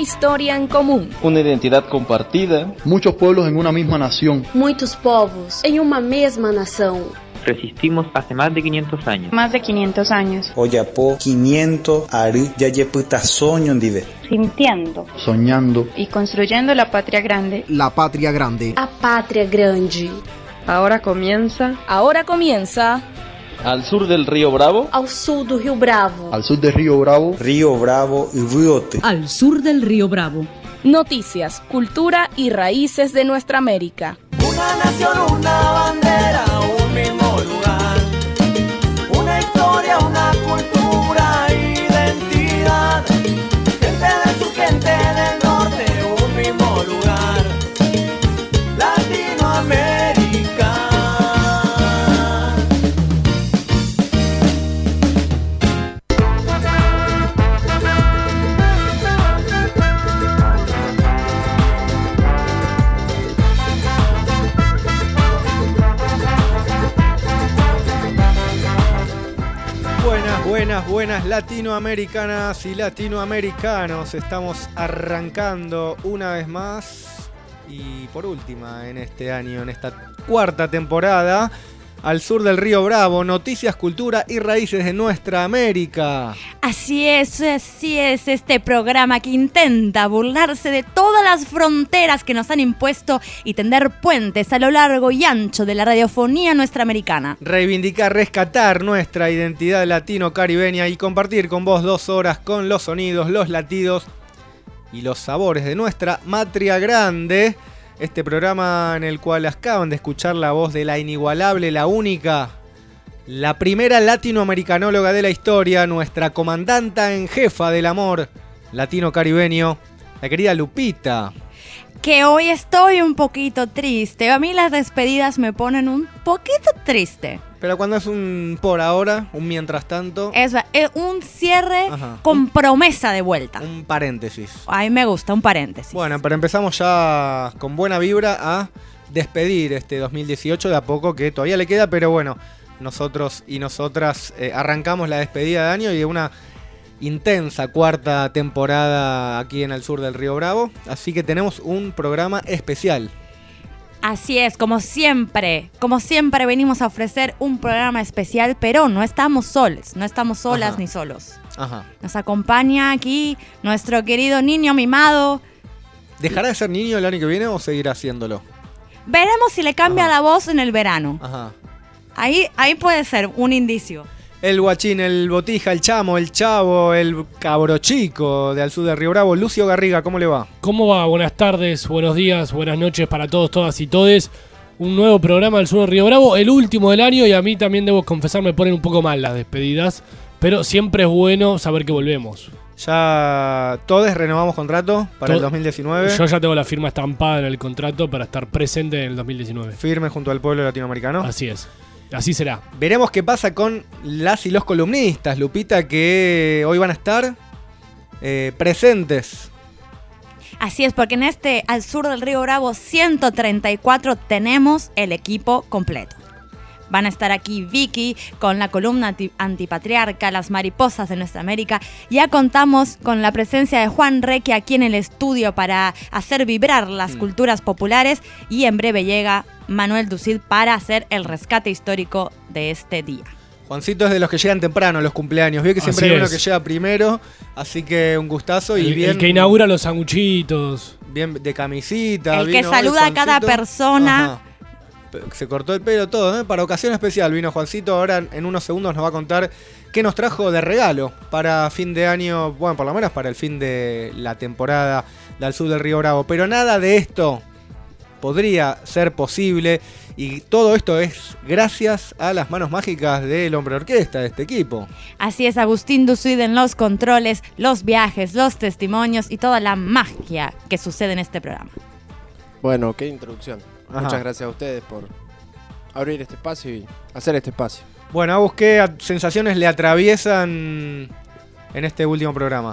historia en común. Una identidad compartida. Muchos pueblos en una misma nación. Muitos povos em uma mesma nação. Resistimos hace más de 500 años. Más de 500 años. Oyapo 500 ari yayeputa soño ndive. Sintiendo. Soñando. Y construyendo la patria grande. La patria grande. A pátria grande. Ahora comienza. Al sur del río Bravo. Ao sul do Rio Bravo. Al sur del río Bravo. Río Bravo y Riote. Al sur del río Bravo. Noticias, cultura y raíces de nuestra América. Una nación, una bandera, un mismo lugar. Una historia, una cultura, identidad. Gente del sur, gente del norte, un mismo lugar. Latinoamérica. Buenas latinoamericanas y latinoamericanos, estamos arrancando una vez más y por última en este año, en esta cuarta temporada, Al sur del río Bravo, noticias, cultura y raíces de nuestra América. Así es, este programa que intenta burlarse de todas las fronteras que nos han impuesto y tender puentes a lo largo y ancho de la radiofonía nuestraamericana. Reivindicar, rescatar nuestra identidad latino-caribeña y compartir con vos 2 horas con los sonidos, los latidos y los sabores de nuestra matria grande. Este programa en el cual acaban de escuchar la voz de la inigualable, la única, la primera latinoamericanóloga de la historia, nuestra comandanta en jefa del amor latino-caribeño, la querida Lupita. Que hoy estoy un poquito triste. A mí las despedidas me ponen un poquito triste. Pero cuando es un por ahora, un mientras tanto... Es un cierre con promesa de vuelta. Un paréntesis. A mí me gusta, un paréntesis. Bueno, pero empezamos ya con buena vibra a despedir este 2018 de a poco, que todavía le queda, pero bueno, nosotros y nosotras arrancamos la despedida de año y de una intensa cuarta temporada aquí en el sur del Río Bravo. Así que tenemos un programa especial. Así es, como siempre venimos a ofrecer un programa especial, pero no estamos solos, no estamos solas ni solos. Ajá. Nos acompaña aquí nuestro querido niño mimado. ¿Dejará de ser niño el año que viene o seguirá haciéndolo? Veremos si le cambia la voz en el verano. Ajá. Ahí puede ser un indicio. El guachín, el botija, el chamo, el chavo, el cabro chico de Al sur del Río Bravo. Lucio Garriga, ¿cómo le va? ¿Cómo va? Buenas tardes, buenos días, buenas noches para todos, todas y todes. Un nuevo programa del sur del Río Bravo, el último del año, y a mí también debo confesar me ponen un poco mal las despedidas, pero siempre es bueno saber que volvemos. Ya todos renovamos contrato para el 2019. Yo ya tengo la firma estampada en el contrato para estar presente en el 2019. Firme junto al pueblo latinoamericano. Así es. Así será. Veremos qué pasa con las y los columnistas, Lupita, que hoy van a estar presentes. Así es, porque en este Al sur del Río Bravo 134 tenemos el equipo completo. Van a estar aquí Vicky con la columna antipatriarca, las mariposas de nuestra América. Ya contamos con la presencia de Juan Reque aquí en el estudio para hacer vibrar las culturas populares. Y en breve llega Manuel Ducid para hacer el rescate histórico de este día. Juancito es de los que llegan temprano a los cumpleaños. Vio que siempre hay uno que llega primero, así que un gustazo. El que inaugura los sanguchitos. Bien de camisita. El que saluda a cada persona. Ajá. Se cortó el pelo todo, para ocasión especial vino Juancito. Ahora en unos segundos nos va a contar qué nos trajo de regalo para fin de año, bueno, por lo menos para el fin de la temporada de Al sur del Río Bravo. Pero nada de esto podría ser posible y todo esto es gracias a las manos mágicas del hombre orquesta de este equipo. Así es, Agustín Ducid en los controles, los viajes, los testimonios y toda la magia que sucede en este programa. Bueno, qué introducción. Ajá. Muchas gracias a ustedes por abrir este espacio y hacer este espacio. Bueno, Agus, ¿qué sensaciones le atraviesan en este último programa?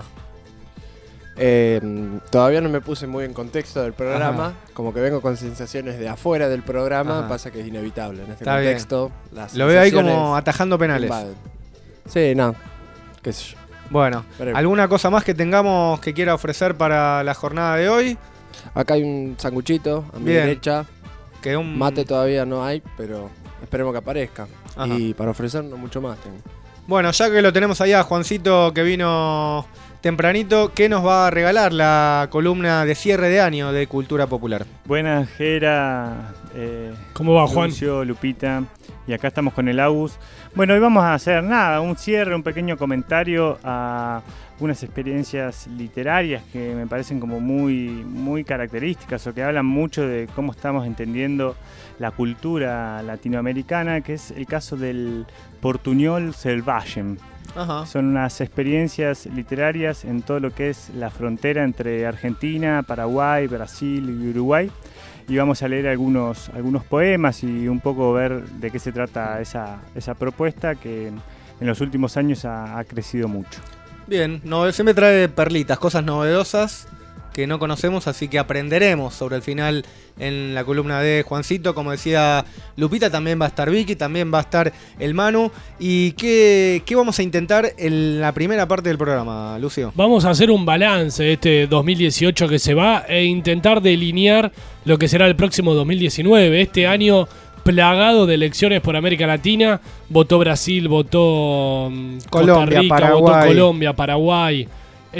Todavía no me puse muy en contexto del programa. Ajá. Como que vengo con sensaciones de afuera del programa. Ajá. Pasa que es inevitable en este Está contexto. Lo veo ahí como atajando penales. Invaden. Sí, no. Qué sé yo. Bueno, ¿alguna cosa más que tengamos que quiera ofrecer para la jornada de hoy? Acá hay un sanguchito a mi Bien. derecha. Que un mate todavía no hay, pero esperemos que aparezca. Ajá. Y para ofrecer no mucho más tengo. Bueno, ya que lo tenemos ahí a Juancito que vino tempranito, ¿qué nos va a regalar la columna de cierre de año de Cultura Popular? Buenas, Gera. ¿Cómo va, Juan? Lucio, Lupita. Y acá estamos con el Agus. Bueno, hoy vamos a hacer un cierre, un pequeño comentario a unas experiencias literarias que me parecen como muy características o que hablan mucho de cómo estamos entendiendo la cultura latinoamericana, que es el caso del Portuñol Selvagem. Ajá. Son unas experiencias literarias en todo lo que es la frontera entre Argentina, Paraguay, Brasil y Uruguay. Y vamos a leer algunos poemas y un poco ver de qué se trata esa propuesta que en los últimos años ha crecido mucho. Bien, siempre trae perlitas, cosas novedosas que no conocemos, así que aprenderemos sobre el final en la columna de Juancito. Como decía Lupita, también va a estar Vicky, también va a estar el Manu. ¿Y qué vamos a intentar en la primera parte del programa, Lucio? Vamos a hacer un balance de este 2018 que se va e intentar delinear lo que será el próximo 2019. Este año plagado de elecciones por América Latina. Votó Brasil, votó Costa Rica, Paraguay. votó Colombia, Paraguay.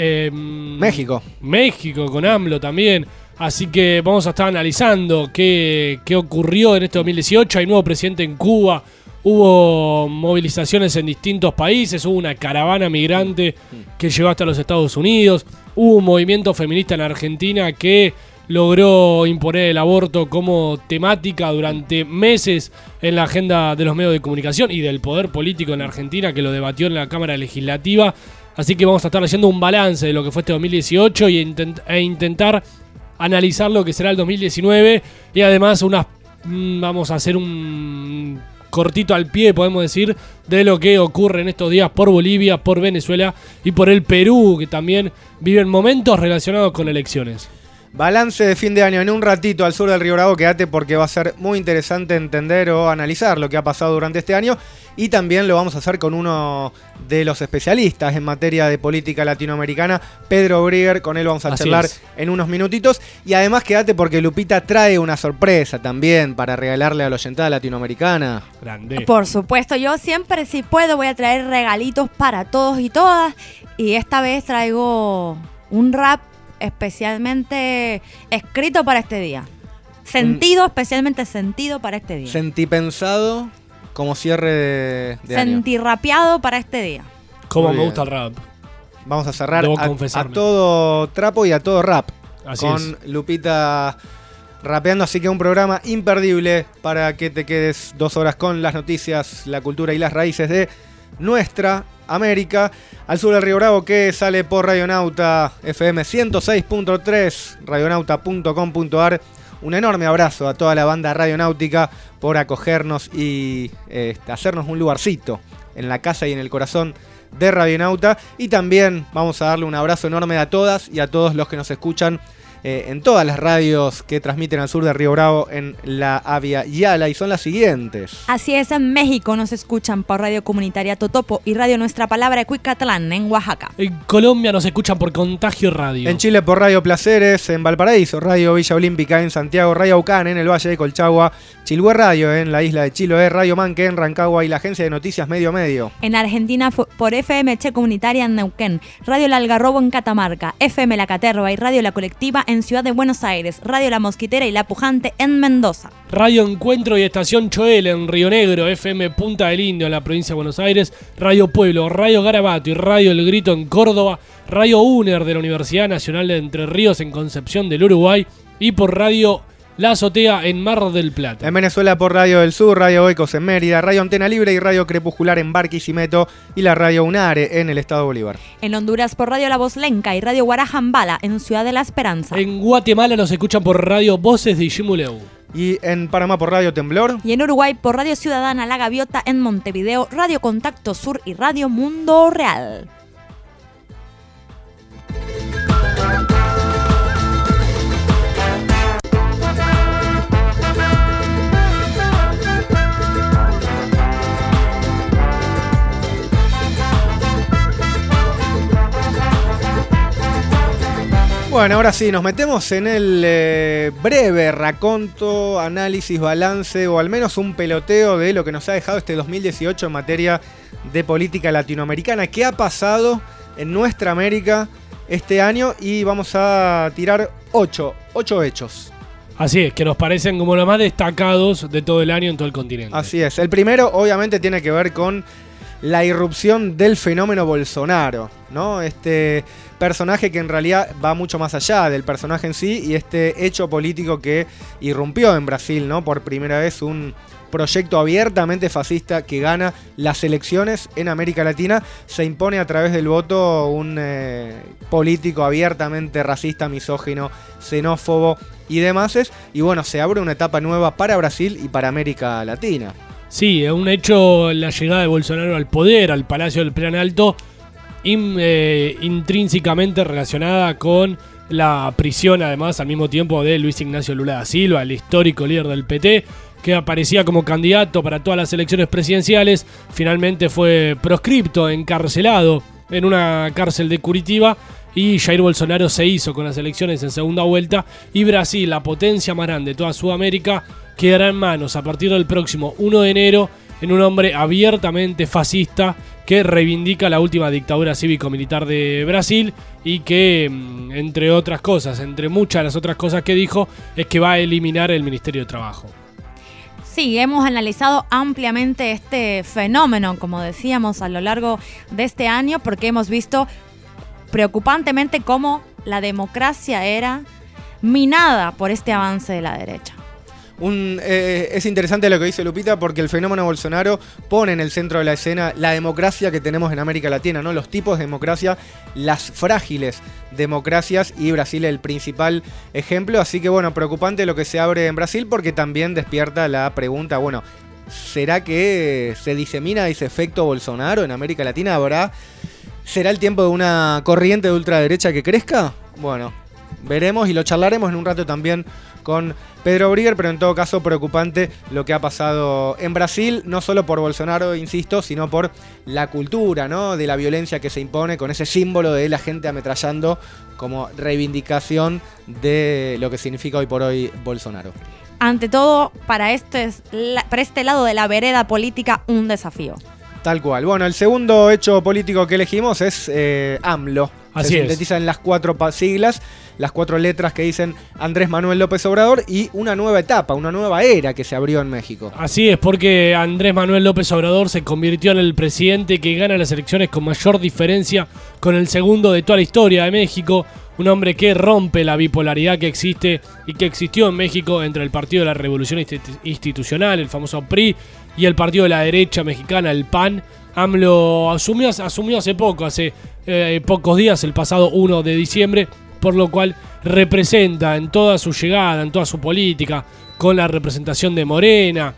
México con AMLO también. Así que vamos a estar analizando qué ocurrió en este 2018. Hay nuevo presidente en Cuba. Hubo movilizaciones en distintos países. Hubo una caravana migrante que llegó hasta los Estados Unidos. Hubo un movimiento feminista en Argentina que logró imponer el aborto como temática durante meses en la agenda de los medios de comunicación y del poder político en Argentina, que lo debatió en la Cámara Legislativa. Así que vamos a estar haciendo un balance de lo que fue este 2018 e intentar analizar lo que será el 2019. Y además vamos a hacer un cortito al pie, podemos decir, de lo que ocurre en estos días por Bolivia, por Venezuela y por el Perú, que también viven momentos relacionados con elecciones. Balance de fin de año en un ratito al sur del Río Bravo. Quédate porque va a ser muy interesante entender o analizar lo que ha pasado durante este año. Y también lo vamos a hacer con uno de los especialistas en materia de política latinoamericana, Pedro Brigger. Con él vamos a charlar en unos minutitos. Y además quédate porque Lupita trae una sorpresa también para regalarle a la oyentada latinoamericana. Grande. Por supuesto, yo siempre, si puedo, voy a traer regalitos para todos y todas. Y esta vez traigo un rap especialmente escrito para este día. Especialmente sentido para este día. Sentipensado como cierre de año. Sentirrapeado para este día. Como me gusta el rap. Vamos a cerrar a a todo trapo y a todo rap. Así con es. Lupita rapeando, así que un programa imperdible para que te quedes 2 horas con las noticias, la cultura y las raíces de nuestra América. Al sur del Río Bravo, que sale por Radionauta FM 106.3, radionauta.com.ar. Un enorme abrazo a toda la banda radionáutica por acogernos y hacernos un lugarcito en la casa y en el corazón de Radionauta. Y también vamos a darle un abrazo enorme a todas y a todos los que nos escuchan en todas las radios que transmiten al sur de Río Bravo en la Avia Yala, y son las siguientes. Así es, en México nos escuchan por Radio Comunitaria Totopo y Radio Nuestra Palabra Cuicatlán en Oaxaca. En Colombia nos escuchan por Contagio Radio. En Chile por Radio Placeres, en Valparaíso, Radio Villa Olímpica, en Santiago, Radio Aucán, en el Valle de Colchagua, Chilhue Radio en la isla de Chiloé, Radio Manque en Rancagua y la agencia de noticias Medio Medio. En Argentina por FMC Comunitaria en Neuquén, Radio El Algarrobo en Catamarca, FM La Caterva y Radio La Colectiva en Ciudad de Buenos Aires, Radio La Mosquitera y La Pujante en Mendoza. Radio Encuentro y Estación Choel en Río Negro, FM Punta del Indio en la provincia de Buenos Aires, Radio Pueblo, Radio Garabato y Radio El Grito en Córdoba, Radio UNER de la Universidad Nacional de Entre Ríos en Concepción del Uruguay y por Radio La Azotea en Mar del Plata. En Venezuela por Radio del Sur, Radio Ecos en Mérida, Radio Antena Libre y Radio Crepuscular en Barquisimeto y la Radio UNARE en el estado de Bolívar. En Honduras por Radio La Voz Lenca y Radio Guarajambala en Ciudad de la Esperanza. En Guatemala nos escuchan por Radio Voces de Iximuleu. Y en Panamá por Radio Temblor. Y en Uruguay por Radio Ciudadana La Gaviota en Montevideo, Radio Contacto Sur y Radio Mundo Real. Bueno, ahora sí, nos metemos en el breve raconto, análisis, balance o al menos un peloteo de lo que nos ha dejado este 2018 en materia de política latinoamericana. ¿Qué ha pasado en nuestra América este año? Y vamos a tirar 8 hechos. Así es, que nos parecen como los más destacados de todo el año en todo el continente. Así es. El primero, obviamente, tiene que ver con la irrupción del fenómeno Bolsonaro, ¿no? Este personaje que en realidad va mucho más allá del personaje en sí y este hecho político que irrumpió en Brasil, ¿no? Por primera vez un proyecto abiertamente fascista que gana las elecciones en América Latina, se impone a través del voto un político abiertamente racista, misógino, xenófobo y demás. Y bueno, se abre una etapa nueva para Brasil y para América Latina. Sí, es un hecho la llegada de Bolsonaro al poder, al Palacio del Planalto, intrínsecamente relacionada con la prisión, además, al mismo tiempo de Luis Ignacio Lula da Silva, el histórico líder del PT, que aparecía como candidato para todas las elecciones presidenciales. Finalmente fue proscripto, encarcelado en una cárcel de Curitiba, y Jair Bolsonaro se hizo con las elecciones en segunda vuelta, y Brasil, la potencia más grande de toda Sudamérica, quedará en manos a partir del próximo 1 de enero en un hombre abiertamente fascista que reivindica la última dictadura cívico-militar de Brasil y que, entre otras cosas, entre muchas de las otras cosas que dijo, es que va a eliminar el Ministerio de Trabajo. Sí, hemos analizado ampliamente este fenómeno, como decíamos, a lo largo de este año, porque hemos visto preocupantemente cómo la democracia era minada por este avance de la derecha. Es interesante lo que dice Lupita, porque el fenómeno Bolsonaro pone en el centro de la escena la democracia que tenemos en América Latina, ¿no? Los tipos de democracia, las frágiles democracias, y Brasil es el principal ejemplo. Así que bueno, preocupante lo que se abre en Brasil, porque también despierta la pregunta, bueno, ¿será que se disemina ese efecto Bolsonaro en América Latina? ¿Será el tiempo de una corriente de ultraderecha que crezca? Bueno, veremos y lo charlaremos en un rato también con Pedro Brigger, pero en todo caso preocupante lo que ha pasado en Brasil, no solo por Bolsonaro, insisto, sino por la cultura, ¿no? De la violencia que se impone, con ese símbolo de la gente ametrallando como reivindicación de lo que significa hoy por hoy Bolsonaro. Ante todo, para este lado de la vereda política, un desafío. Tal cual. Bueno, el segundo hecho político que elegimos es AMLO. Así se sintetiza en las 4 siglas, las 4 letras que dicen Andrés Manuel López Obrador, y una nueva etapa, una nueva era que se abrió en México. Así es, porque Andrés Manuel López Obrador se convirtió en el presidente que gana las elecciones con mayor diferencia, con el segundo de toda la historia de México. Un hombre que rompe la bipolaridad que existe y que existió en México entre el Partido de la Revolución Institucional, el famoso PRI, y el Partido de la Derecha Mexicana, el PAN. AMLO asumió hace poco, hace pocos días, el pasado 1 de diciembre, por lo cual representa en toda su llegada, en toda su política, con la representación de Morena,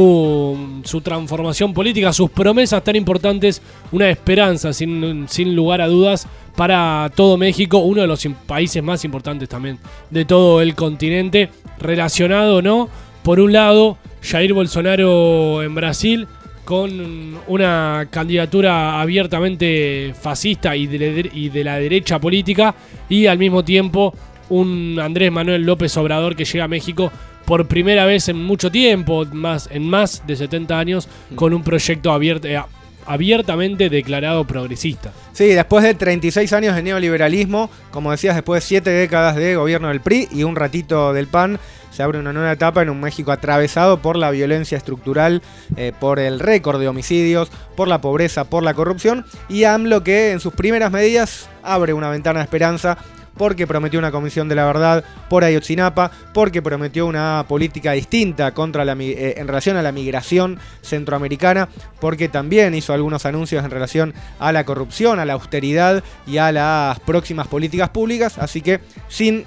su transformación política, sus promesas tan importantes, una esperanza sin lugar a dudas para todo México, uno de los países más importantes también de todo el continente, relacionado, ¿no? Por un lado, Jair Bolsonaro en Brasil, con una candidatura abiertamente fascista y de la derecha política, y al mismo tiempo un Andrés Manuel López Obrador que llega a México por primera vez en mucho tiempo, en más de 70 años, con un proyecto abiertamente declarado progresista. Sí, después de 36 años de neoliberalismo, como decías, después de 7 décadas de gobierno del PRI y un ratito del PAN, se abre una nueva etapa en un México atravesado por la violencia estructural, por el récord de homicidios, por la pobreza, por la corrupción, y AMLO, que en sus primeras medidas abre una ventana de esperanza, porque prometió una comisión de la verdad por Ayotzinapa, porque prometió una política distinta en relación a la migración centroamericana, porque también hizo algunos anuncios en relación a la corrupción, a la austeridad y a las próximas políticas públicas. Así que sin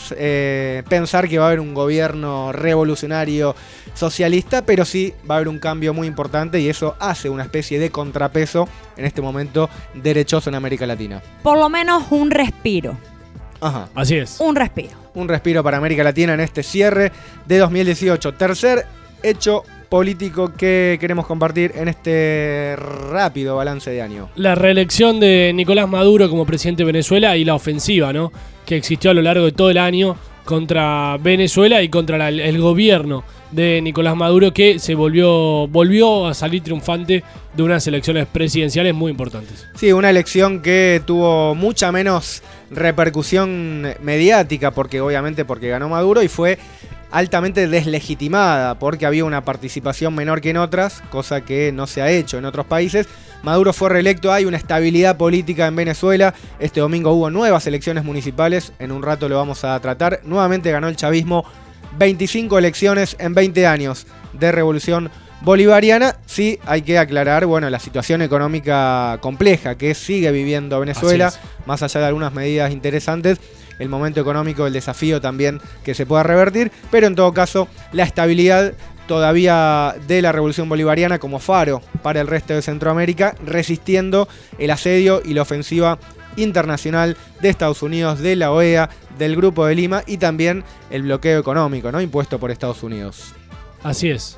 pensar que va a haber un gobierno revolucionario socialista, pero sí va a haber un cambio muy importante, y eso hace una especie de contrapeso en este momento derechoso en América Latina. Por lo menos un respiro. Ajá. Así es. Un respiro. Un respiro para América Latina en este cierre de 2018. Tercer hecho político que queremos compartir en este rápido balance de año. La reelección de Nicolás Maduro como presidente de Venezuela y la ofensiva, ¿no?, que existió a lo largo de todo el año contra Venezuela y contra el gobierno de Nicolás Maduro, que se volvió a salir triunfante de unas elecciones presidenciales muy importantes. Sí, una elección que tuvo mucha menos repercusión mediática, porque ganó Maduro, y fue altamente deslegitimada porque había una participación menor que en otras, cosa que no se ha hecho en otros países. Maduro fue reelecto, hay una estabilidad política en Venezuela. Este domingo hubo nuevas elecciones municipales, en un rato lo vamos a tratar. Nuevamente ganó el chavismo, 25 elecciones en 20 años de revolución bolivariana. Sí, hay que aclarar, la situación económica compleja que sigue viviendo Venezuela, más allá de algunas medidas interesantes. El momento económico, el desafío también que se pueda revertir, pero en todo caso la estabilidad todavía de la revolución bolivariana como faro para el resto de Centroamérica, resistiendo el asedio y la ofensiva internacional de Estados Unidos, de la OEA, del Grupo de Lima y también el bloqueo económico, ¿no?, impuesto por Estados Unidos. Así es.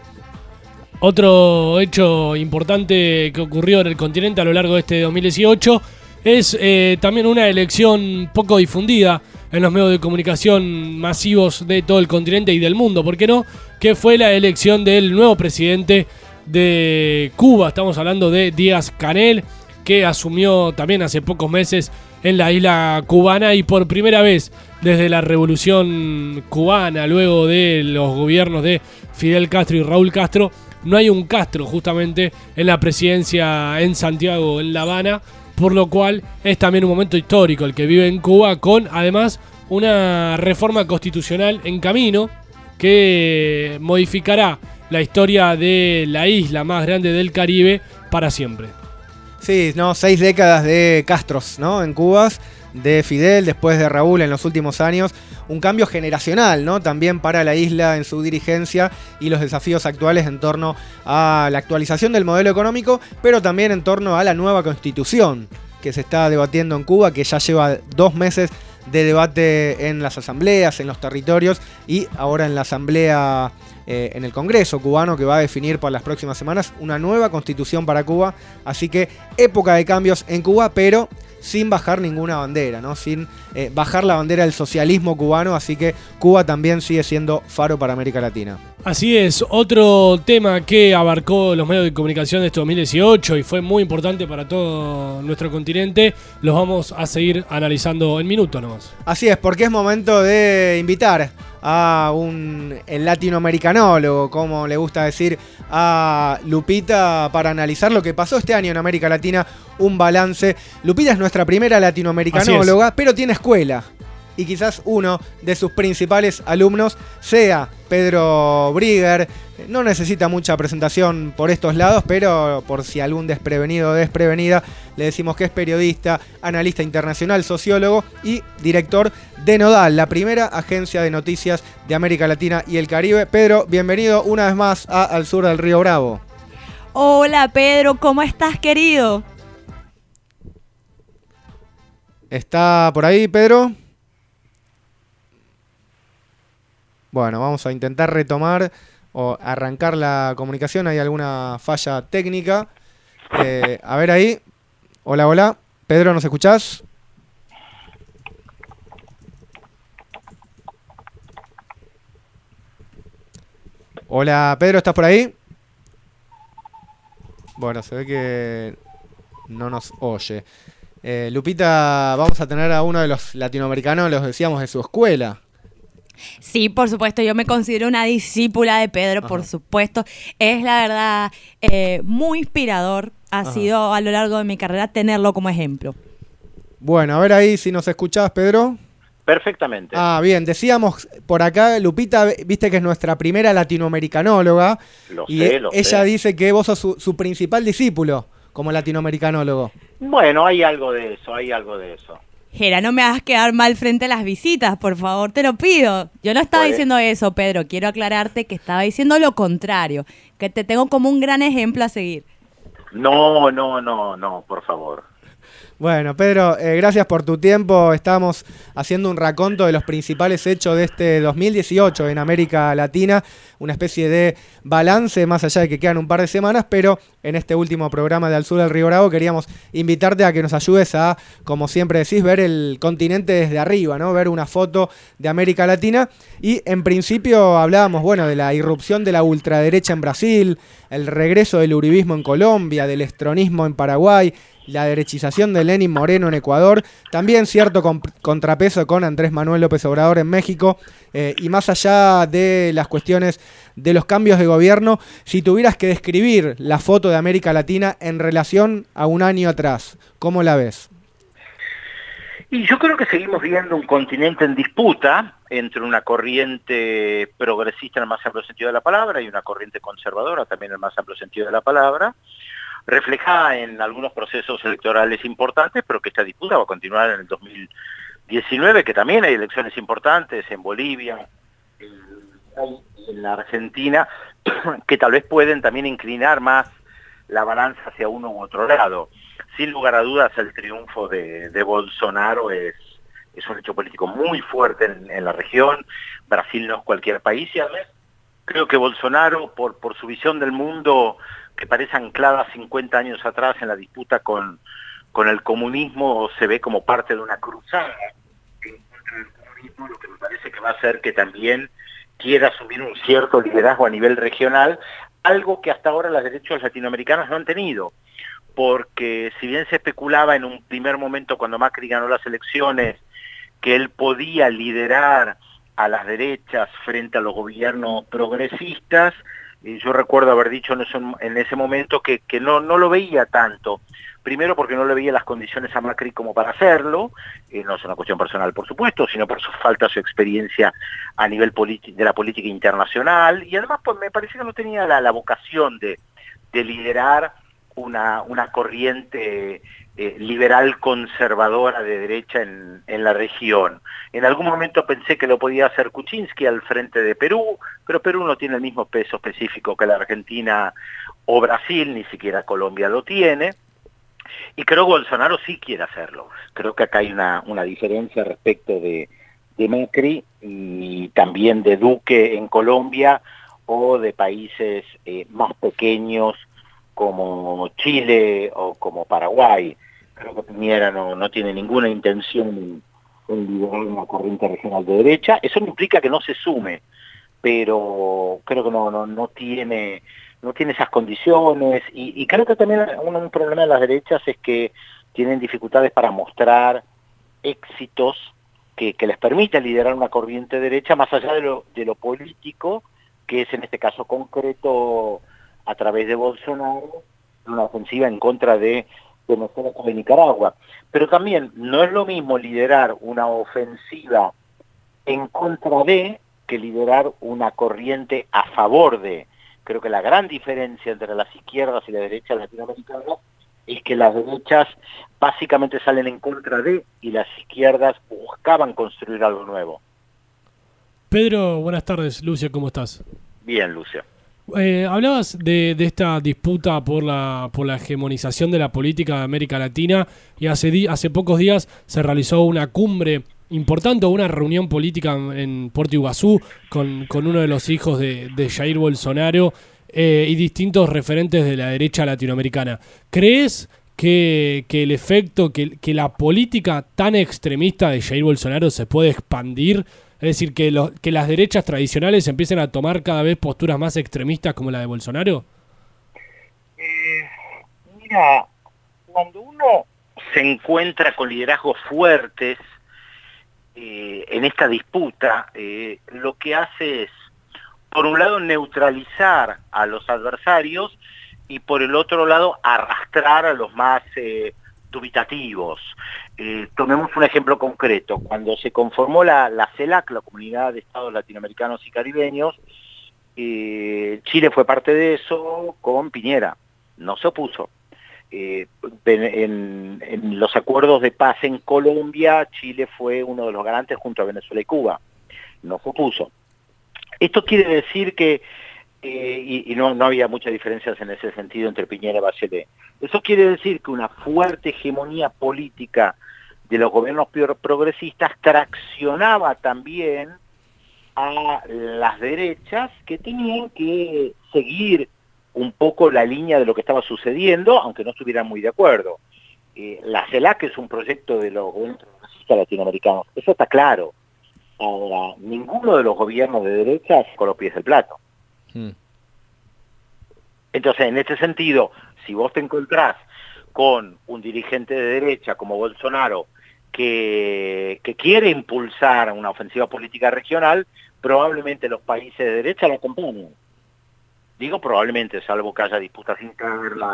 Otro hecho importante que ocurrió en el continente a lo largo de este 2018 es también una elección poco difundida en los medios de comunicación masivos de todo el continente y del mundo, ¿por qué no? Que fue la elección del nuevo presidente de Cuba. Estamos hablando de Díaz-Canel, que asumió también hace pocos meses en la isla cubana, y por primera vez desde la revolución cubana, luego de los gobiernos de Fidel Castro y Raúl Castro, no hay un Castro justamente en la presidencia en Santiago, en La Habana, por lo cual es también un momento histórico el que vive en Cuba, con además una reforma constitucional en camino que modificará la historia de la isla más grande del Caribe para siempre. Sí, 6 décadas de Castros, ¿no?, en Cuba, de Fidel, después de Raúl en los últimos años. Un cambio generacional, ¿no?, también para la isla en su dirigencia y los desafíos actuales en torno a la actualización del modelo económico, pero también en torno a la nueva constitución que se está debatiendo en Cuba, que ya lleva 2 meses de debate en las asambleas, en los territorios, y ahora en la asamblea en el Congreso cubano, que va a definir por las próximas semanas una nueva constitución para Cuba. Así que época de cambios en Cuba, pero sin bajar ninguna bandera, ¿no?, sin bajar la bandera del socialismo cubano. Así que Cuba también sigue siendo faro para América Latina. Así es, otro tema que abarcó los medios de comunicación de este 2018 y fue muy importante para todo nuestro continente, los vamos a seguir analizando en minutos nomás. Así es, porque es momento de invitar a el latinoamericanólogo, como le gusta decir a Lupita, para analizar lo que pasó este año en América Latina, un balance. Lupita es nuestra primera latinoamericanóloga, pero tiene escuela. Y quizás uno de sus principales alumnos sea Pedro Brigger. No necesita mucha presentación por estos lados, pero por si algún desprevenido o desprevenida, le decimos que es periodista, analista internacional, sociólogo y director de Nodal, la primera agencia de noticias de América Latina y el Caribe. Pedro, bienvenido una vez más a Al Sur del Río Bravo. Hola Pedro, ¿cómo estás, querido? ¿Está por ahí, Pedro? Bueno, vamos a intentar retomar o arrancar la comunicación. Hay alguna falla técnica. A ver ahí. Hola, hola. Pedro, ¿nos escuchás? Hola, Pedro, ¿estás por ahí? Bueno, se ve que no nos oye. Lupita, vamos a tener a uno de los latinoamericanos, los decíamos, de su escuela. Sí, por supuesto, yo me considero una discípula de Pedro, por supuesto. Es la verdad muy inspirador, ha sido a lo largo de mi carrera tenerlo como ejemplo. Bueno, a ver ahí si nos escuchás, Pedro. Perfectamente. Bien, decíamos por acá, Lupita, viste que es nuestra primera latinoamericanóloga. Lo y sé. Ella dice que vos sos su principal discípulo como latinoamericanólogo. Bueno, hay algo de eso. Gera, no me hagas quedar mal frente a las visitas, por favor, te lo pido. Yo no estaba diciendo eso, Pedro. Quiero aclararte que estaba diciendo lo contrario, que te tengo como un gran ejemplo a seguir. No, por favor. Bueno, Pedro, gracias por tu tiempo. Estamos haciendo un raconto de los principales hechos de este 2018 en América Latina, una especie de balance, más allá de que quedan un par de semanas, pero en este último programa de Al Sur del Río Bravo queríamos invitarte a que nos ayudes a, como siempre decís, ver el continente desde arriba, ¿no? Ver una foto de América Latina. Y en principio hablábamos, bueno, de la irrupción de la ultraderecha en Brasil, el regreso del uribismo en Colombia, del estronismo en Paraguay, la derechización de Lenín Moreno en Ecuador, también cierto contrapeso con Andrés Manuel López Obrador en México, y más allá de las cuestiones de los cambios de gobierno, si tuvieras que describir la foto de América Latina en relación a un año atrás, ¿cómo la ves? Y yo creo que seguimos viendo un continente en disputa entre una corriente progresista en el más amplio sentido de la palabra y una corriente conservadora también en el más amplio sentido de la palabra, reflejada en algunos procesos electorales importantes, pero que esta disputa va a continuar en el 2019, que también hay elecciones importantes en Bolivia, en la Argentina, que tal vez pueden también inclinar más la balanza hacia uno u otro lado. Sin lugar a dudas, el triunfo de Bolsonaro es un hecho político muy fuerte en la región. Brasil no es cualquier país, y además creo que Bolsonaro, por su visión del mundo, que parece anclada 50 años atrás en la disputa con el comunismo, se ve como parte de una cruzada en contra del comunismo, lo que me parece que va a hacer que también quiera asumir un cierto liderazgo a nivel regional, algo que hasta ahora las derechas latinoamericanas no han tenido, porque si bien se especulaba en un primer momento cuando Macri ganó las elecciones que él podía liderar a las derechas frente a los gobiernos progresistas, yo recuerdo haber dicho en ese momento que no lo veía tanto. Primero porque no le veía las condiciones a Macri como para hacerlo, no es una cuestión personal por supuesto, sino por su falta de su experiencia a nivel de la política internacional, y además pues me parece que no tenía la vocación de liderar una corriente liberal conservadora de derecha en la región. En algún momento pensé que lo podía hacer Kuczynski al frente de Perú, pero Perú no tiene el mismo peso específico que la Argentina o Brasil, ni siquiera Colombia lo tiene, y creo que Bolsonaro sí quiere hacerlo. Creo que acá hay una diferencia respecto de Macri y también de Duque en Colombia o de países más pequeños como Chile o como Paraguay. Creo que Piñera no tiene ninguna intención en liderar una corriente regional de derecha. Eso no implica que no se sume, pero creo que no tiene esas condiciones, y creo que también un problema de las derechas es que tienen dificultades para mostrar éxitos que les permita liderar una corriente derecha más allá de lo político, que es en este caso concreto a través de Bolsonaro, una ofensiva en contra de Venezuela como de Nicaragua. Pero también no es lo mismo liderar una ofensiva en contra de que liderar una corriente a favor de. Creo que la gran diferencia entre las izquierdas y las derechas latinoamericanas es que las derechas básicamente salen en contra de, y las izquierdas buscaban construir algo nuevo. Pedro, buenas tardes. Lucia, ¿cómo estás? Bien, Lucia. Hablabas de esta disputa por la hegemonización de la política de América Latina, y hace pocos días se realizó una cumbre importante, una reunión política en Puerto Iguazú con uno de los hijos de Jair Bolsonaro y distintos referentes de la derecha latinoamericana. ¿Crees que el efecto, que la política tan extremista de Jair Bolsonaro se puede expandir? Es decir, que las derechas tradicionales empiecen a tomar cada vez posturas más extremistas como la de Bolsonaro. Mira, cuando uno se encuentra con liderazgos fuertes en esta disputa, lo que hace es, por un lado, neutralizar a los adversarios y por el otro lado, arrastrar a los más dubitativos. Tomemos un ejemplo concreto. Cuando se conformó la CELAC, la Comunidad de Estados Latinoamericanos y Caribeños, Chile fue parte de eso con Piñera, no se opuso. En los acuerdos de paz en Colombia, Chile fue uno de los garantes junto a Venezuela y Cuba, no se opuso. Esto quiere decir que y no había muchas diferencias en ese sentido entre Piñera y Bachelet. Eso quiere decir que una fuerte hegemonía política de los gobiernos progresistas traccionaba también a las derechas que tenían que seguir un poco la línea de lo que estaba sucediendo, aunque no estuvieran muy de acuerdo. La CELAC es un proyecto de los gobiernos progresistas latinoamericanos, eso está claro. Ahora, ninguno de los gobiernos de derecha con los pies del plato. Entonces, en este sentido, si vos te encontrás con un dirigente de derecha como Bolsonaro, que quiere impulsar una ofensiva política regional, probablemente los países de derecha lo acompañen. Digo probablemente, salvo que haya disputas internas,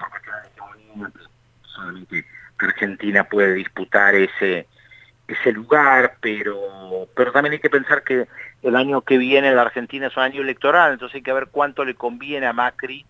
solamente Argentina puede disputar ese lugar, pero también hay que pensar que el año que viene la Argentina es un año electoral, entonces hay que ver cuánto le conviene a Macri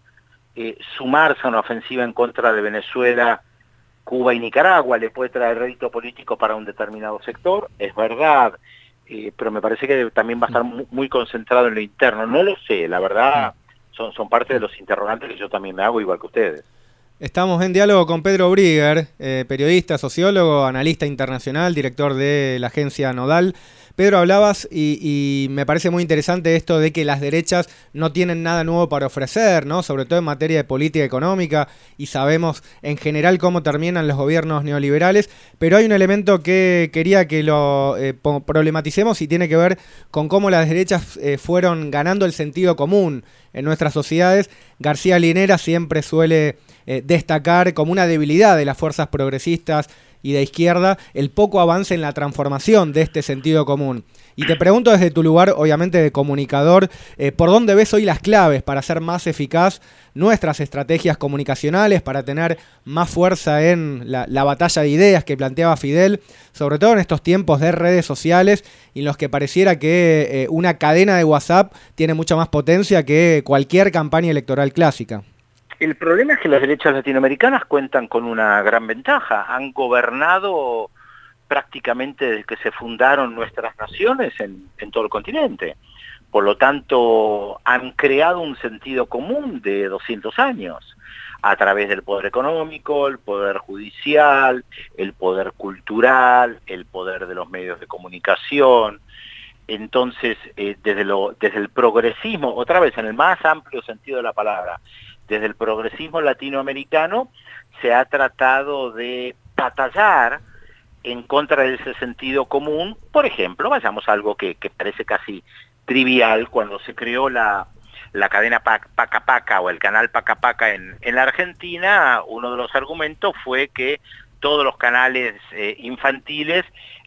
sumarse a una ofensiva en contra de Venezuela, Cuba y Nicaragua. Le puede traer rédito político para un determinado sector, es verdad, pero me parece que también va a estar muy concentrado en lo interno. No lo sé, la verdad, son parte de los interrogantes que yo también me hago, igual que ustedes. Estamos en diálogo con Pedro Brigger, periodista, sociólogo, analista internacional, director de la agencia Nodal. Pedro, hablabas y me parece muy interesante esto de que las derechas no tienen nada nuevo para ofrecer, ¿no? Sobre todo en materia de política económica, y sabemos en general cómo terminan los gobiernos neoliberales, pero hay un elemento que quería que lo problematicemos y tiene que ver con cómo las derechas fueron ganando el sentido común en nuestras sociedades. García Linera siempre suele destacar como una debilidad de las fuerzas progresistas y de izquierda el poco avance en la transformación de este sentido común. Y te pregunto desde tu lugar, obviamente de comunicador, ¿por dónde ves hoy las claves para hacer más eficaz nuestras estrategias comunicacionales, para tener más fuerza en la batalla de ideas que planteaba Fidel, sobre todo en estos tiempos de redes sociales en los que pareciera que una cadena de WhatsApp tiene mucha más potencia que cualquier campaña electoral clásica? El problema es que las derechas latinoamericanas cuentan con una gran ventaja. Han gobernado prácticamente desde que se fundaron nuestras naciones en todo el continente. Por lo tanto, han creado un sentido común de 200 años a través del poder económico, el poder judicial, el poder cultural, el poder de los medios de comunicación. Entonces, desde el progresismo, otra vez en el más amplio sentido de la palabra, desde el progresismo latinoamericano se ha tratado de batallar en contra de ese sentido común. Por ejemplo, vayamos a algo que parece casi trivial. Cuando se creó la cadena Paca Paca o el canal Paca Paca en la Argentina, uno de los argumentos fue que todos los canales infantiles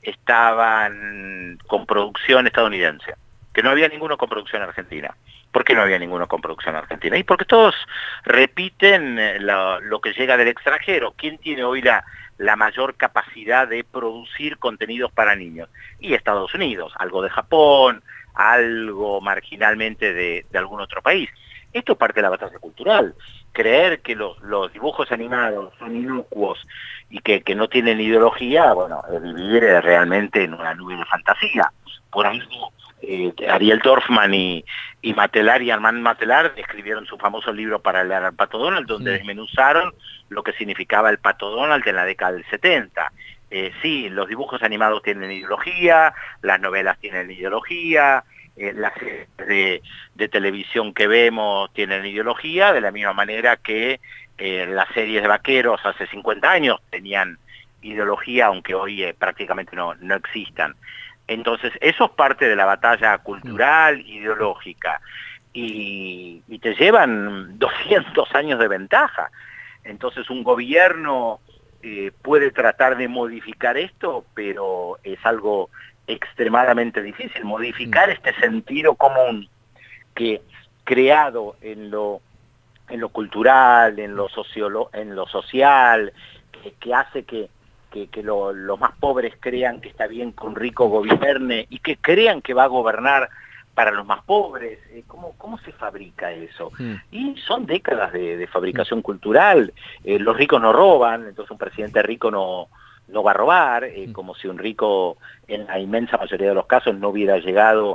estaban con producción estadounidense, que no había ninguno con producción argentina. ¿Por qué no había ninguno con producción argentina? Y porque todos repiten lo que llega del extranjero. ¿Quién tiene hoy la mayor capacidad de producir contenidos para niños? Y Estados Unidos, algo de Japón, algo marginalmente de algún otro país. Esto es parte de la batalla cultural. Creer que los dibujos animados son inocuos y que no tienen ideología, bueno, es vivir realmente en una nube de fantasía. Por algo Ariel Dorfman y Matelar y Armand Matelar escribieron su famoso libro para leer al Pato Donald, donde desmenuzaron lo que significaba el Pato Donald en la década del 70. Sí, los dibujos animados tienen ideología, las novelas tienen ideología, las series de televisión que vemos tienen ideología, de la misma manera que las series de vaqueros hace 50 años tenían ideología, aunque hoy prácticamente no existan. Entonces, eso es parte de la batalla cultural, ideológica, y te llevan 200 años de ventaja. Entonces, un gobierno puede tratar de modificar esto, pero es algo extremadamente difícil, modificar este sentido común que creado en lo cultural, en lo social, que hace que los más pobres crean que está bien que un rico gobierne y que crean que va a gobernar para los más pobres. ¿Cómo se fabrica eso? Y son décadas de fabricación cultural. Los ricos no roban, entonces un presidente rico no va a robar, como si un rico en la inmensa mayoría de los casos no hubiera llegado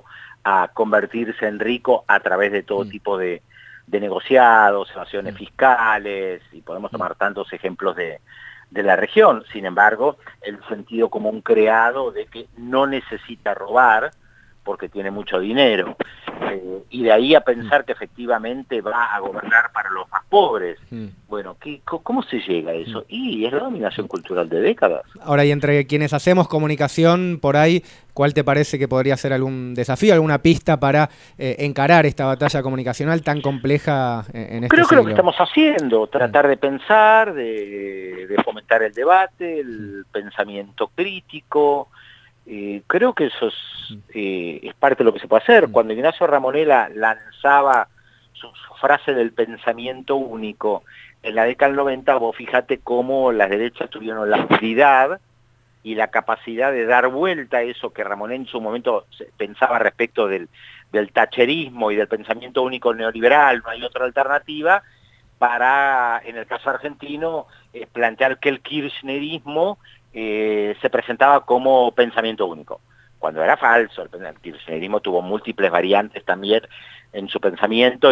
a convertirse en rico a través de todo tipo de negociados, evasiones fiscales, y podemos tomar tantos ejemplos de la región. Sin embargo, el sentido común creado de que no necesita robar porque tiene mucho dinero, y de ahí a pensar que efectivamente va a gobernar para los más pobres. Bueno, ¿cómo se llega a eso? Y es la dominación cultural de décadas. Ahora, y entre quienes hacemos comunicación por ahí, ¿cuál te parece que podría ser algún desafío, alguna pista para encarar esta batalla comunicacional tan compleja en este Creo que siglo? lo que estamos haciendo, tratar de pensar, de fomentar el debate, el pensamiento crítico. Creo que eso es parte de lo que se puede hacer. Cuando Ignacio Ramonela lanzaba su frase del pensamiento único en la década del 90, vos fíjate cómo las derechas tuvieron la habilidad y la capacidad de dar vuelta a eso que Ramonel en su momento pensaba respecto del thatcherismo y del pensamiento único neoliberal, no hay otra alternativa, para, en el caso argentino, plantear que el kirchnerismo se presentaba como pensamiento único, cuando era falso. El kirchnerismo tuvo múltiples variantes también en su pensamiento,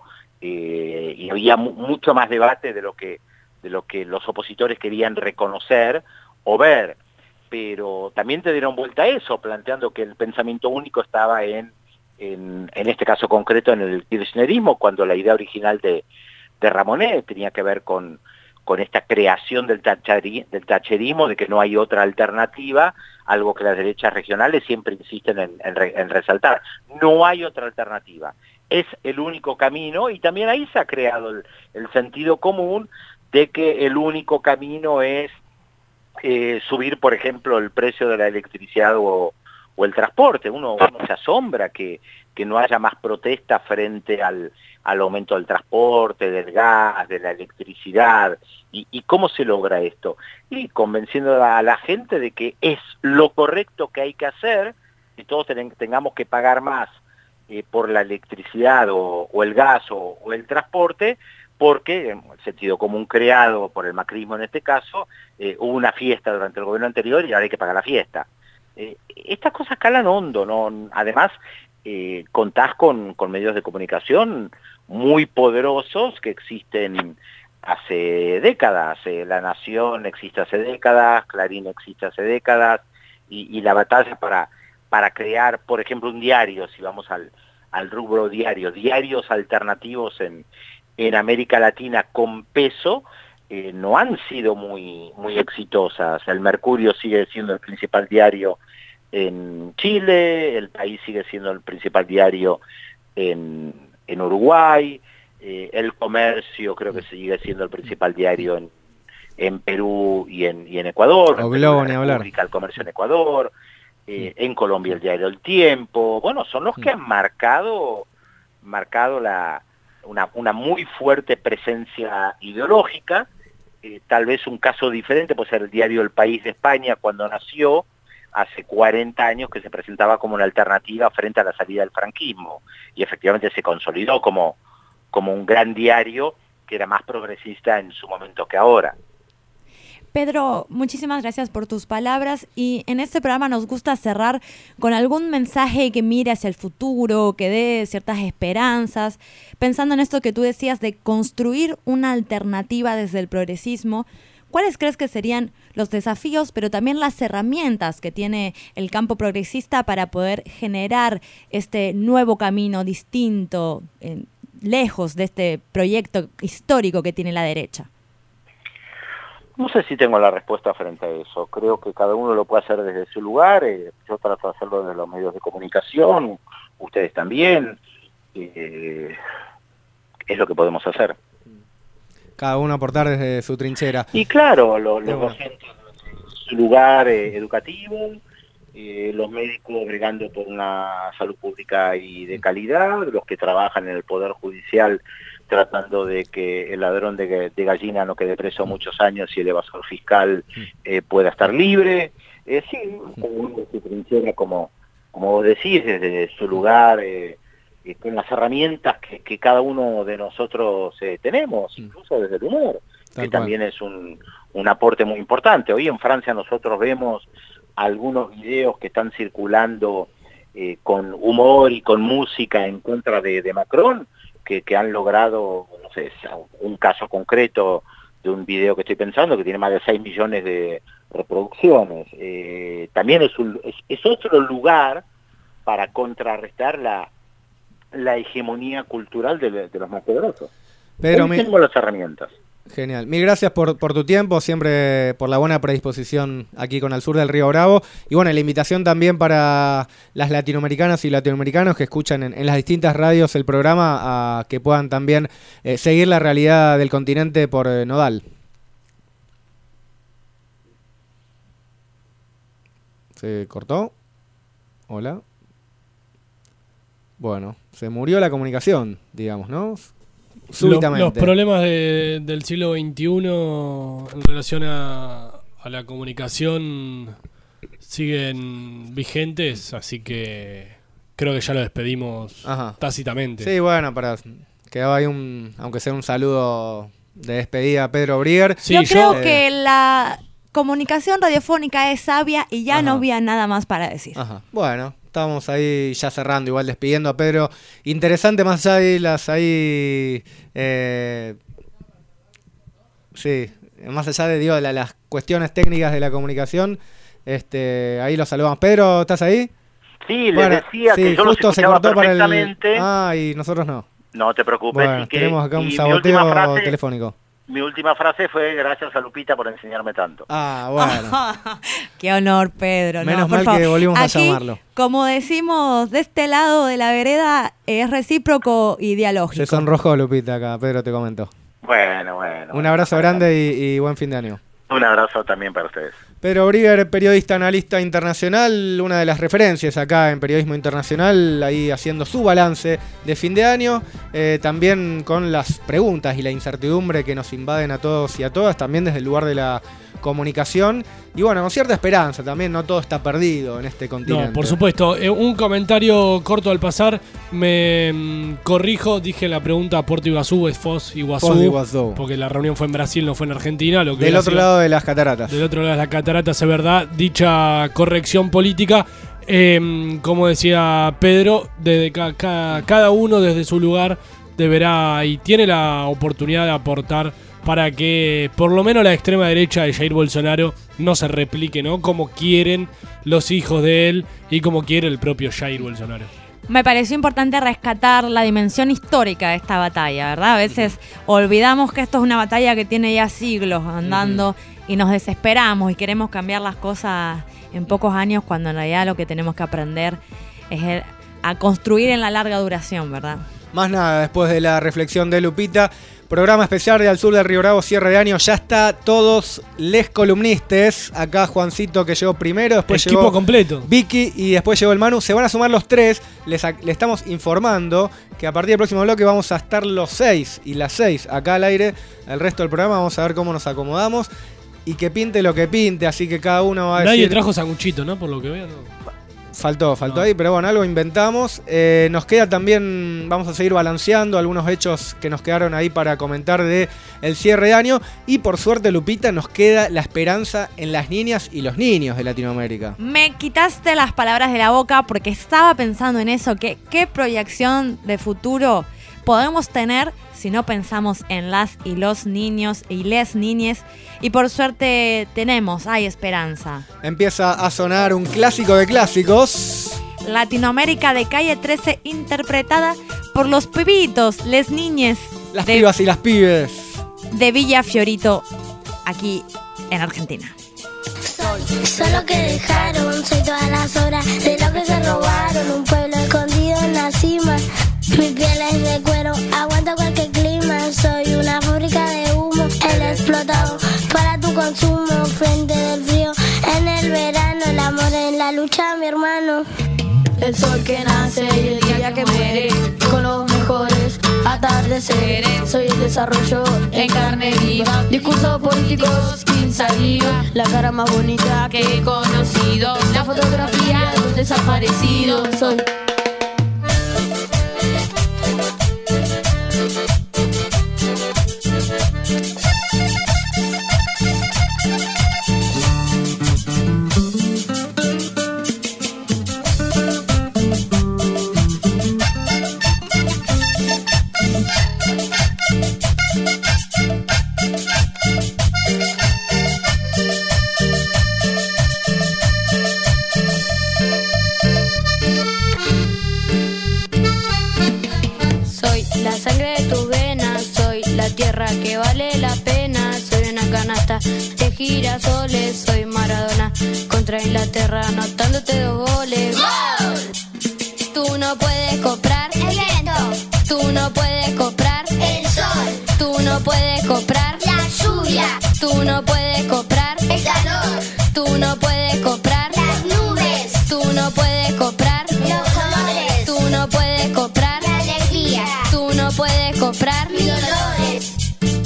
y había mucho más debate de lo que los opositores querían reconocer o ver, pero también te dieron vuelta a eso, planteando que el pensamiento único estaba en este caso concreto en el kirchnerismo, cuando la idea original de Ramonet tenía que ver con esta creación del thatcherismo, de que no hay otra alternativa, algo que las derechas regionales siempre insisten en resaltar. No hay otra alternativa, es el único camino, y también ahí se ha creado el sentido común de que el único camino es subir, por ejemplo, el precio de la electricidad o el transporte. Uno se asombra que no haya más protesta frente al aumento del transporte, del gas, de la electricidad. ¿Y cómo se logra esto? Y convenciendo a la gente de que es lo correcto que hay que hacer, que todos tengamos que pagar más por la electricidad o el gas o el transporte, porque el sentido común creado por el macrismo en este caso, hubo una fiesta durante el gobierno anterior y ahora hay que pagar la fiesta. Estas cosas calan hondo, ¿no? Además, contás con medios de comunicación muy poderosos que existen hace décadas. La Nación existe hace décadas, Clarín existe hace décadas, y la batalla para crear, por ejemplo, un diario, si vamos al rubro diarios alternativos en América Latina con peso, no han sido muy exitosas. El Mercurio sigue siendo el principal diario en Chile, El País sigue siendo el principal diario en Uruguay, El Comercio creo que sigue siendo el principal diario en Perú y en Ecuador. O Globo, ni hablar. El Comercio en Ecuador, en Colombia el diario El Tiempo. Bueno, son los que han marcado una muy fuerte presencia ideológica. Tal vez un caso diferente puede ser el diario El País de España, cuando nació hace 40 años, que se presentaba como una alternativa frente a la salida del franquismo, y efectivamente se consolidó como un gran diario que era más progresista en su momento que ahora. Pedro, muchísimas gracias por tus palabras, y en este programa nos gusta cerrar con algún mensaje que mire hacia el futuro, que dé ciertas esperanzas, pensando en esto que tú decías de construir una alternativa desde el progresismo. ¿Cuáles crees que serían los desafíos, pero también las herramientas que tiene el campo progresista para poder generar este nuevo camino distinto, lejos de este proyecto histórico que tiene la derecha? No sé si tengo la respuesta frente a eso. Creo que cada uno lo puede hacer desde su lugar. Yo trato de hacerlo desde los medios de comunicación, ustedes también. Es lo que podemos hacer. Cada uno aportar desde su trinchera. Y claro, los docentes desde su lugar educativo, los médicos bregando por una salud pública y de calidad, los que trabajan en el Poder Judicial tratando de que el ladrón de gallina no quede preso muchos años y el evasor fiscal pueda estar libre. Sí, uno de su trinchera, como vos decís, desde su lugar, con las herramientas que cada uno de nosotros tenemos, incluso desde el humor, que también es un aporte muy importante. Hoy en Francia nosotros vemos algunos videos que están circulando con humor y con música en contra de Macron, que han logrado, no sé, un caso concreto de un video que estoy pensando que tiene más de 6 millones de reproducciones. También es otro lugar para contrarrestar la hegemonía cultural de los más poderosos. Pero tenemos las herramientas. Genial. Mil gracias por tu tiempo, siempre por la buena predisposición aquí con Al Sur del Río Bravo. Y bueno, la invitación también para las latinoamericanas y latinoamericanos que escuchan en las distintas radios el programa a que puedan también seguir la realidad del continente por Nodal. ¿Se cortó? Hola. Bueno, se murió la comunicación, digamos, ¿no? Súbitamente. Los problemas del siglo XXI en relación a la comunicación siguen vigentes, así que creo que ya lo despedimos tácitamente. Sí, bueno, quedaba ahí aunque sea un saludo de despedida a Pedro Brieger. Sí, yo creo que la comunicación radiofónica es sabia y ya no había nada más para decir. Bueno, estamos ahí ya cerrando, igual despidiendo a Pedro. Interesante, más allá de las ahí... más allá de las cuestiones técnicas de la comunicación, ahí los saludamos. Pedro, ¿estás ahí? Sí, les decía que yo justo los se cortó perfectamente. Y nosotros no. No te preocupes. Bueno, tenemos acá un saboteo telefónico. Mi última frase fue gracias a Lupita por enseñarme tanto. Bueno. Qué honor, Pedro. Menos mal que volvimos a llamarlo. Como decimos, de este lado de la vereda es recíproco y dialógico. Se sonrojó Lupita acá, Pedro te comentó. Bueno. Un abrazo grande y buen fin de año. Un abrazo también para ustedes. Pedro Brieger, periodista, analista internacional, una de las referencias acá en periodismo internacional, ahí haciendo su balance de fin de año, también con las preguntas y la incertidumbre que nos invaden a todos y a todas, también desde el lugar de la comunicación, y bueno, con cierta esperanza también, no todo está perdido en este continente. No, por supuesto. Un comentario corto al pasar, me corrijo, dije la pregunta Puerto Iguazú, es Foz Iguazú, porque la reunión fue en Brasil, no fue en Argentina. Lo que del otro lado de las cataratas. Del otro lado de las cataratas, es verdad, dicha corrección política, como decía Pedro, desde cada uno desde su lugar deberá y tiene la oportunidad de aportar para que por lo menos la extrema derecha de Jair Bolsonaro no se replique, ¿no? Como quieren los hijos de él y como quiere el propio Jair Bolsonaro. Me pareció importante rescatar la dimensión histórica de esta batalla, ¿verdad? A veces olvidamos que esto es una batalla que tiene ya siglos andando y nos desesperamos y queremos cambiar las cosas en pocos años cuando en realidad lo que tenemos que aprender es a construir en la larga duración, ¿verdad? Más nada, después de la reflexión de Lupita, programa especial de Al Sur del Río Bravo, cierre de año, ya está todos les columnistas. Acá Juancito que llegó primero, después equipo llegó completo. Vicky y después llegó el Manu. Se van a sumar los 3. Le estamos informando que a partir del próximo bloque vamos a estar los 6 y las 6 acá al aire. El resto del programa vamos a ver cómo nos acomodamos y que pinte lo que pinte, así que cada uno va a decir... Nadie trajo sanguchito, ¿no? Por lo que veo, ¿no? Faltó ahí, pero bueno, algo inventamos. Nos queda también, vamos a seguir balanceando algunos hechos que nos quedaron ahí para comentar de el cierre de año. Y por suerte, Lupita, nos queda la esperanza en las niñas y los niños de Latinoamérica. Me quitaste las palabras de la boca porque estaba pensando en eso. ¿Qué proyección de futuro podemos tener si no pensamos en las y los niños y les niñes? Y por suerte hay esperanza. Empieza a sonar un clásico de clásicos. Latinoamérica de Calle 13, interpretada por los pibitos, les niñes. Las pibas y las pibes. De Villa Fiorito, aquí en Argentina. Soy lo que dejaron, soy todas las obras de lo que se robaron. Un pueblo escondido en la cima. Mi piel es de cuero, aguanto cualquier clima. Soy una fábrica de humo, el explotado para tu consumo. Frente del frío en el verano, el amor en la lucha, mi hermano. El sol que nace y el día que muere, con los mejores atardeceres. Soy el desarrollo en carne viva, discursos políticos sin saliva. La cara más bonita que he conocido, la fotografía de un desaparecido. Soy canasta de girasoles. Soy Maradona contra Inglaterra, anotándote 2 goles. ¡Gol! Tú no puedes comprar el viento, tú no puedes comprar el sol, tú no puedes comprar la lluvia, tú no puedes comprar el calor, tú no puedes comprar las nubes, tú no puedes comprar los colores, tú no puedes comprar la alegría, tú no puedes comprar mis dolores.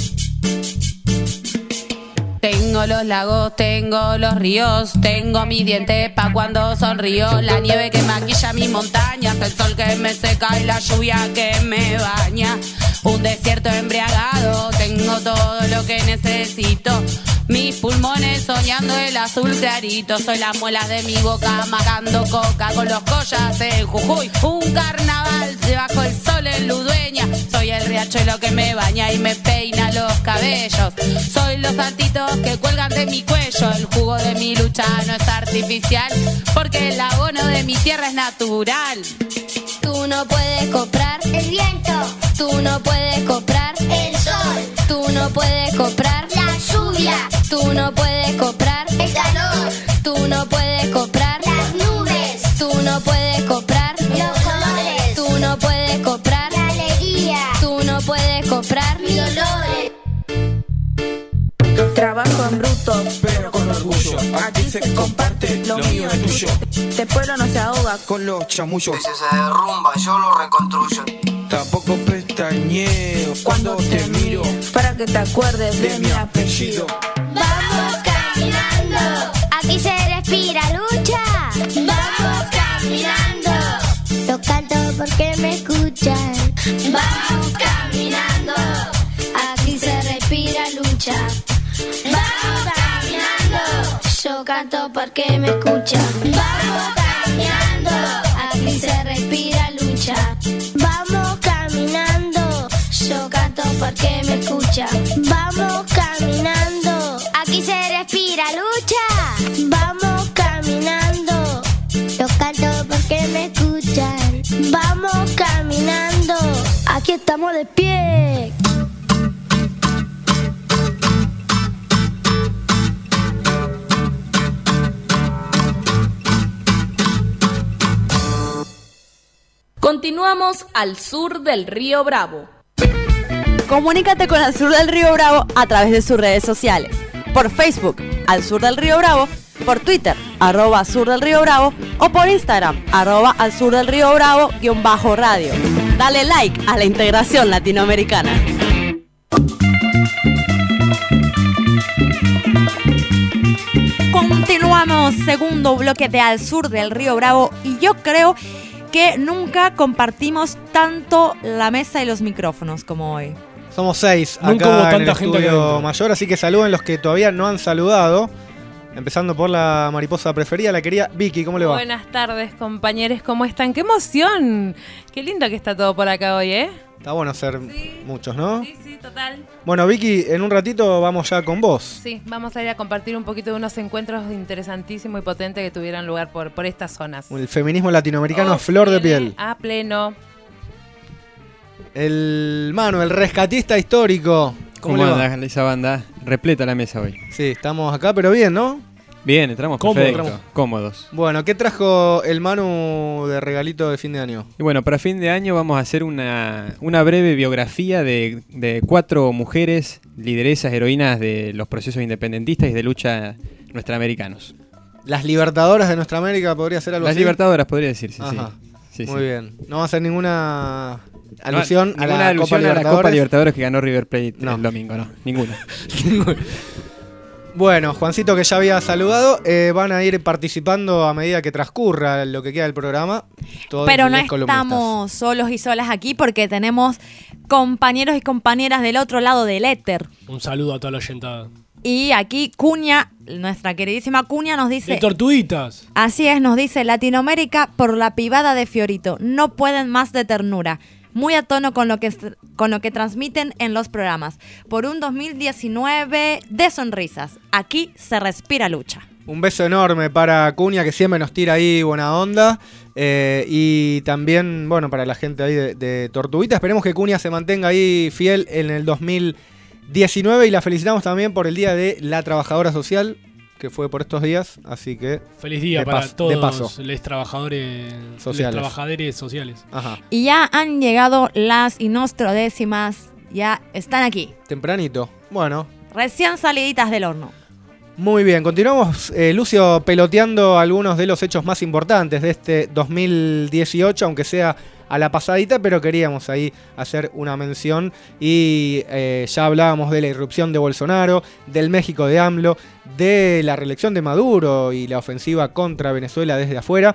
Tengo los lagos, tengo los ríos, tengo mis dientes pa' cuando sonrío, la nieve que maquilla mis montañas, el sol que me seca y la lluvia que me baña, un desierto embriagado, tengo todo lo que necesito, mis pulmones soñando el azul clarito, soy las muelas de mi boca majando coca con los collas en Jujuy, un carnaval debajo el sol en Ludueña, soy el riachuelo que me baña y me peina los cabellos, soy los santitos que cuelgan de mi cuello, el jugo de mi lucha no es artificial, porque el abono de mi tierra es natural. Tú no puedes comprar el viento, tú no puedes comprar el sol, tú no puedes comprar la lluvia, tú no puedes comprar el calor, tú no puedes comprar las nubes, tú no puedes comprar los colores, tú no puedes comprar la alegría, tú no puedes comprar mis dolores. Trabajo en bruto, pero con orgullo. Aquí se comparte, lo mío es tuyo. Este pueblo no se ahoga con los chamullos. Ese se derrumba, yo lo reconstruyo. Tampoco pestañeo cuando te miro, para que te acuerdes de mi apellido. Vamos caminando, aquí se respira lucha. Vamos caminando, lo canto porque me escuchan. Vamos caminando, aquí se respira lucha. Vamos caminando, yo canto porque me escuchan. Vamos caminando, aquí se respira lucha. Vamos caminando, yo canto porque me escuchan. Vamos caminando, aquí se respira lucha. Vamos caminando, yo canto porque me escuchan. Vamos caminando, aquí estamos de pie. Continuamos al sur del Río Bravo. Comunícate con Al Sur del Río Bravo a través de sus redes sociales. Por Facebook, Al Sur del Río Bravo, por Twitter, @Sur del Río Bravo, o por Instagram, @Al Sur del Río Bravo _radio. Dale like a la integración latinoamericana. Continuamos, segundo bloque de Al Sur del Río Bravo, y yo creo que nunca compartimos tanto la mesa y los micrófonos como hoy. Somos 6 Nunca acá hubo en tanta el gente estudio mayor, así que saluden los que todavía no han saludado. Empezando por la mariposa preferida, la querida Vicky, ¿cómo le va? Buenas tardes, compañeros, ¿cómo están? ¡Qué emoción! Qué lindo que está todo por acá hoy, ¿eh? Está bueno ser muchos, ¿no? Sí, total. Bueno, Vicky, en un ratito vamos ya con vos. Sí, vamos a ir a compartir un poquito de unos encuentros interesantísimos y potentes que tuvieron lugar por estas zonas. El feminismo latinoamericano a flor de piel. A pleno. El Manu, el rescatista histórico. ¿Cómo andas, esa banda? Repleta la mesa hoy. Sí, estamos acá, pero bien, ¿no? Bien, entramos perfecto, cómodos. Bueno, ¿qué trajo el Manu de regalito de fin de año? Y bueno, para fin de año vamos a hacer una breve biografía de 4 mujeres, lideresas, heroínas de los procesos independentistas y de lucha nuestraamericanos. Las libertadoras de nuestra América, ¿podría ser algo así? Las libertadoras, podría decirse, Ajá. Sí. Muy bien. No va a hacer ninguna alusión a la Copa Libertadores que ganó River Plate el domingo, no, ninguna. Bueno, Juancito, que ya había saludado, van a ir participando a medida que transcurra lo que queda del programa. Pero no estamos solos y solas aquí porque tenemos compañeros y compañeras del otro lado del éter. Un saludo a toda la oyentada. Y aquí Cuña, nuestra queridísima Cuña, nos dice... ¡De tortuguitas! Así es, nos dice Latinoamérica por la pibada de Fiorito. No pueden más de ternura. Muy a tono con lo que transmiten en los programas. Por un 2019 de sonrisas. Aquí se respira lucha. Un beso enorme para Cuña, que siempre nos tira ahí buena onda. Y también, bueno, para la gente ahí de Tortuguita. Esperemos que Cuña se mantenga ahí fiel en el 2019. 19 y la felicitamos también por el Día de la Trabajadora Social, que fue por estos días, así que... Feliz día para todos los trabajadores sociales. Ajá. Y ya han llegado las inostrodécimas, ya están aquí. Tempranito, bueno. Recién saliditas del horno. Muy bien, continuamos, Lucio, peloteando algunos de los hechos más importantes de este 2018, aunque sea a la pasadita, pero queríamos ahí hacer una mención y ya hablábamos de la irrupción de Bolsonaro, del México de AMLO, de la reelección de Maduro y la ofensiva contra Venezuela desde afuera,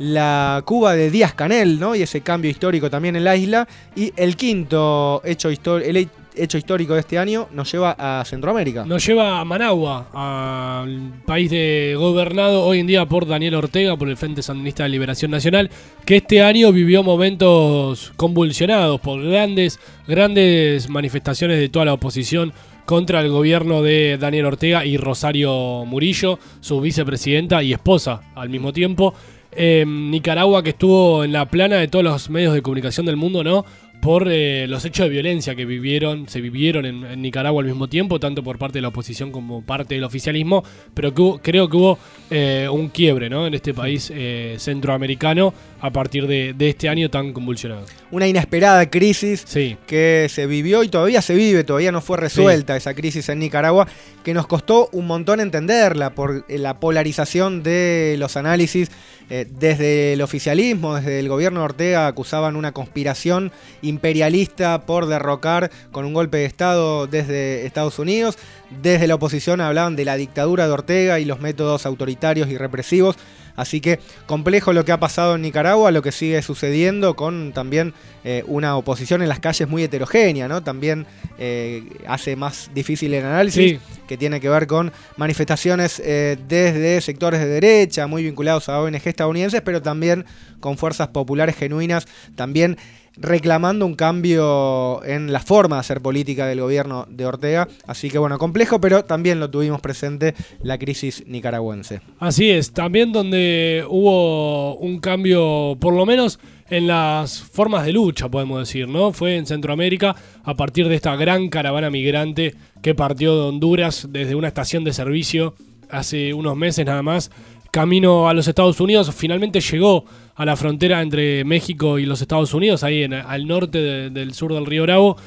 la Cuba de Díaz-Canel, ¿no? Y ese cambio histórico también en la isla, y el quinto hecho histórico de este año nos lleva a Centroamérica. Nos lleva a Managua, al país gobernado hoy en día por Daniel Ortega, por el Frente Sandinista de Liberación Nacional, que este año vivió momentos convulsionados por grandes manifestaciones de toda la oposición contra el gobierno de Daniel Ortega y Rosario Murillo, su vicepresidenta y esposa al mismo tiempo. Nicaragua, que estuvo en la plana de todos los medios de comunicación del mundo, ¿no? Por los hechos de violencia que se vivieron en Nicaragua al mismo tiempo, tanto por parte de la oposición como parte del oficialismo, pero creo que hubo un quiebre, ¿no? En este país centroamericano a partir de este año tan convulsionado. Una inesperada crisis que se vivió y todavía se vive, todavía no fue resuelta esa crisis en Nicaragua, que nos costó un montón entenderla por la polarización de los análisis. Desde el oficialismo, desde el gobierno de Ortega, acusaban una conspiración imperialista por derrocar con un golpe de Estado desde Estados Unidos. Desde la oposición hablaban de la dictadura de Ortega y los métodos autoritarios y represivos. Así que complejo lo que ha pasado en Nicaragua, lo que sigue sucediendo con también una oposición en las calles muy heterogénea, ¿no? También hace más difícil el análisis, que tiene que ver con manifestaciones desde sectores de derecha, muy vinculados a ONG estadounidenses, pero también con fuerzas populares genuinas, también reclamando un cambio en la forma de hacer política del gobierno de Ortega. Así que bueno, complejo, pero también lo tuvimos presente la crisis nicaragüense. Así es, también donde hubo un cambio, por lo menos en las formas de lucha, podemos decir, ¿no? Fue en Centroamérica, a partir de esta gran caravana migrante que partió de Honduras desde una estación de servicio hace unos meses nada más, camino a los Estados Unidos. Finalmente llegó a la frontera entre México y los Estados Unidos, ahí al norte del sur del Río Bravo,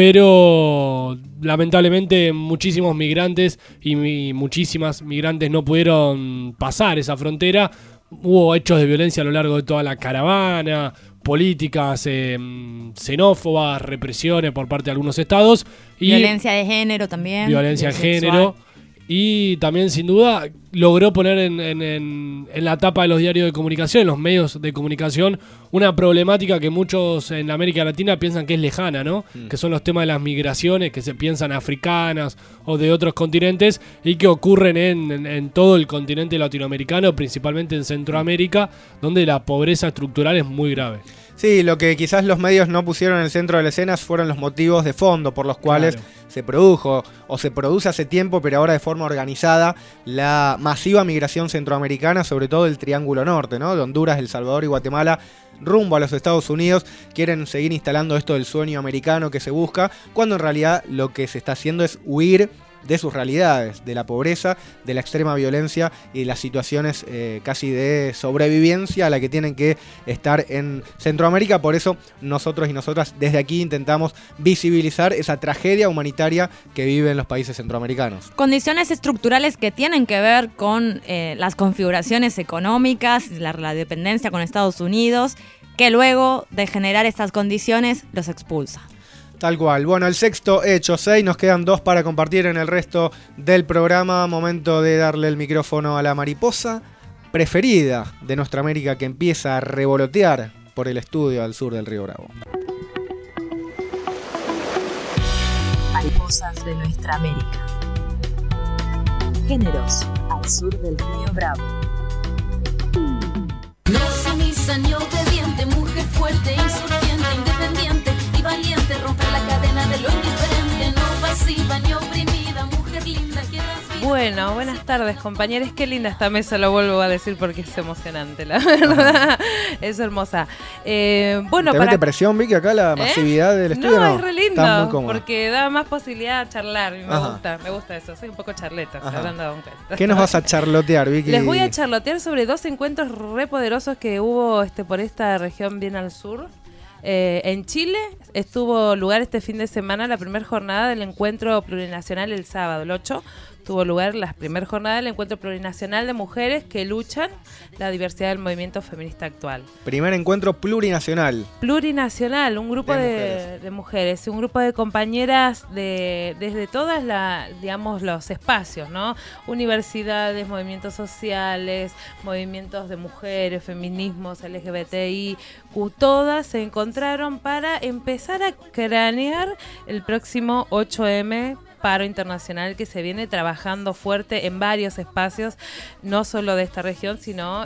pero lamentablemente muchísimos migrantes y muchísimas migrantes no pudieron pasar esa frontera. Hubo hechos de violencia a lo largo de toda la caravana, políticas xenófobas, represiones por parte de algunos estados. Y violencia de género también. Violencia de género. Y también, sin duda, logró poner en la tapa de los diarios de comunicación, en los medios de comunicación, una problemática que muchos en América Latina piensan que es lejana, ¿no? Que son los temas de las migraciones, que se piensan africanas o de otros continentes, y que ocurren en todo el continente latinoamericano, principalmente en Centroamérica, donde la pobreza estructural es muy grave. Sí, lo que quizás los medios no pusieron en el centro de la escena fueron los motivos de fondo por los cuales se produjo o se produce hace tiempo, pero ahora de forma organizada, la masiva migración centroamericana, sobre todo del Triángulo Norte, ¿no? De Honduras, El Salvador y Guatemala, rumbo a los Estados Unidos. Quieren seguir instalando esto del sueño americano que se busca, cuando en realidad lo que se está haciendo es huir de sus realidades, de la pobreza, de la extrema violencia y de las situaciones casi de sobrevivencia a la que tienen que estar en Centroamérica. Por eso nosotros y nosotras desde aquí intentamos visibilizar esa tragedia humanitaria que viven los países centroamericanos. Condiciones estructurales que tienen que ver con las configuraciones económicas, la dependencia con Estados Unidos, que luego de generar estas condiciones los expulsa. Tal cual. Bueno, el sexto hecho, 6, nos quedan 2 para compartir en el resto del programa. Momento de darle el micrófono a la mariposa preferida de nuestra América, que empieza a revolotear por el estudio al sur del Río Bravo. Mariposas de nuestra América. Géneros al sur del Río Bravo. No sumisa ni obediente, mujer fuerte, insurgente, independiente y y valiente, romper la cadena de lo indiferente, no pasiva ni oprimida, mujer linda que das vida. Bueno, buenas tardes, compañeros. Qué linda esta mesa, lo vuelvo a decir porque es emocionante, la verdad. Es hermosa. Bueno, ¿Te mete presión, Vicky, acá la masividad del estudio? No, es re lindo, está muy cómodo. porque da más posibilidad a charlar. Y me gusta eso. Soy un poco charleta, se habrán dado cuenta. ¿Qué nos vas a charlotear, Vicky? Les voy a charlotear sobre 2 encuentros re poderosos que hubo por esta región bien al sur. En Chile estuvo lugar este fin de semana la primera jornada del encuentro plurinacional el sábado, el 8. Tuvo lugar la primera jornada del encuentro plurinacional de mujeres que luchan la diversidad del movimiento feminista actual. Primer encuentro plurinacional. Plurinacional, un grupo de mujeres, un grupo de compañeras desde todas los espacios, ¿no? Universidades, movimientos sociales, movimientos de mujeres, feminismos, LGBTI, todas se encontraron para empezar a cranear el próximo 8M, paro internacional que se viene trabajando fuerte en varios espacios, no solo de esta región, sino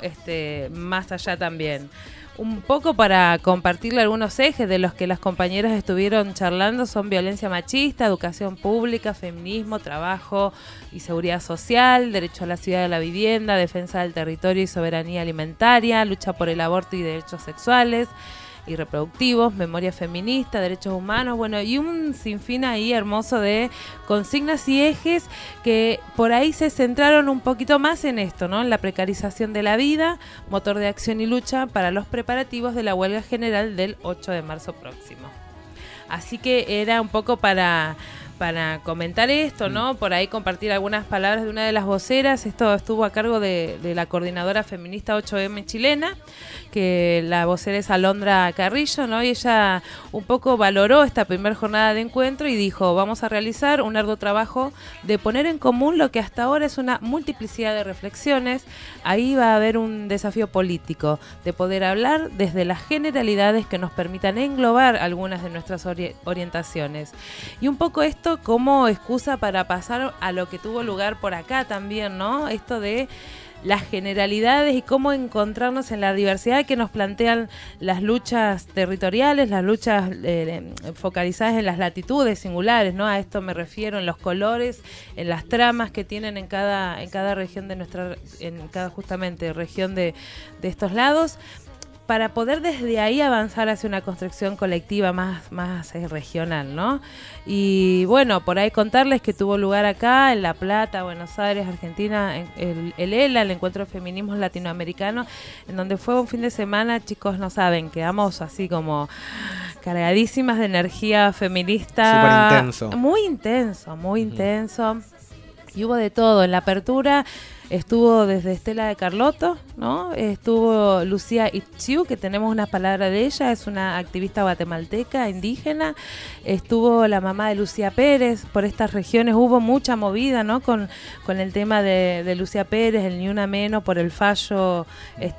más allá también. Un poco para compartirle algunos ejes de los que las compañeras estuvieron charlando son violencia machista, educación pública, feminismo, trabajo y seguridad social, derecho a la ciudad y a la vivienda, defensa del territorio y soberanía alimentaria, lucha por el aborto y derechos sexuales y reproductivos, memoria feminista, derechos humanos, bueno, y un sinfín ahí hermoso de consignas y ejes que por ahí se centraron un poquito más en esto, ¿no? En la precarización de la vida, motor de acción y lucha para los preparativos de la huelga general del 8 de marzo próximo. Así que era un poco para comentar esto, ¿no? Por ahí compartir algunas palabras de una de las voceras. Esto estuvo a cargo de la coordinadora feminista 8M chilena, que la vocera es Alondra Carrillo, ¿no? Y ella un poco valoró esta primera jornada de encuentro y dijo, vamos a realizar un arduo trabajo de poner en común lo que hasta ahora es una multiplicidad de reflexiones. Ahí va a haber un desafío político de poder hablar desde las generalidades que nos permitan englobar algunas de nuestras orientaciones. Y un poco esto como excusa para pasar a lo que tuvo lugar por acá también, ¿no? Esto de las generalidades y cómo encontrarnos en la diversidad que nos plantean las luchas territoriales, las luchas focalizadas en las latitudes singulares, ¿no? A esto me refiero, en los colores, en las tramas que tienen en cada región de en cada justamente región de estos lados, para poder desde ahí avanzar hacia una construcción colectiva más regional, ¿no? Y bueno, por ahí contarles que tuvo lugar acá en La Plata, Buenos Aires, Argentina, el ELA, el Encuentro de Feminismos Latinoamericanos, en donde fue un fin de semana, chicos, no saben, quedamos así como cargadísimas de energía feminista. Súper intenso. Muy intenso. Y hubo de todo. En la apertura estuvo desde Estela de Carlotto, ¿no? Estuvo Lucía Itziu, que tenemos unas palabras de ella, es una activista guatemalteca, indígena. Estuvo la mamá de Lucía Pérez. Por estas regiones hubo mucha movida, ¿no? Con el tema de Lucía Pérez, el Ni Una Menos, por el fallo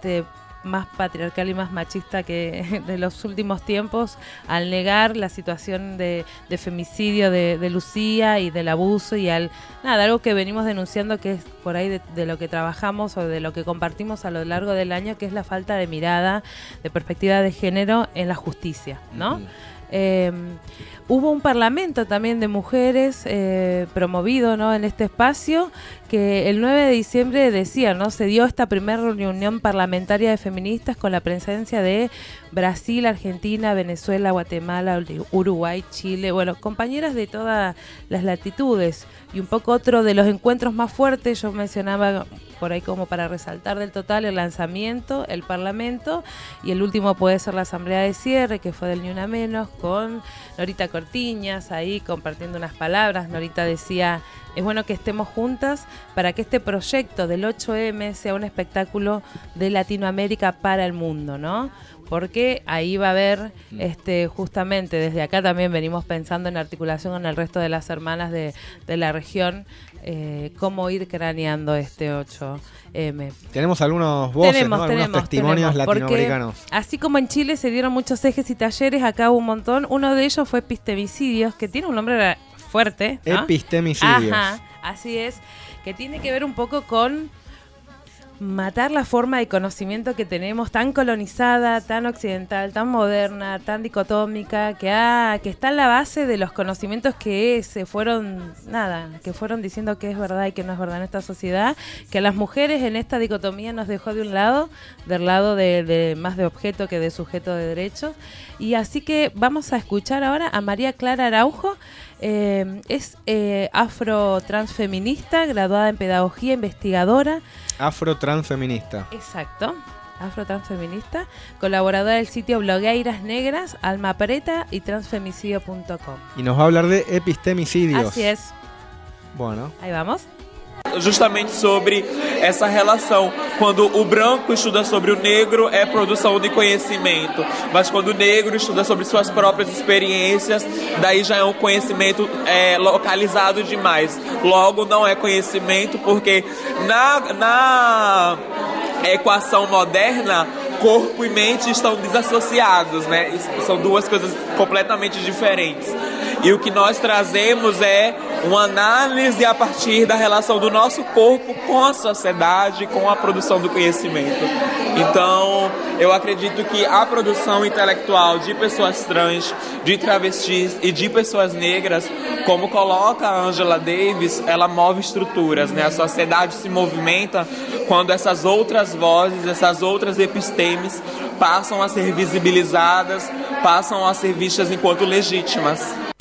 más patriarcal y más machista que de los últimos tiempos, al negar la situación de femicidio de Lucía y del abuso y algo que venimos denunciando, que es por ahí de lo que trabajamos o de lo que compartimos a lo largo del año, que es la falta de mirada, de perspectiva de género en la justicia, ¿no? Hubo un parlamento también de mujeres promovido, ¿no? En este espacio, que el 9 de diciembre decía, ¿no? Se dio esta primera reunión parlamentaria de feministas con la presencia de Brasil, Argentina, Venezuela, Guatemala, Uruguay, Chile, bueno, compañeras de todas las latitudes. Y un poco otro de los encuentros más fuertes, yo mencionaba por ahí como para resaltar del total, el lanzamiento, el parlamento, y el último puede ser la asamblea de cierre, que fue del Ni Una Menos, con Norita Cortiñas ahí compartiendo unas palabras. Norita decía, es bueno que estemos juntas para que este proyecto del 8M sea un espectáculo de Latinoamérica para el mundo, ¿no? Porque ahí va a haber, justamente desde acá también venimos pensando en articulación con el resto de las hermanas de la región, cómo ir craneando este 8M. Tenemos algunos voces, ¿no? Algunos testimonios latinoamericanos. Así como en Chile se dieron muchos ejes y talleres, acá hubo un montón. Uno de ellos fue Epistemicidios, que tiene un nombre fuerte, ¿no? Epistemicidios. Ajá, así es, que tiene que ver un poco con matar la forma de conocimiento que tenemos tan colonizada, tan occidental, tan moderna, tan dicotómica, que está en la base de los conocimientos que se fueron, que fueron diciendo que es verdad y que no es verdad en esta sociedad, que a las mujeres en esta dicotomía nos dejó del lado de más de objeto que de sujeto de derechos. Y así que vamos a escuchar ahora a María Clara Araujo. Es afro-transfeminista, graduada en pedagogía, investigadora. Afro-transfeminista. Exacto, afro-transfeminista, colaboradora del sitio Blogueiras Negras, Alma Preta y transfemicidio.com. Y nos va a hablar de epistemicidios. Así es. Bueno. Ahí vamos. Justamente sobre essa relação. Quando o branco estuda sobre o negro, é produção de conhecimento. Mas quando o negro estuda sobre suas próprias experiências, daí já é um conhecimento localizado demais. Logo, não é conhecimento, porque na equação moderna, corpo e mente estão desassociados, né? São duas coisas completamente diferentes. E o que nós trazemos é uma análise a partir da relação do nosso corpo com a sociedade, com a produção do conhecimento. Então, eu acredito que a produção intelectual de pessoas trans, de travestis e de pessoas negras, como coloca a Angela Davis, ela move estruturas, né? A sociedade se movimenta quando essas outras vozes, essas outras epistemes passam a ser visibilizadas, passam a ser vistas enquanto legítimas.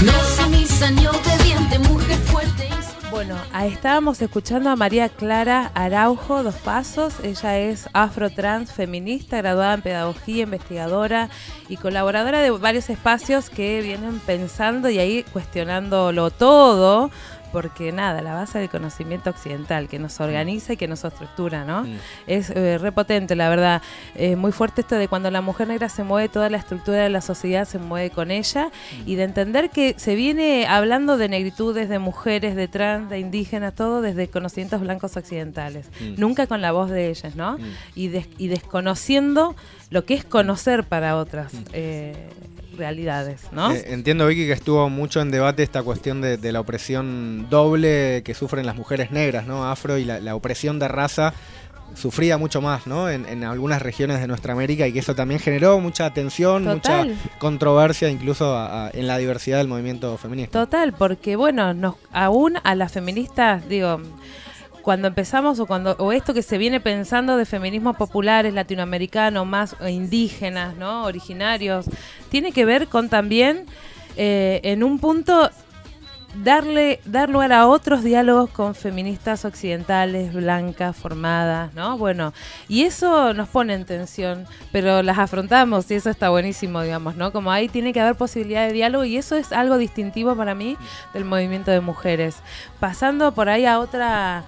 Bueno, ahí estábamos escuchando a María Clara Araujo, Dos Pasos. Ella es afro-trans feminista, graduada en pedagogía, investigadora y colaboradora de varios espacios que vienen pensando y ahí cuestionándolo todo, porque la base del conocimiento occidental que nos organiza y que nos estructura, ¿no? Es repotente, la verdad. Muy fuerte esto de cuando la mujer negra se mueve, toda la estructura de la sociedad se mueve con ella, y de entender que se viene hablando de negritudes, de mujeres, de trans, de indígenas, todo desde conocimientos blancos occidentales. Nunca con la voz de ellas, ¿no? Y desconociendo lo que es conocer para otras realidades, ¿no? Entiendo, Vicky, que estuvo mucho en debate esta cuestión de la opresión doble que sufren las mujeres negras, ¿no? Afro, y la opresión de raza sufría mucho más, ¿no? En algunas regiones de nuestra América, y que eso también generó mucha tensión, Total. mucha controversia, incluso en la diversidad del movimiento feminista. Total, porque bueno, aún a las feministas, digo, cuando empezamos o esto que se viene pensando de feminismos populares latinoamericanos, más indígenas, ¿no? Originarios, tiene que ver con también en un punto dar lugar a otros diálogos con feministas occidentales, blancas, formadas, ¿no? Bueno, y eso nos pone en tensión, pero las afrontamos y eso está buenísimo, digamos, ¿no? Como ahí tiene que haber posibilidad de diálogo, y eso es algo distintivo para mí del movimiento de mujeres. Pasando por ahí a otra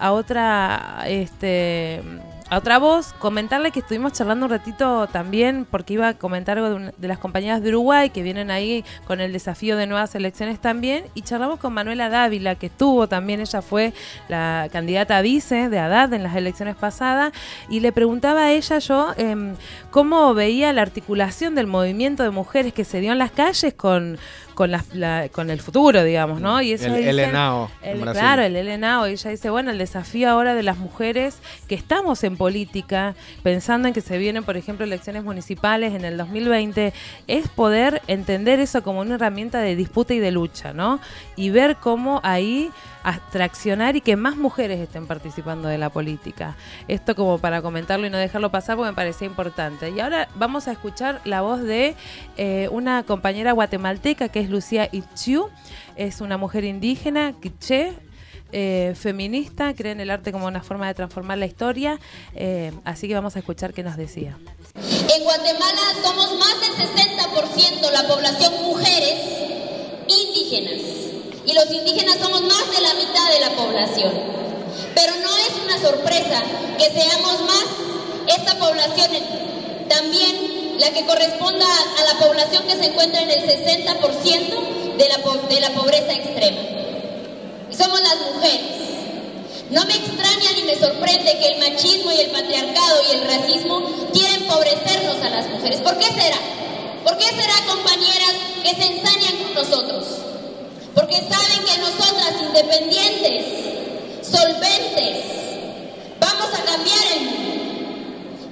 voz, comentarle que estuvimos charlando un ratito también, porque iba a comentar algo de las compañeras de Uruguay que vienen ahí con el desafío de nuevas elecciones también, y charlamos con Manuela Dávila, que estuvo también, ella fue la candidata a vice de Haddad en las elecciones pasadas, y le preguntaba a ella cómo veía la articulación del movimiento de mujeres que se dio en las calles con el futuro, digamos, ¿no? Y ella el ENAO. Claro, el ENAO. Y ella dice, bueno, el desafío ahora de las mujeres que estamos en política, pensando en que se vienen, por ejemplo, elecciones municipales en el 2020, es poder entender eso como una herramienta de disputa y de lucha, ¿no? Y ver cómo ahí traccionar y que más mujeres estén participando de la política. Esto como para comentarlo y no dejarlo pasar, porque me parecía importante. Y ahora vamos a escuchar la voz de una compañera guatemalteca que es Lucía Itziu. Es una mujer indígena, quiché, feminista, cree en el arte como una forma de transformar la historia. Así que vamos a escuchar qué nos decía. En Guatemala somos más del 60% la población mujeres indígenas. Y los indígenas somos más de la mitad de la población. Pero no es una sorpresa que seamos más esta población, también la que corresponda a la población que se encuentra en el 60% de la pobreza extrema. Y somos las mujeres. No me extraña ni me sorprende que el machismo y el patriarcado y el racismo quieran empobrecernos a las mujeres. ¿Por qué será? ¿Por qué será, compañeras, que se ensañan con nosotros? Porque saben que nosotras, independientes, solventes, vamos a cambiar el mundo.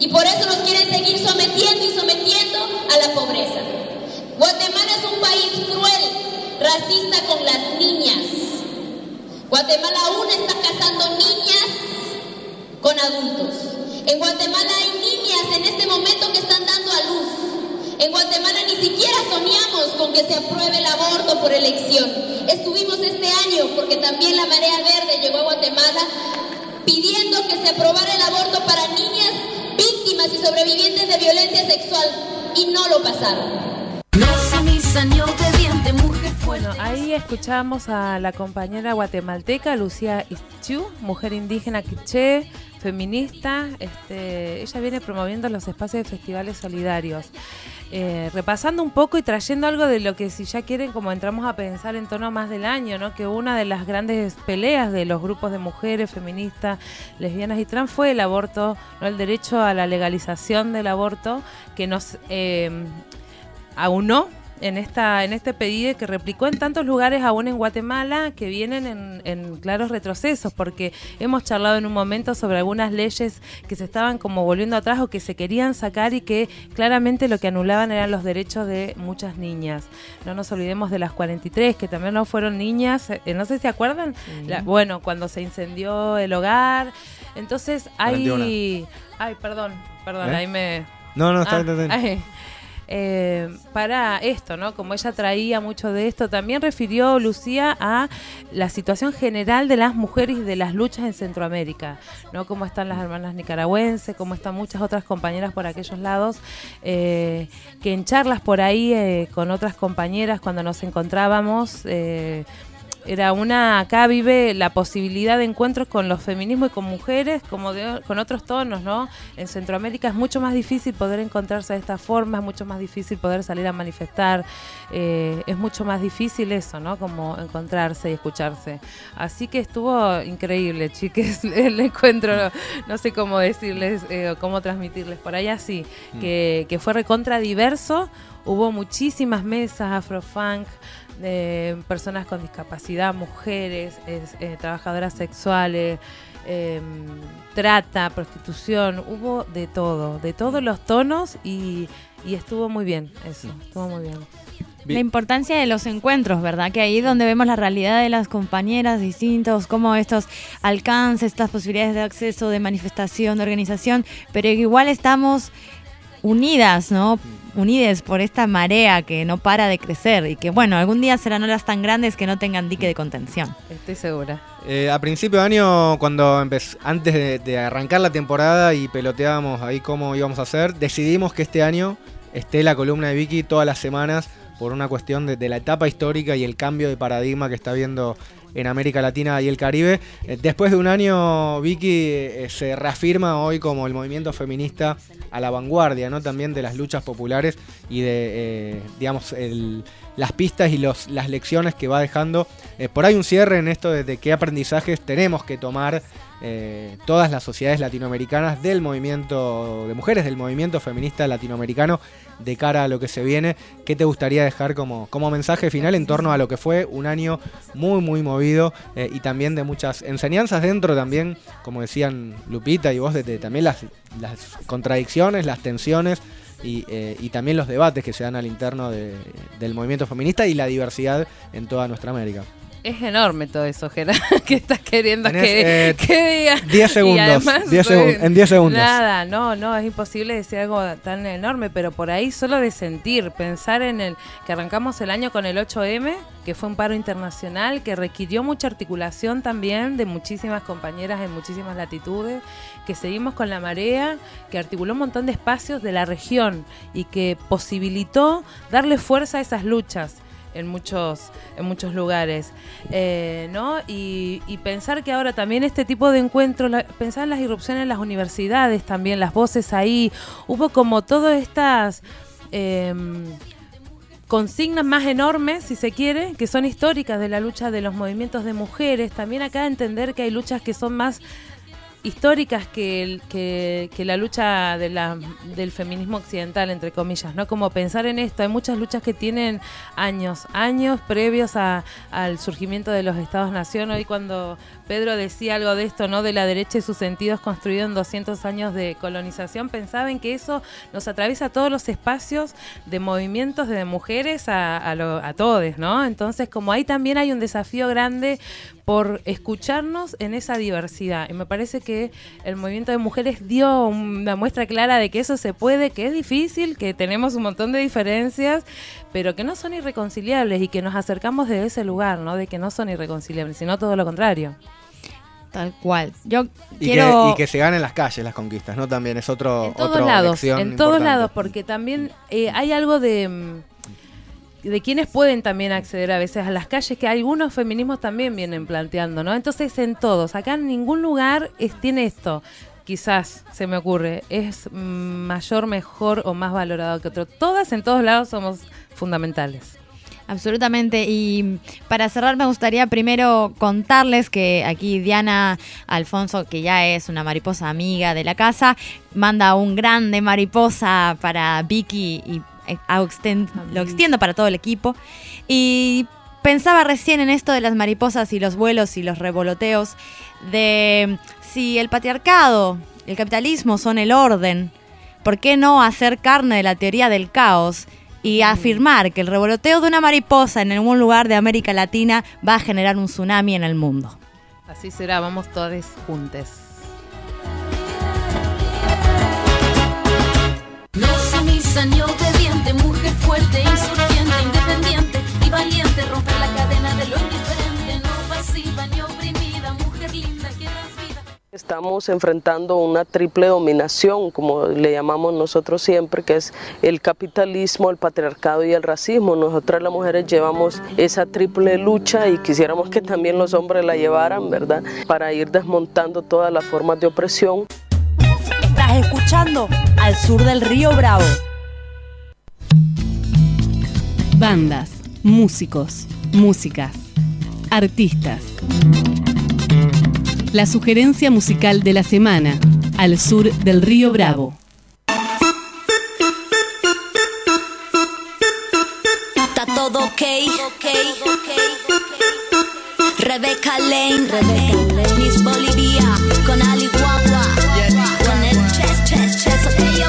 por eso nos quieren seguir sometiendo y sometiendo a la pobreza. Guatemala es un país cruel, racista con las niñas. Guatemala aún está casando niñas con adultos. En Guatemala hay niñas en este momento que están dando a luz. En Guatemala ni siquiera soñamos con que se apruebe el aborto por elección. Estuvimos este año, porque también la Marea Verde llegó a Guatemala, pidiendo que se aprobara el aborto para niñas víctimas y sobrevivientes de violencia sexual, y no lo pasaron. Bueno, ahí escuchamos a la compañera guatemalteca Lucía Ischú, mujer indígena quiché, feminista. Ella viene promoviendo los espacios de festivales solidarios. Repasando un poco y trayendo algo de lo que, si ya quieren, como entramos a pensar en torno más del año, ¿no? Que una de las grandes peleas de los grupos de mujeres feministas, lesbianas y trans fue el aborto, ¿no? El derecho a la legalización del aborto, que nos aunó en este pedido, que replicó en tantos lugares aún en Guatemala, que vienen en claros retrocesos, porque hemos charlado en un momento sobre algunas leyes que se estaban como volviendo atrás o que se querían sacar y que claramente lo que anulaban eran los derechos de muchas niñas. No nos olvidemos de las 43, que también no fueron niñas, no sé si se acuerdan, bueno, cuando se incendió el hogar. Entonces hay... 41. Ay, perdón, ahí me... No, está bien. Para esto, ¿no? Como ella traía mucho de esto, también refirió Lucía a la situación general de las mujeres y de las luchas en Centroamérica, ¿no? Cómo están las hermanas nicaragüenses, cómo están muchas otras compañeras por aquellos lados, que en charlas por ahí con otras compañeras cuando nos encontrábamos, acá vive la posibilidad de encuentros con los feminismos y con mujeres, como con otros tonos, ¿no? En Centroamérica es mucho más difícil poder encontrarse de esta forma, es mucho más difícil poder salir a manifestar, es mucho más difícil eso, ¿no? Como encontrarse y escucharse. Así que estuvo increíble, chiques, el encuentro, no sé cómo decirles, cómo transmitirles, por ahí así, que fue recontra diverso, hubo muchísimas mesas, afrofunk, de personas con discapacidad, mujeres, trabajadoras sexuales, trata, prostitución, hubo de todo, de todos los tonos y estuvo muy bien eso, estuvo muy bien. La importancia de los encuentros, ¿verdad? Que ahí es donde vemos la realidad de las compañeras distintos, cómo estos alcances, estas posibilidades de acceso, de manifestación, de organización, pero igual estamos unidas, ¿no? Unides por esta marea que no para de crecer y que, bueno, algún día serán olas tan grandes que no tengan dique de contención. Estoy segura. A principio de año, cuando antes de arrancar la temporada y peloteábamos ahí cómo íbamos a hacer, decidimos que este año esté la columna de Vicky todas las semanas por una cuestión de la etapa histórica y el cambio de paradigma que está viendo en América Latina y el Caribe. Después de un año, Vicky se reafirma hoy como el movimiento feminista a la vanguardia, ¿no? También de las luchas populares y de, digamos, las pistas y las lecciones que va dejando. Por ahí un cierre en esto de qué aprendizajes tenemos que tomar todas las sociedades latinoamericanas del movimiento de mujeres, del movimiento feminista latinoamericano de cara a lo que se viene. ¿Qué te gustaría dejar como mensaje final en torno a lo que fue un año muy muy movido y también de muchas enseñanzas dentro también, como decían Lupita y vos, de también las contradicciones, las tensiones y también los debates que se dan al interno del movimiento feminista y la diversidad en toda nuestra América? Es enorme todo eso, Gerard, que estás queriendo que diga. 10 segundos, Además, en 10 segundos. Nada, no, es imposible decir algo tan enorme, pero por ahí solo de sentir, pensar en que arrancamos el año con el 8M, que fue un paro internacional, que requirió mucha articulación también de muchísimas compañeras en muchísimas latitudes, que seguimos con la marea, que articuló un montón de espacios de la región y que posibilitó darle fuerza a esas luchas en muchos lugares, ¿no? Y pensar que ahora también este tipo de encuentros, pensar en las irrupciones en las universidades también, las voces ahí, hubo como todas estas consignas más enormes, si se quiere, que son históricas de la lucha de los movimientos de mujeres. También acá entender que hay luchas que son más históricas que la lucha del feminismo occidental, entre comillas, ¿no? Como pensar en esto, hay muchas luchas que tienen años previos al surgimiento de los Estados-Nación. Hoy cuando Pedro decía algo de esto, ¿no? De la derecha y sus sentidos construidos en 200 años de colonización, pensaba en que eso nos atraviesa todos los espacios de movimientos de mujeres a todos, ¿no? Entonces, como ahí también hay un desafío grande por escucharnos en esa diversidad. Y me parece que el movimiento de mujeres dio una muestra clara de que eso se puede, que es difícil, que tenemos un montón de diferencias, pero que no son irreconciliables y que nos acercamos desde ese lugar, ¿no? De que no son irreconciliables, sino todo lo contrario. Tal cual. Yo y quiero... que se ganen en las calles las conquistas, ¿no? También es otra en todos lados, importante. Porque también hay algo de quienes pueden también acceder a veces a las calles, que algunos feminismos también vienen planteando, ¿no? Entonces, en todos, acá en ningún lugar tiene esto. Quizás, se me ocurre, es mayor, mejor o más valorado que otro. Todas, en todos lados, somos fundamentales. Absolutamente. Y para cerrar me gustaría primero contarles que aquí Diana Alfonso, que ya es una mariposa amiga de la casa, manda un grande mariposa para Vicky y lo extiendo para todo el equipo. Y pensaba recién en esto de las mariposas y los vuelos y los revoloteos, de si el patriarcado, el capitalismo son el orden, ¿por qué no hacer carne de la teoría del caos y afirmar que el revoloteo de una mariposa en algún lugar de América Latina va a generar un tsunami en el mundo? Así será, vamos todos juntos. No sumisa ni obediente, mujer fuerte, insurgente, independiente y valiente, romper la cadena de lo indiferente, no pasiva ni oprimida, mujer linda que das vida. Estamos enfrentando una triple dominación, como le llamamos nosotros siempre, que es el capitalismo, el patriarcado y el racismo. Nosotras las mujeres llevamos esa triple lucha y quisiéramos que también los hombres la llevaran, ¿verdad? Para ir desmontando todas las formas de opresión. Estás escuchando Al Sur del Río Bravo. Bandas, músicos, músicas, artistas. La sugerencia musical de la semana, Al Sur del Río Bravo. Está todo ok. Rebeca Lane, Miss Bolivia, con Ali Guagua, con el chess,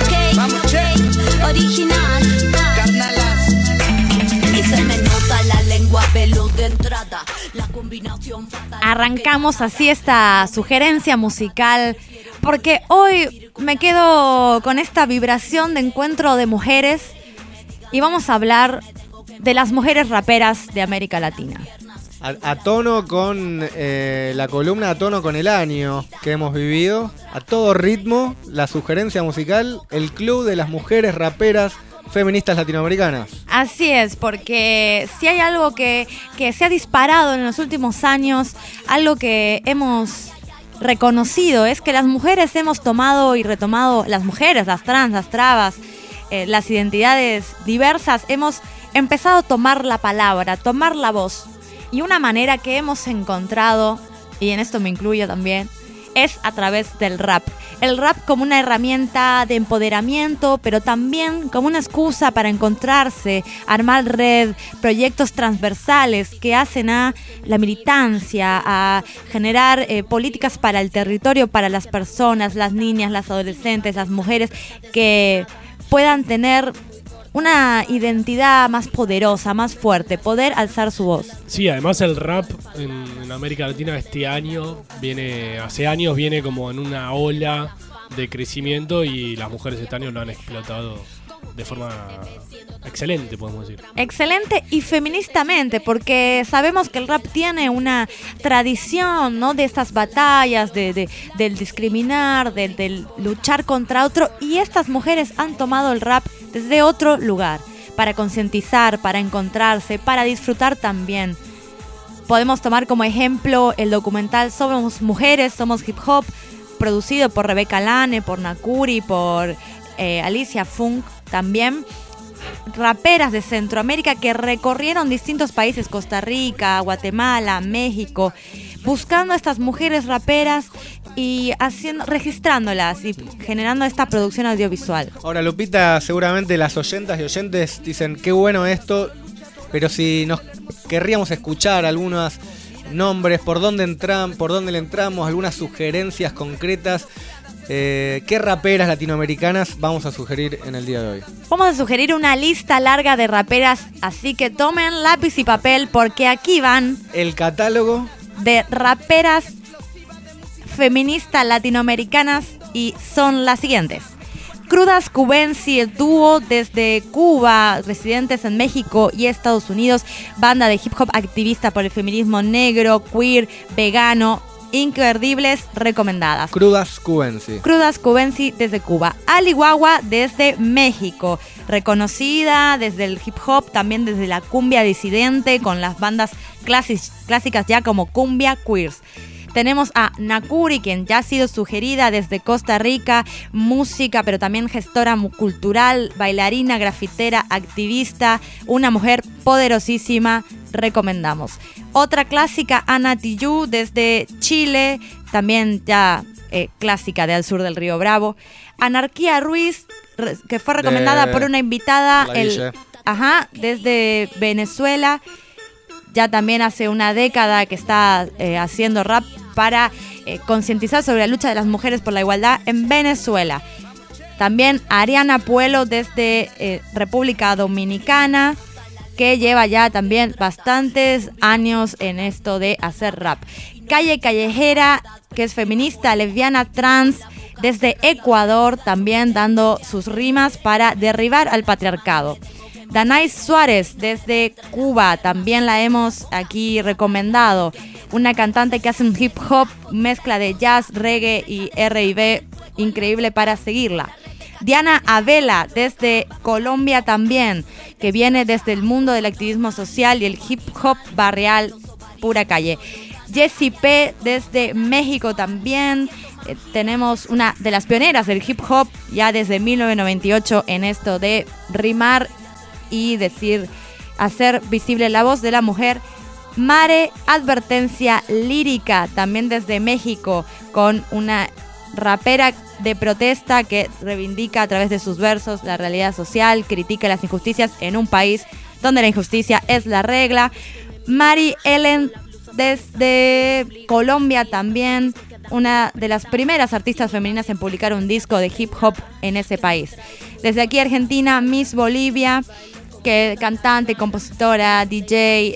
ok, original, carnalas, y se me nota la lengua veloz de entrada, la combinación fatal. Arrancamos así esta sugerencia musical, porque hoy me quedo con esta vibración de encuentro de mujeres y vamos a hablar de las mujeres raperas de América Latina. A tono con la columna, a tono con el año que hemos vivido, a todo ritmo, la sugerencia musical, el club de las mujeres raperas feministas latinoamericanas. Así es, porque si hay algo que se ha disparado en los últimos años, algo que hemos reconocido, es que las mujeres hemos tomado y retomado, las mujeres, las trans, las trabas, las identidades diversas, hemos empezado a tomar la palabra, tomar la voz. Y una manera que hemos encontrado, y en esto me incluyo también, es a través del rap. El rap como una herramienta de empoderamiento, pero también como una excusa para encontrarse, armar red, proyectos transversales que hacen a la militancia, a generar políticas para el territorio, para las personas, las niñas, las adolescentes, las mujeres, que puedan tener una identidad más poderosa, más fuerte, poder alzar su voz. Sí, además el rap en América Latina hace años viene como en una ola de crecimiento y las mujeres este año lo han explotado de forma excelente, podemos decir. Excelente y feministamente, porque sabemos que el rap tiene una tradición, ¿no? De estas batallas, del discriminar, del luchar contra otro, y estas mujeres han tomado el rap desde otro lugar, para concientizar, para encontrarse, para disfrutar también. Podemos tomar como ejemplo el documental Somos Mujeres, Somos Hip Hop, producido por Rebeca Lane, por Nakuri, por Alicia Funk también. Raperas de Centroamérica que recorrieron distintos países, Costa Rica, Guatemala, México, buscando a estas mujeres raperas y registrándolas y generando esta producción audiovisual. Ahora, Lupita, seguramente las oyentas y oyentes dicen, qué bueno esto, pero si nos querríamos escuchar algunos nombres, por dónde le entramos, algunas sugerencias concretas, ¿qué raperas latinoamericanas vamos a sugerir en el día de hoy? Vamos a sugerir una lista larga de raperas, así que tomen lápiz y papel porque aquí van el catálogo de raperas feministas latinoamericanas y son las siguientes. Crudas Cubensi, el dúo desde Cuba, residentes en México y Estados Unidos, banda de hip hop activista por el feminismo negro, queer, vegano, imperdibles, recomendadas. Crudas Cubensi. Crudas Cubensi desde Cuba. Ali Guagua desde México, reconocida desde el hip hop, también desde la cumbia disidente con las bandas clásicas ya como Cumbia Queers. Tenemos a Nakuri, quien ya ha sido sugerida desde Costa Rica, música, pero también gestora cultural, bailarina, grafitera, activista, una mujer poderosísima, recomendamos. Otra clásica, Ana Tijoux, desde Chile, también ya clásica de al sur del Río Bravo. Anarquía Ruiz, que fue recomendada por una invitada desde Venezuela. Ya también hace una década que está haciendo rap para concientizar sobre la lucha de las mujeres por la igualdad en Venezuela. También Ariana Puelo desde República Dominicana, que lleva ya también bastantes años en esto de hacer rap. Calle Callejera, que es feminista, lesbiana, trans, desde Ecuador, también dando sus rimas para derribar al patriarcado. Danais Suárez desde Cuba, también la hemos aquí recomendado. Una cantante que hace un hip hop, mezcla de jazz, reggae y R&B, increíble para seguirla. Diana Avela desde Colombia también, que viene desde el mundo del activismo social y el hip hop barrial, pura calle. Jessie P desde México también. Tenemos una de las pioneras del hip hop ya desde 1998 en esto de rimar y hacer visible la voz de la mujer. Mare Advertencia Lírica, también desde México, con una rapera de protesta que reivindica a través de sus versos la realidad social, critica las injusticias en un país donde la injusticia es la regla. Mari Ellen desde Colombia también, una de las primeras artistas femeninas en publicar un disco de hip hop en ese país. Desde aquí Argentina, Miss Bolivia, que cantante, compositora, DJ,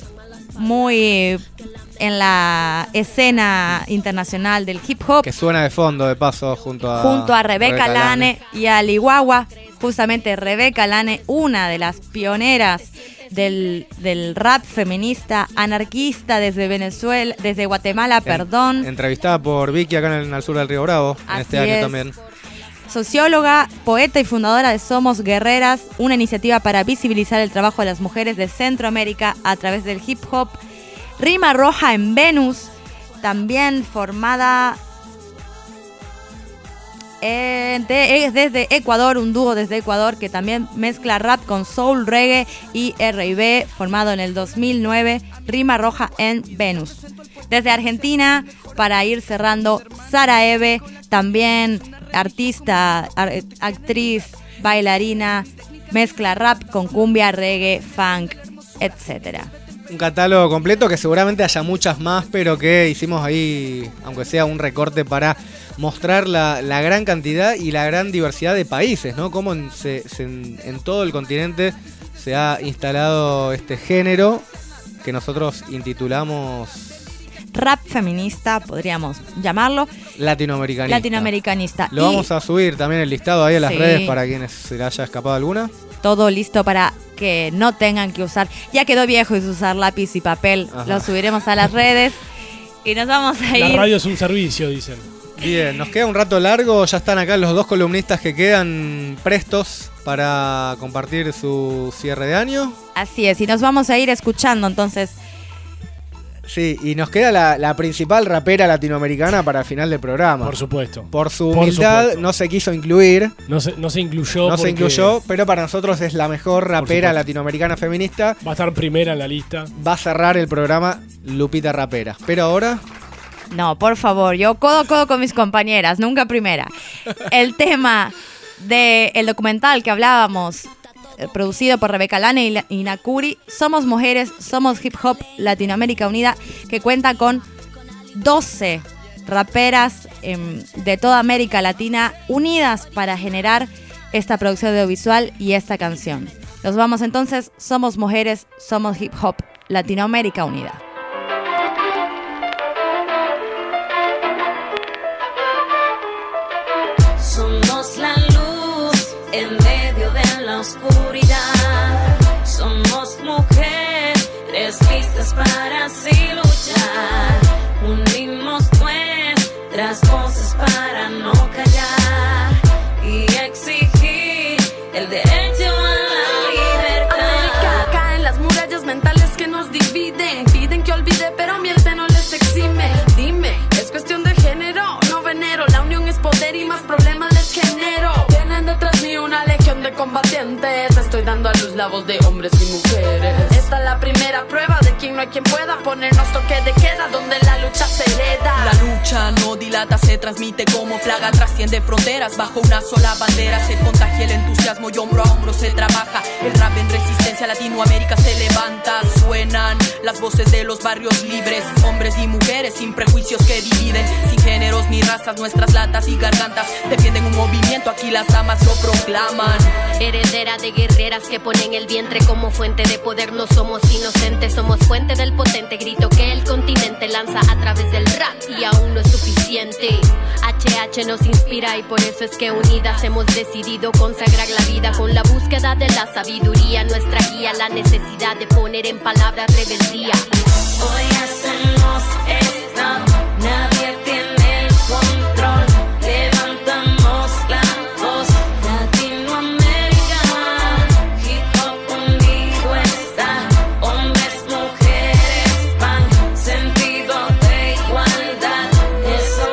muy en la escena internacional del hip hop. Que suena de fondo, de paso, junto a Rebeca Lane y a Ali Guagua. Justamente Rebeca Lane, una de las pioneras del rap feminista, anarquista desde Venezuela, desde Guatemala, Entrevistada por Vicky acá en el sur del Río Bravo, en este año también. Socióloga, poeta y fundadora de Somos Guerreras, una iniciativa para visibilizar el trabajo de las mujeres de Centroamérica a través del hip hop. Rima Roja en Venus, también formada desde Ecuador, un dúo desde Ecuador que también mezcla rap con soul, reggae y R&B, formado en el 2009, Rima Roja en Venus. Desde Argentina, para ir cerrando, Sara Eve, también artista, actriz, bailarina, mezcla rap con cumbia, reggae, funk, etcétera. Un catálogo completo que seguramente haya muchas más, pero que hicimos ahí, aunque sea un recorte para mostrar la gran cantidad y la gran diversidad de países, ¿no? Cómo en todo el continente se ha instalado este género que nosotros intitulamos rap feminista, podríamos llamarlo. Latinoamericanista. Lo vamos a subir también el listado ahí a las redes para quienes se le haya escapado alguna. Todo listo para que no tengan que usar. Ya quedó viejo eso, usar lápiz y papel. Ajá. Lo subiremos a las redes y nos vamos a ir. La radio es un servicio, dicen. Bien, nos queda un rato largo. Ya están acá los dos columnistas que quedan prestos para compartir su cierre de año. Así es, y nos vamos a ir escuchando entonces. Sí, y nos queda la principal rapera latinoamericana para el final del programa. Por supuesto. Por su humildad no se quiso incluir. No se incluyó. No se incluyó, pero para nosotros es la mejor rapera latinoamericana feminista. Va a estar primera en la lista. Va a cerrar el programa Lupita Rapera. Pero ahora No, por favor, yo codo a codo con mis compañeras, nunca primera. El tema del documental que hablábamos, producido por Rebeca Lane y Nakuri, Somos Mujeres, Somos Hip Hop, Latinoamérica Unida, que cuenta con 12 raperas de toda América Latina unidas para generar esta producción audiovisual y esta canción. Nos vamos entonces, Somos Mujeres, Somos Hip Hop, Latinoamérica Unida. Somos la luz en medio de la oscuridad. Somos mujeres listas para así luchar. Unimos nuestras voces para no callar y exigir el derecho a la libertad. América caen las murallas mentales que nos dividen. Piden que olvide, pero mi arte no les exime. Dime, ¿es cuestión de género? No venero, la unión es poder y más problemas les genero. Tienen detrás mío una legión de combatientes. Estoy dando a luz la voz de hombres y mujeres. Esta es la primera prueba de quien no hay quien pueda ponernos toque de queda, donde la lucha se hereda. La lucha no dilata, se transmite como plaga, trasciende fronteras bajo una sola bandera. Se contagia el entusiasmo y hombro a hombro se trabaja. El rap en resistencia, Latinoamérica se levanta. Suenan las voces de los barrios libres, hombres y mujeres sin prejuicios que dividen, sin géneros ni razas, nuestras latas y gargantas defienden un movimiento, aquí las damas lo proclaman. Heredera de guerreras que ponen el vientre como fuente de poder. No somos inocentes, somos fuente del potente grito que el continente lanza a través del rap y aún no es suficiente. HH nos inspira y por eso es que unidas hemos decidido consagrar la vida con la búsqueda de la sabiduría, nuestra guía, la necesidad de poner en palabras rebeldía. Hoy hacemos esto, nadie tiene el control. Levantamos la voz, Latinoamérica. Hip hop conmigo está, hombres, mujeres van, sentido de igualdad, eso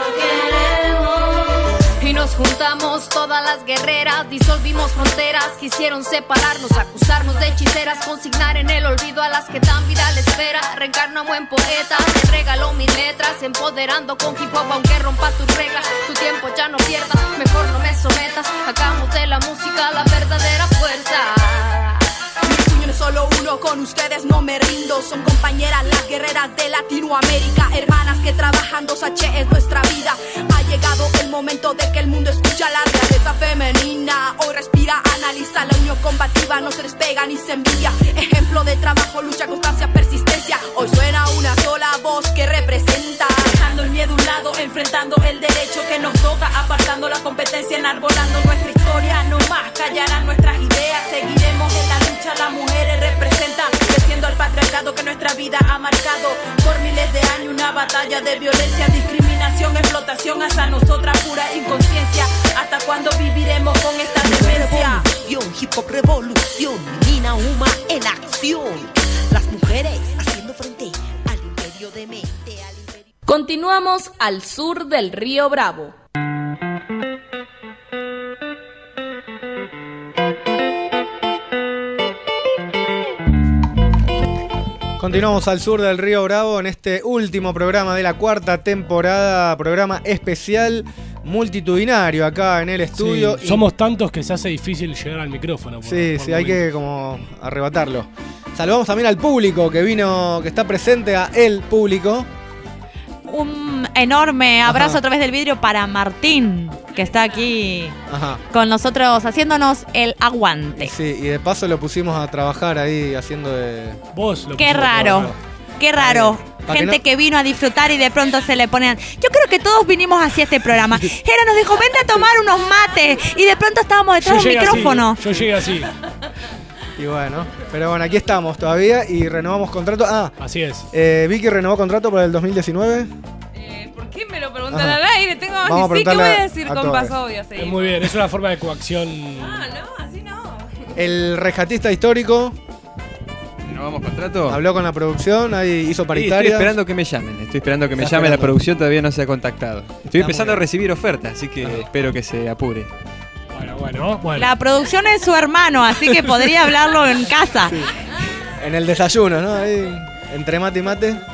queremos. Y nos juntamos todas las guerreras, disolvimos fronteras, quisieron separarnos, acusarnos de hechiceras, consignar en el olvido a las que dan vida a la espera. Reencarnamos en poetas, te regalo mis letras, empoderando con hip hop aunque rompa tus reglas. Tu tiempo ya no pierdas, mejor no me sometas, hagamos de la música la verdadera fuerza. Mi puño no es solo uno, con ustedes no me rindo. Son compañeras las guerreras de Latinoamérica, hermanas que trabajan 2H es nuestra vida. Ha llegado el momento de que el mundo escucha la realeza femenina. Hoy respira, analiza, la unión combativa no se despega ni se envidia. Ejemplo de trabajo, lucha, constancia, persistencia. Hoy suena una sola voz que representa, dejando el miedo a un lado, enfrentando el derecho que nos toca, apartando la competencia, enarbolando nuestra historia. No más callarán nuestras ideas, seguiremos en la lucha, las mujeres representan, venciendo al patriarcado que nuestra vida ha marcado por miles de años. Una batalla de violencia, discriminación, explotación, hasta nosotras pura inconsciencia. ¿Hasta cuándo viviremos con esta demencia? Revolución, hip hop revolución, Nina Uma en acción. Las mujeres haciendo frente al imperio de mente. Continuamos al sur del río Bravo. Continuamos al sur del río Bravo en este último programa de la cuarta temporada, programa especial multitudinario acá en el estudio. Sí, somos tantos que se hace difícil llegar al micrófono. Sí, hay que como arrebatarlo. Saludamos también al público que vino, que está presente, a el público. Un enorme abrazo a través del vidrio para Martín, que está aquí con nosotros haciéndonos el aguante. Sí, y de paso lo pusimos a trabajar ahí haciendo de... Vos lo Qué raro, qué raro. Gente que vino a disfrutar y de pronto se le ponen... Yo creo que todos vinimos hacia este programa. Jera nos dijo, vente a tomar unos mates. Y de pronto estábamos detrás del micrófono. Yo llegué así. Y bueno, pero bueno, aquí estamos todavía y renovamos contrato. Así es. Vicky renovó contrato para el 2019. ¿Por qué me lo preguntan al aire? Tengo Vamos ni sí, ¿qué voy a decir a con todos. paso obvio? Sí. Muy bien, es una forma de coacción. No, así no. El rescatista histórico. ¿Renovamos contrato? Habló con la producción, ahí hizo paritaria. Estoy esperando que me llamen. Estoy esperando que me llame. La producción todavía no se ha contactado. Estoy empezando a recibir ofertas, así que espero que se apure. Bueno. La producción es su hermano, así que podría hablarlo en casa. Sí. En el desayuno, ¿no? Ahí, entre mate y mate.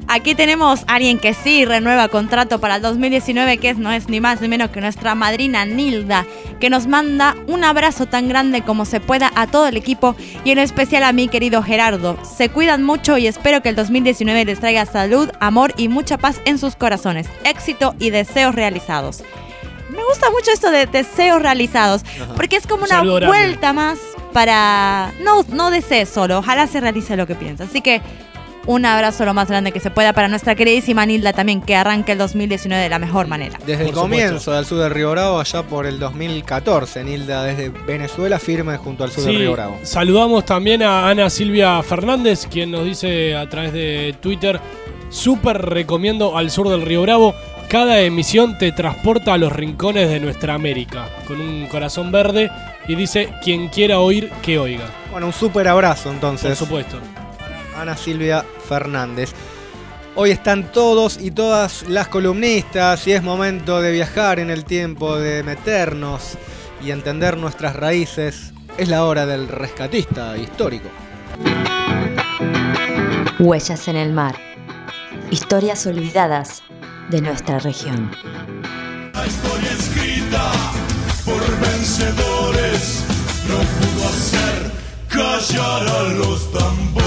Aquí tenemos a alguien que sí renueva contrato para el 2019, que no es ni más ni menos que nuestra madrina Nilda, que nos manda un abrazo tan grande como se pueda a todo el equipo y en especial a mi querido Gerardo. Se cuidan mucho y espero que el 2019 les traiga salud, amor y mucha paz en sus corazones, éxito y deseos realizados. Me gusta mucho esto de deseos realizados, porque es como una vuelta más para... No desees solo, ojalá se realice lo que piensas. Así que un abrazo lo más grande que se pueda para nuestra queridísima Nilda también, que arranque el 2019 de la mejor manera. Desde el comienzo del sur de Río Bravo, allá por el 2014, Nilda desde Venezuela firme junto al sur de Río Bravo. Saludamos también a Ana Silvia Fernández, quien nos dice a través de Twitter: súper recomiendo Al Sur del Río Bravo. Cada emisión te transporta a los rincones de nuestra América, con un corazón verde, y dice: quien quiera oír, que oiga. Bueno, un súper abrazo entonces. Por supuesto. Ana Silvia Fernández. Hoy están todos y todas las columnistas y es momento de viajar en el tiempo, de meternos y entender nuestras raíces. Es la hora del rescatista histórico. Huellas en el mar. Historias olvidadas de nuestra región. La historia escrita por vencedores no pudo hacer callar a los tambores.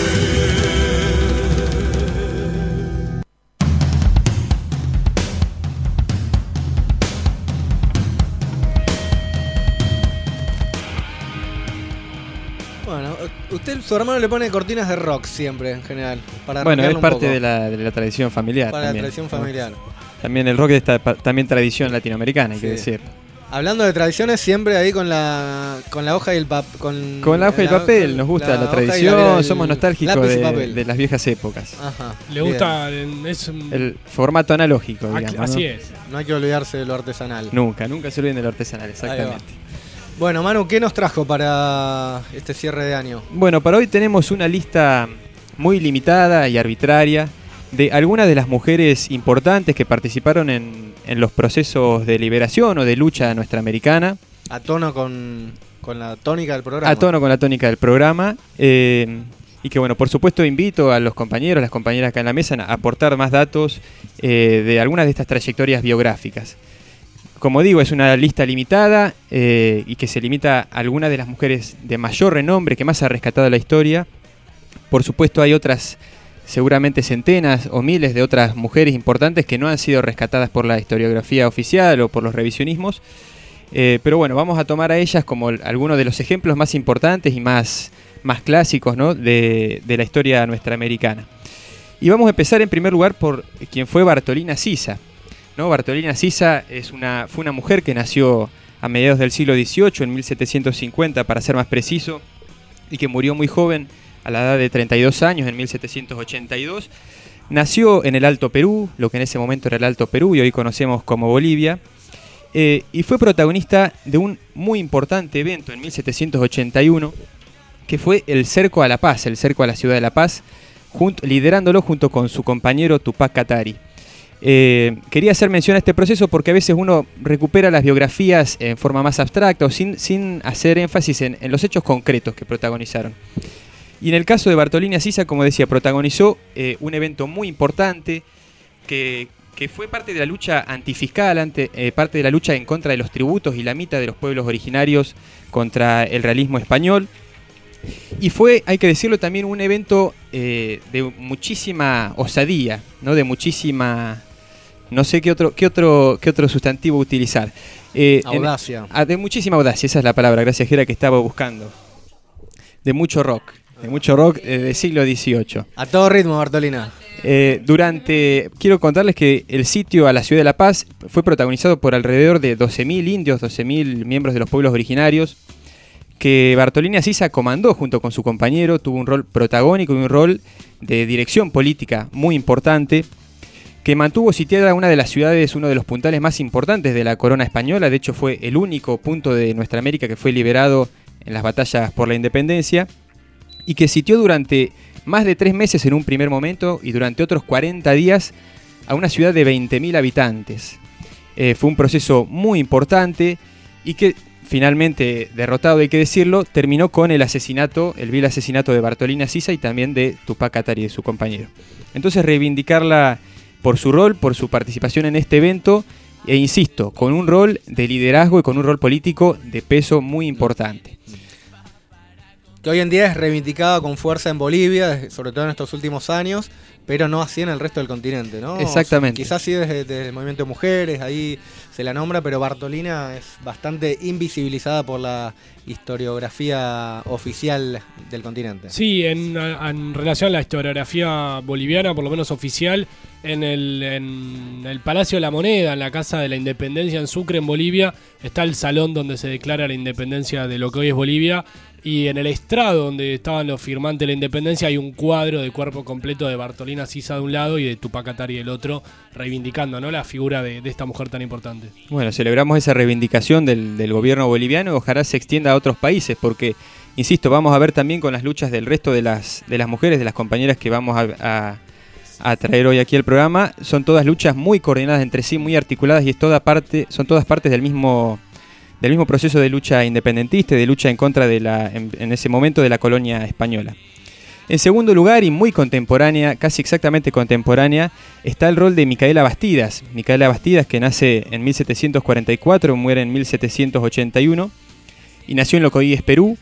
Bueno, su hermano le pone cortinas de rock siempre, en general. Para bueno, es parte de la tradición familiar. Para también, la tradición familiar. También el rock es también tradición latinoamericana, hay que decir. Hablando de tradiciones, siempre ahí con la hoja y el papel. Con la hoja y el papel, nos gusta la tradición, somos nostálgicos de las viejas épocas. Ajá, le gusta el formato analógico, digamos. Así ¿no? es. No hay que olvidarse de lo artesanal. Nunca se olviden de lo artesanal, exactamente. Bueno, Manu, ¿qué nos trajo para este cierre de año? Bueno, para hoy tenemos una lista muy limitada y arbitraria de algunas de las mujeres importantes que participaron en los procesos de liberación o de lucha nuestra-americana. A tono con la tónica del programa. A tono con la tónica del programa. Y que bueno, por supuesto invito a los compañeros, las compañeras acá en la mesa a aportar más datos de algunas de estas trayectorias biográficas. Como digo, es una lista limitada y que se limita a algunas de las mujeres de mayor renombre que más ha rescatado la historia. Por supuesto hay otras, seguramente centenas o miles de otras mujeres importantes que no han sido rescatadas por la historiografía oficial o por los revisionismos. Pero bueno, vamos a tomar a ellas como algunos de los ejemplos más importantes y más clásicos, ¿no? de la historia nuestra-americana. Y vamos a empezar en primer lugar por quien fue Bartolina Sisa. ¿No? Bartolina Sisa fue una mujer que nació a mediados del siglo XVIII, en 1750 para ser más preciso, y que murió muy joven, a la edad de 32 años, en 1782. Nació en el Alto Perú, lo que en ese momento era el Alto Perú y hoy conocemos como Bolivia, y fue protagonista de un muy importante evento en 1781, que fue el Cerco a La Paz, el cerco a la ciudad de La Paz, liderándolo junto con su compañero Tupac Katari. Quería hacer mención a este proceso porque a veces uno recupera las biografías en forma más abstracta o sin hacer énfasis en los hechos concretos que protagonizaron. Y en el caso de Bartolina Sisa, como decía, protagonizó un evento muy importante que fue parte de la lucha antifiscal, parte de la lucha en contra de los tributos y la mitad de los pueblos originarios contra el realismo español. Y fue, hay que decirlo, también un evento de muchísima osadía, ¿no? De muchísima... No sé qué otro sustantivo utilizar. Audacia. De muchísima audacia, esa es la palabra, gracias Gera, que estaba buscando. De mucho rock del siglo XVIII. A todo ritmo, Bartolina. Quiero contarles que el sitio a la ciudad de La Paz fue protagonizado por alrededor de 12.000 indios, 12.000 miembros de los pueblos originarios, que Bartolina Sisa comandó junto con su compañero, tuvo un rol protagónico y un rol de dirección política muy importante, que mantuvo sitiada una de las ciudades, uno de los puntales más importantes de la corona española. De hecho fue el único punto de nuestra América que fue liberado en las batallas por la independencia, y que sitió durante más de 3 meses en un primer momento y durante otros 40 días a una ciudad de 20.000 habitantes. Fue un proceso muy importante y que finalmente derrotado, hay que decirlo, terminó con el vil asesinato de Bartolina Sisa y también de Tupac Katari, de su compañero. Entonces reivindicarla por su rol, por su participación en este evento, e insisto, con un rol de liderazgo y con un rol político de peso muy importante. Que hoy en día es reivindicada con fuerza en Bolivia, sobre todo en estos últimos años, pero no así en el resto del continente, ¿no? Exactamente. Quizás sí desde el movimiento de mujeres, ahí se la nombra, pero Bartolina es bastante invisibilizada por la historiografía oficial del continente. Sí, en relación a la historiografía boliviana, por lo menos oficial, en el Palacio de la Moneda, en la Casa de la Independencia en Sucre, en Bolivia, está el salón donde se declara la independencia de lo que hoy es Bolivia. Y en el estrado donde estaban los firmantes de la independencia hay un cuadro de cuerpo completo de Bartolina Sisa de un lado y de Tupac Katari del otro, reivindicando, ¿no?, la figura de esta mujer tan importante. Bueno, celebramos esa reivindicación del gobierno boliviano y ojalá se extienda a otros países porque, insisto, vamos a ver también con las luchas del resto de las mujeres, de las compañeras que vamos a traer hoy aquí al programa. Son todas luchas muy coordinadas entre sí, muy articuladas y son todas partes del mismo proceso de lucha independentista, de lucha en contra en ese momento de la colonia española. En segundo lugar, y muy contemporánea, casi exactamente contemporánea, está el rol de Micaela Bastidas. Micaela Bastidas, que nace en 1744, muere en 1781, y nació en lo que hoy es Perú,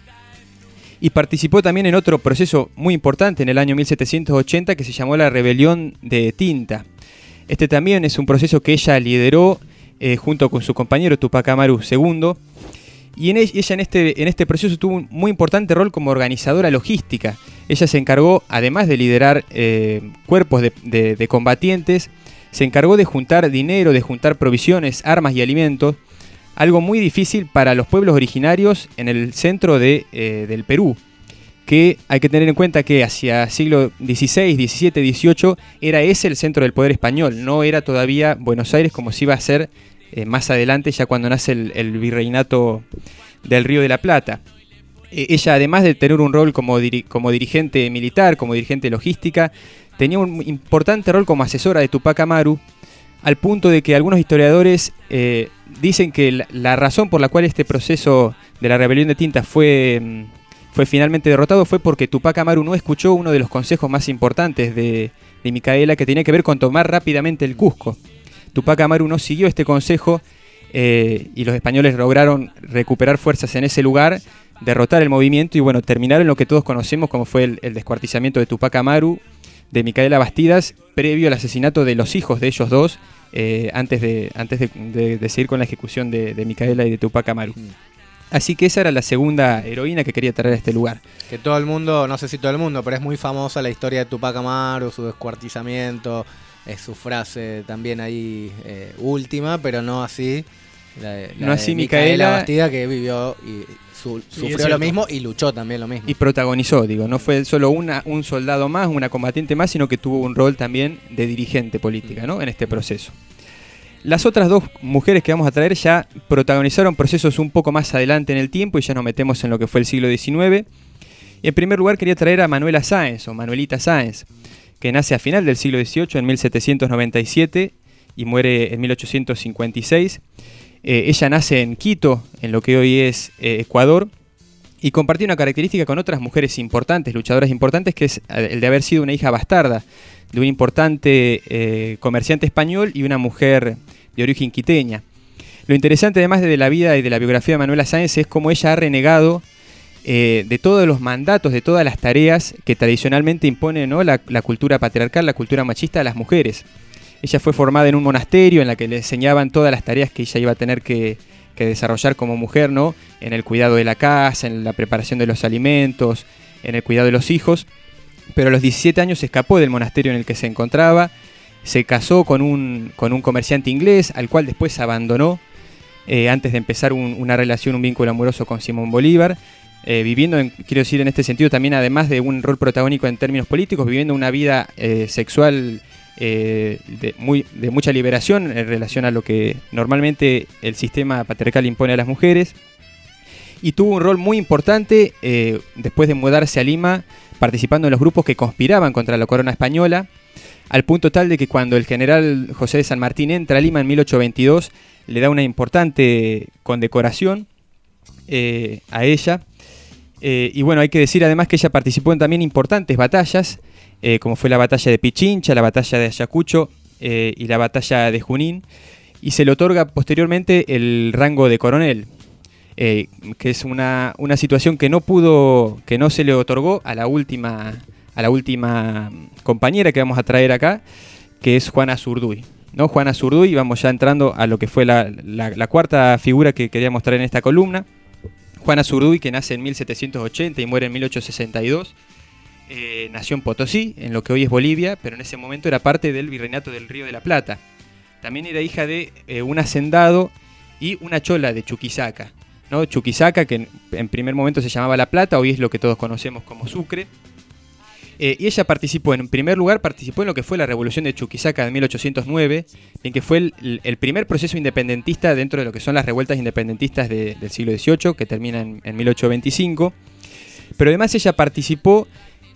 y participó también en otro proceso muy importante en el año 1780, que se llamó la Rebelión de Tinta. Este también es un proceso que ella lideró junto con su compañero Tupac Amaru II, y ella en este proceso tuvo un muy importante rol como organizadora logística. Ella se encargó, además de liderar cuerpos de combatientes, se encargó de juntar dinero, de juntar provisiones, armas y alimentos, algo muy difícil para los pueblos originarios en el centro del Perú, que hay que tener en cuenta que hacia siglo XVI, XVII, XVIII era ese el centro del poder español, no era todavía Buenos Aires como se iba a hacer más adelante, ya cuando nace el virreinato del Río de la Plata. Ella, además de tener un rol como dirigente militar, como dirigente logística, tenía un importante rol como asesora de Tupac Amaru, al punto de que algunos historiadores dicen que la razón por la cual este proceso de la rebelión de Tinta fue finalmente derrotado fue porque Tupac Amaru no escuchó uno de los consejos más importantes de Micaela, que tenía que ver con tomar rápidamente el Cusco. Tupac Amaru no siguió este consejo y los españoles lograron recuperar fuerzas en ese lugar, derrotar el movimiento y bueno, terminar en lo que todos conocemos como fue el descuartizamiento de Tupac Amaru, de Micaela Bastidas, previo al asesinato de los hijos de ellos dos, antes de seguir con la ejecución de Micaela y de Tupac Amaru. Así que esa era la segunda heroína que quería traer a este lugar. Que todo el mundo, no sé si todo el mundo, pero es muy famosa la historia de Tupac Amaru, su descuartizamiento, su frase también ahí última, pero no así no así Micaela Bastida, que vivió y sufrió lo mismo y luchó también lo mismo. Y protagonizó, no fue solo un soldado más, una combatiente más, sino que tuvo un rol también de dirigente política, ¿no?, en este proceso. Las otras dos mujeres que vamos a traer ya protagonizaron procesos un poco más adelante en el tiempo y ya nos metemos en lo que fue el siglo XIX. Y en primer lugar quería traer a Manuela Sáenz, o Manuelita Sáenz, que nace a final del siglo XVIII, en 1797, y muere en 1856. Ella nace en Quito, en lo que hoy es Ecuador, y compartió una característica con otras mujeres importantes, luchadoras importantes, que es el de haber sido una hija bastarda de un importante comerciante español y una mujer de origen quiteña. Lo interesante, además de la vida y de la biografía de Manuela Sáenz, es cómo ella ha renegado de todos los mandatos, de todas las tareas que tradicionalmente impone, ¿no?, la cultura patriarcal, la cultura machista a las mujeres. Ella fue formada en un monasterio en la que le enseñaban todas las tareas que ella iba a tener que desarrollar como mujer, ¿no?, en el cuidado de la casa, en la preparación de los alimentos, en el cuidado de los hijos. Pero a los 17 años se escapó del monasterio en el que se encontraba, se casó con un comerciante inglés, al cual después abandonó antes de empezar una relación, un vínculo amoroso con Simón Bolívar, viviendo, quiero decir en este sentido también, además de un rol protagónico en términos políticos, viviendo una vida sexual de mucha liberación en relación a lo que normalmente el sistema patriarcal impone a las mujeres. Y tuvo un rol muy importante después de mudarse a Lima, participando en los grupos que conspiraban contra la corona española, al punto tal de que cuando el general José de San Martín entra a Lima en 1822, le da una importante condecoración a ella. Y bueno, hay que decir además que ella participó en también importantes batallas, como fue la batalla de Pichincha, la batalla de Ayacucho y la batalla de Junín, y se le otorga posteriormente el rango de coronel, que es una situación que no se le otorgó a la última compañera que vamos a traer acá, que es Juana Zurduy, ¿no? Juana Zurduy, vamos ya entrando a lo que fue la cuarta figura que quería mostrar en esta columna. Juana Zurduy, que nace en 1780 y muere en 1862, nació en Potosí, en lo que hoy es Bolivia, pero en ese momento era parte del virreinato del Río de la Plata. También era hija de un hacendado y una chola de Chuquisaca, ¿no? Chuquisaca, que en primer momento se llamaba La Plata, hoy es lo que todos conocemos como Sucre. Y ella en primer lugar participó en lo que fue la Revolución de Chuquisaca de 1809, en que fue el primer proceso independentista dentro de lo que son las revueltas independentistas del siglo XVIII, que termina en 1825. Pero además ella participó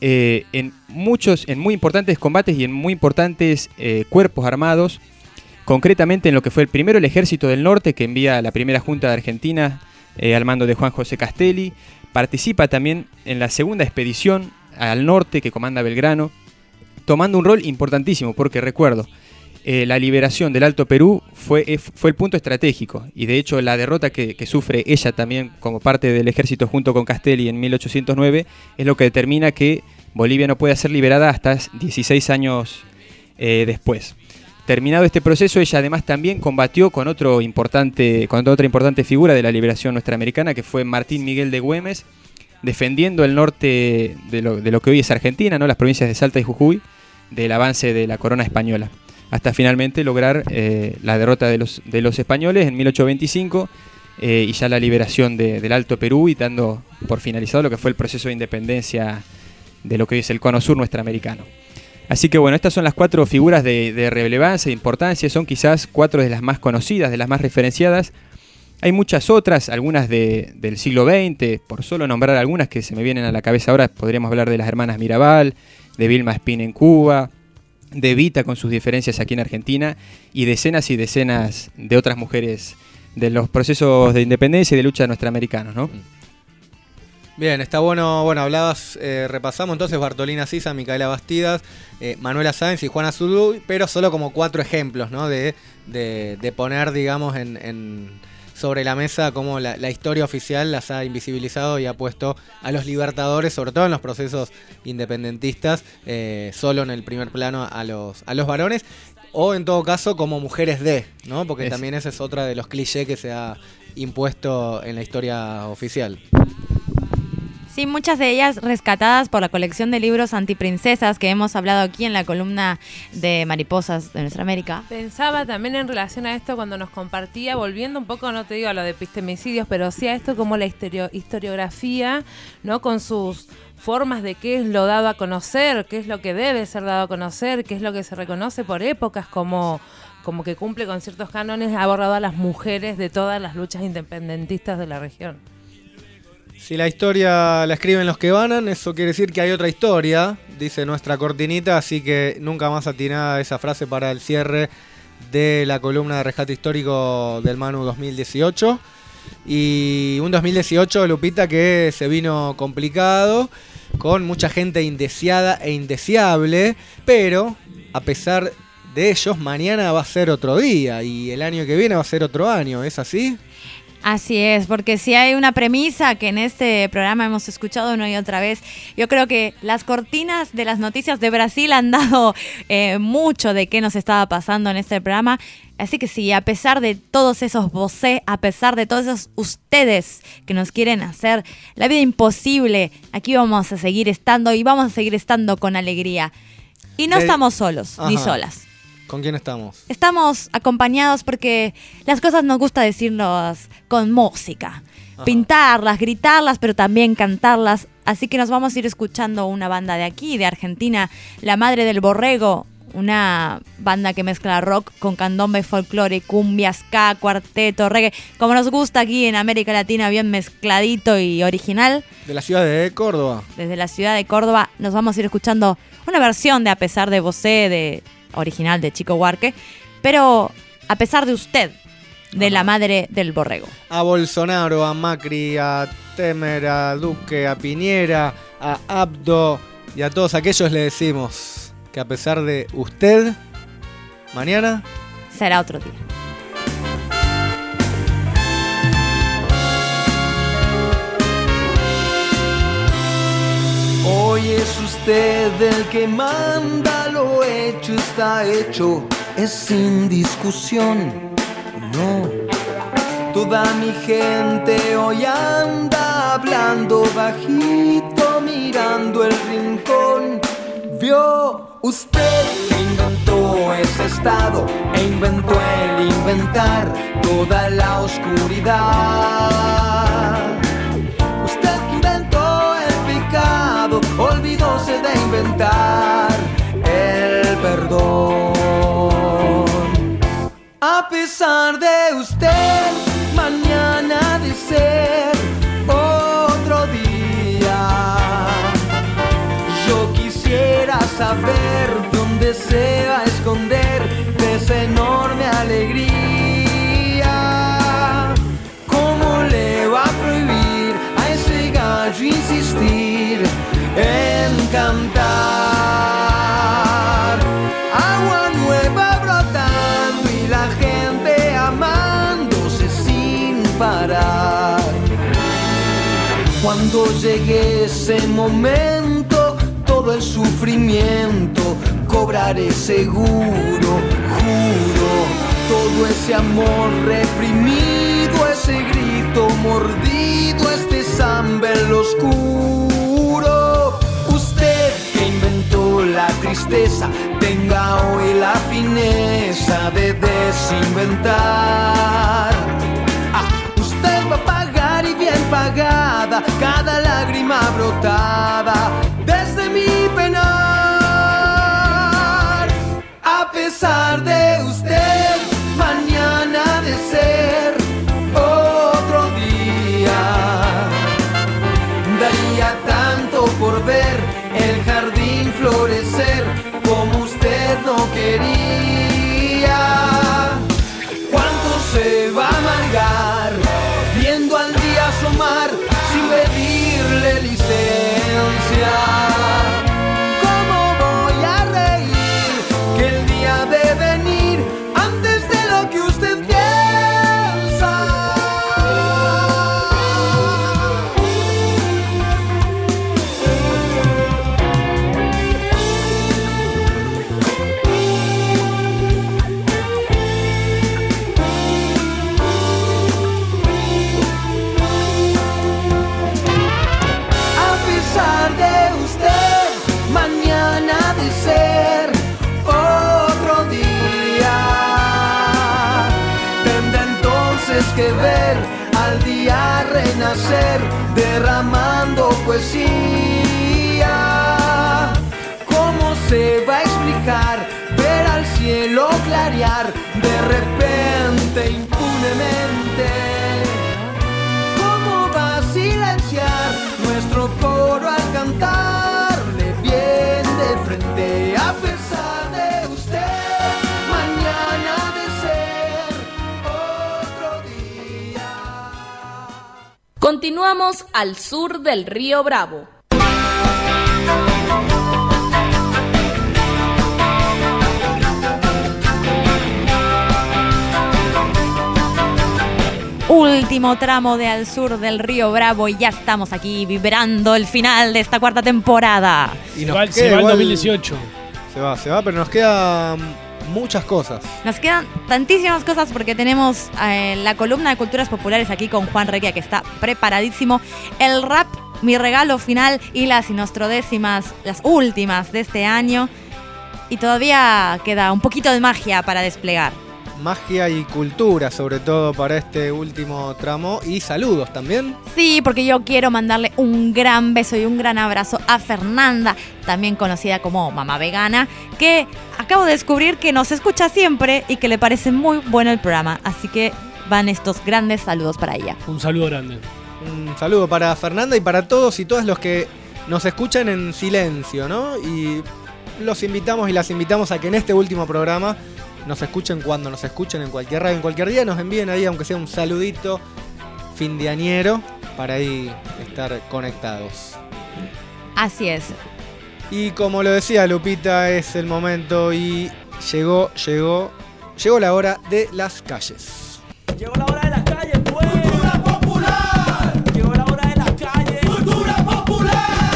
en muy importantes combates y en muy importantes cuerpos armados, concretamente en lo que fue el Ejército del Norte, que envía la primera Junta de Argentina al mando de Juan José Castelli. Participa también en la segunda expedición al norte que comanda Belgrano, tomando un rol importantísimo, porque recuerdo, la liberación del Alto Perú fue el punto estratégico, y de hecho la derrota que sufre ella también como parte del ejército junto con Castelli en 1809 es lo que determina que Bolivia no puede ser liberada hasta 16 años después. Terminado este proceso, ella además también combatió con otra importante figura de la liberación norteamericana, que fue Martín Miguel de Güemes, defendiendo el norte de lo que hoy es Argentina, ¿no? Las provincias de Salta y Jujuy, del avance de la corona española, hasta finalmente lograr la derrota de los españoles en 1825 y ya la liberación del Alto Perú, y dando por finalizado lo que fue el proceso de independencia de lo que hoy es el cono sur norteamericano. Así que bueno, estas son las 4 figuras de relevancia, de importancia, son quizás 4 de las más conocidas, de las más referenciadas. Hay muchas otras, algunas del siglo XX, por solo nombrar algunas que se me vienen a la cabeza ahora, podríamos hablar de las hermanas Mirabal, de Vilma Espín en Cuba, de Evita con sus diferencias aquí en Argentina, y decenas de otras mujeres de los procesos de independencia y de lucha norteamericanos, ¿no? Bien, está bueno, hablabas, repasamos entonces Bartolina Sisa, Micaela Bastidas, Manuela Sáenz y Juana Zurduy, pero solo como 4 ejemplos, ¿no? de poner, digamos, sobre la mesa cómo la historia oficial las ha invisibilizado y ha puesto a los libertadores, sobre todo en los procesos independentistas, solo en el primer plano a los varones, o en todo caso como mujeres ¿no? Porque también ese es otra de los clichés que se ha impuesto en la historia oficial. Sí, muchas de ellas rescatadas por la colección de libros antiprincesas que hemos hablado aquí en la columna de Mariposas de Nuestra América. Pensaba también en relación a esto cuando nos compartía, volviendo un poco, no te digo a lo de epistemicidios, pero sí a esto como la historiografía, ¿no? Con sus formas de qué es lo dado a conocer, qué es lo que debe ser dado a conocer, qué es lo que se reconoce por épocas como que cumple con ciertos cánones, ha abordado a las mujeres de todas las luchas independentistas de la región. Si la historia la escriben los que ganan, eso quiere decir que hay otra historia, dice nuestra cortinita, así que nunca más atinada esa frase para el cierre de la columna de Rescate Histórico del Manu 2018. Y un 2018, Lupita, que se vino complicado, con mucha gente indeseada e indeseable, pero a pesar de ellos, mañana va a ser otro día y el año que viene va a ser otro año, ¿es así? Así es, porque si hay una premisa que en este programa hemos escuchado una y otra vez, yo creo que las cortinas de las noticias de Brasil han dado mucho de qué nos estaba pasando en este programa. Así que sí, a pesar de todos esos vocés, a pesar de todos esos ustedes que nos quieren hacer la vida imposible, aquí vamos a seguir estando y vamos a seguir estando con alegría. Y no estamos solos, ni solas. ¿Con quién estamos? Estamos acompañados porque las cosas nos gusta decirnos con música. Ajá. Pintarlas, gritarlas, pero también cantarlas. Así que nos vamos a ir escuchando una banda de aquí, de Argentina, La Madre del Borrego. Una banda que mezcla rock con candombe, folclore, cumbia, ska, cuarteto, reggae. Como nos gusta aquí en América Latina, bien mezcladito y original. De la ciudad de Córdoba. Desde la ciudad de Córdoba nos vamos a ir escuchando una versión de A pesar de Vosé, original de Chico Huarque, pero A pesar de usted. de la madre del borrego. A Bolsonaro, a Macri, a Temer, a Duque, a Piñera, a Abdo y a todos aquellos le decimos que a pesar de usted, mañana será otro día. Hoy es usted el que manda, lo hecho está hecho, es sin discusión, no. Toda mi gente hoy anda hablando bajito, mirando el rincón. Vio usted que inventó ese estado e inventó el inventar toda la oscuridad. Usted que inventó el pecado, olvidóse de inventar el perdón. A pesar de usted, mañana ha de ser otro día. Yo quisiera saber dónde se va a esconder de esa enorme alegría. ¿Cómo le va a prohibir a ese gallo insistir en cantar? Agua nueva brotando y la gente amándose sin parar. Cuando llegue ese momento, todo el sufrimiento cobraré seguro, juro. Todo ese amor reprimido, ese grito mordido, este samba en lo oscuro. Usted que inventó la tristeza, tenga hoy la fineza de desinventar. Usted va a pagar y bien pagada cada lágrima brotada desde mi penar. A pesar de usted, mañana ha de ser otro día. Daría tanto por ver el jardín florecer como usted no quería. ¿Cuánto se va a amargar viendo al día asomar sin pedirle licencia? ¿Cómo voy a reír que el día de venir antes de lo que usted piensa? A pesar de usted, mañana ha de ser otro día. Tendrá entonces que ver al día renacer, derramando poesía. ¿Cómo se va a explicar ver al cielo clarear de repente, impunemente? ¿Cómo va a silenciar nuestro coro al cantarle bien de frente? A pesar de usted, mañana ha de ser otro día. Continuamos al sur del río Bravo. Último tramo de Al Sur del Río Bravo y ya estamos aquí vibrando el final de esta cuarta temporada. Y Se va el 2018. Se va, pero nos quedan muchas cosas. Nos quedan tantísimas cosas porque tenemos la columna de culturas populares aquí con Juan Requia, que está preparadísimo. El rap, mi regalo final y las inostrodécimas, las últimas de este año. Y todavía queda un poquito de magia para desplegar. Magia y cultura, sobre todo para este último tramo. Y saludos también. Sí, porque yo quiero mandarle un gran beso y un gran abrazo a Fernanda, también conocida como Mamá Vegana, que acabo de descubrir que nos escucha siempre y que le parece muy bueno el programa. Así que van estos grandes saludos para ella. Un saludo grande. Un saludo para Fernanda y para todos y todas los que nos escuchan en silencio, ¿no? Y los invitamos y las invitamos a que en este último programa nos escuchen cuando nos escuchen, en cualquier radio, en cualquier día, nos envíen ahí, aunque sea un saludito fin de añero, para ahí estar conectados. Así es. Y como lo decía Lupita, es el momento y llegó la hora de las calles. Llegó la hora de las calles, pues. Cultura popular. Llegó la hora de las calles. Cultura popular.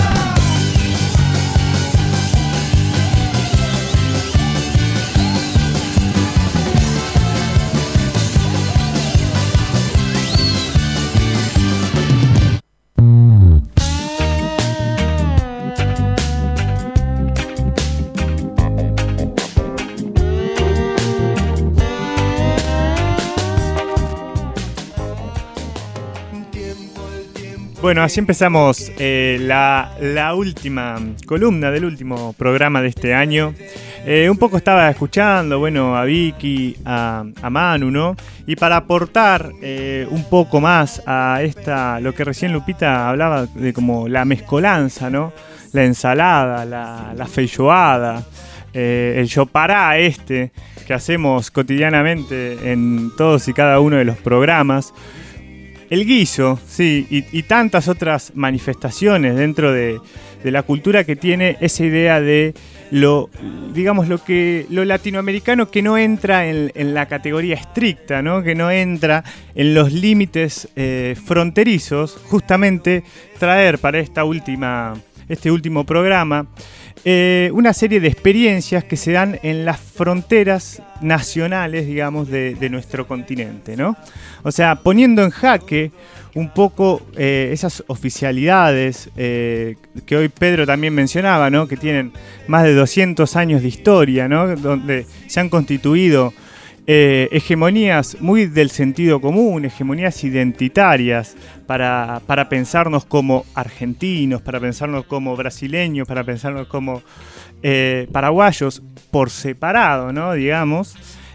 Bueno, así empezamos la última columna del último programa de este año. Un poco estaba escuchando, bueno, a Vicky, a Manu, ¿no? Y para aportar un poco más a lo que recién Lupita hablaba de como la mezcolanza, ¿no? La ensalada, la feijoada, el chopará que hacemos cotidianamente en todos y cada uno de los programas. El guiso, sí, y tantas otras manifestaciones dentro de la cultura que tiene esa idea de lo latinoamericano, que no entra en la categoría estricta, ¿no? Que no entra en los límites fronterizos. Justamente traer para este último programa una serie de experiencias que se dan en las fronteras nacionales, digamos, de nuestro continente, ¿no? O sea, poniendo en jaque un poco esas oficialidades que hoy Pedro también mencionaba, ¿no? Que tienen más de 200 años de historia, ¿no? Donde se han constituido hegemonías muy del sentido común, hegemonías identitarias para pensarnos como argentinos, para pensarnos como brasileños, para pensarnos como paraguayos por separado, ¿no? Digamos.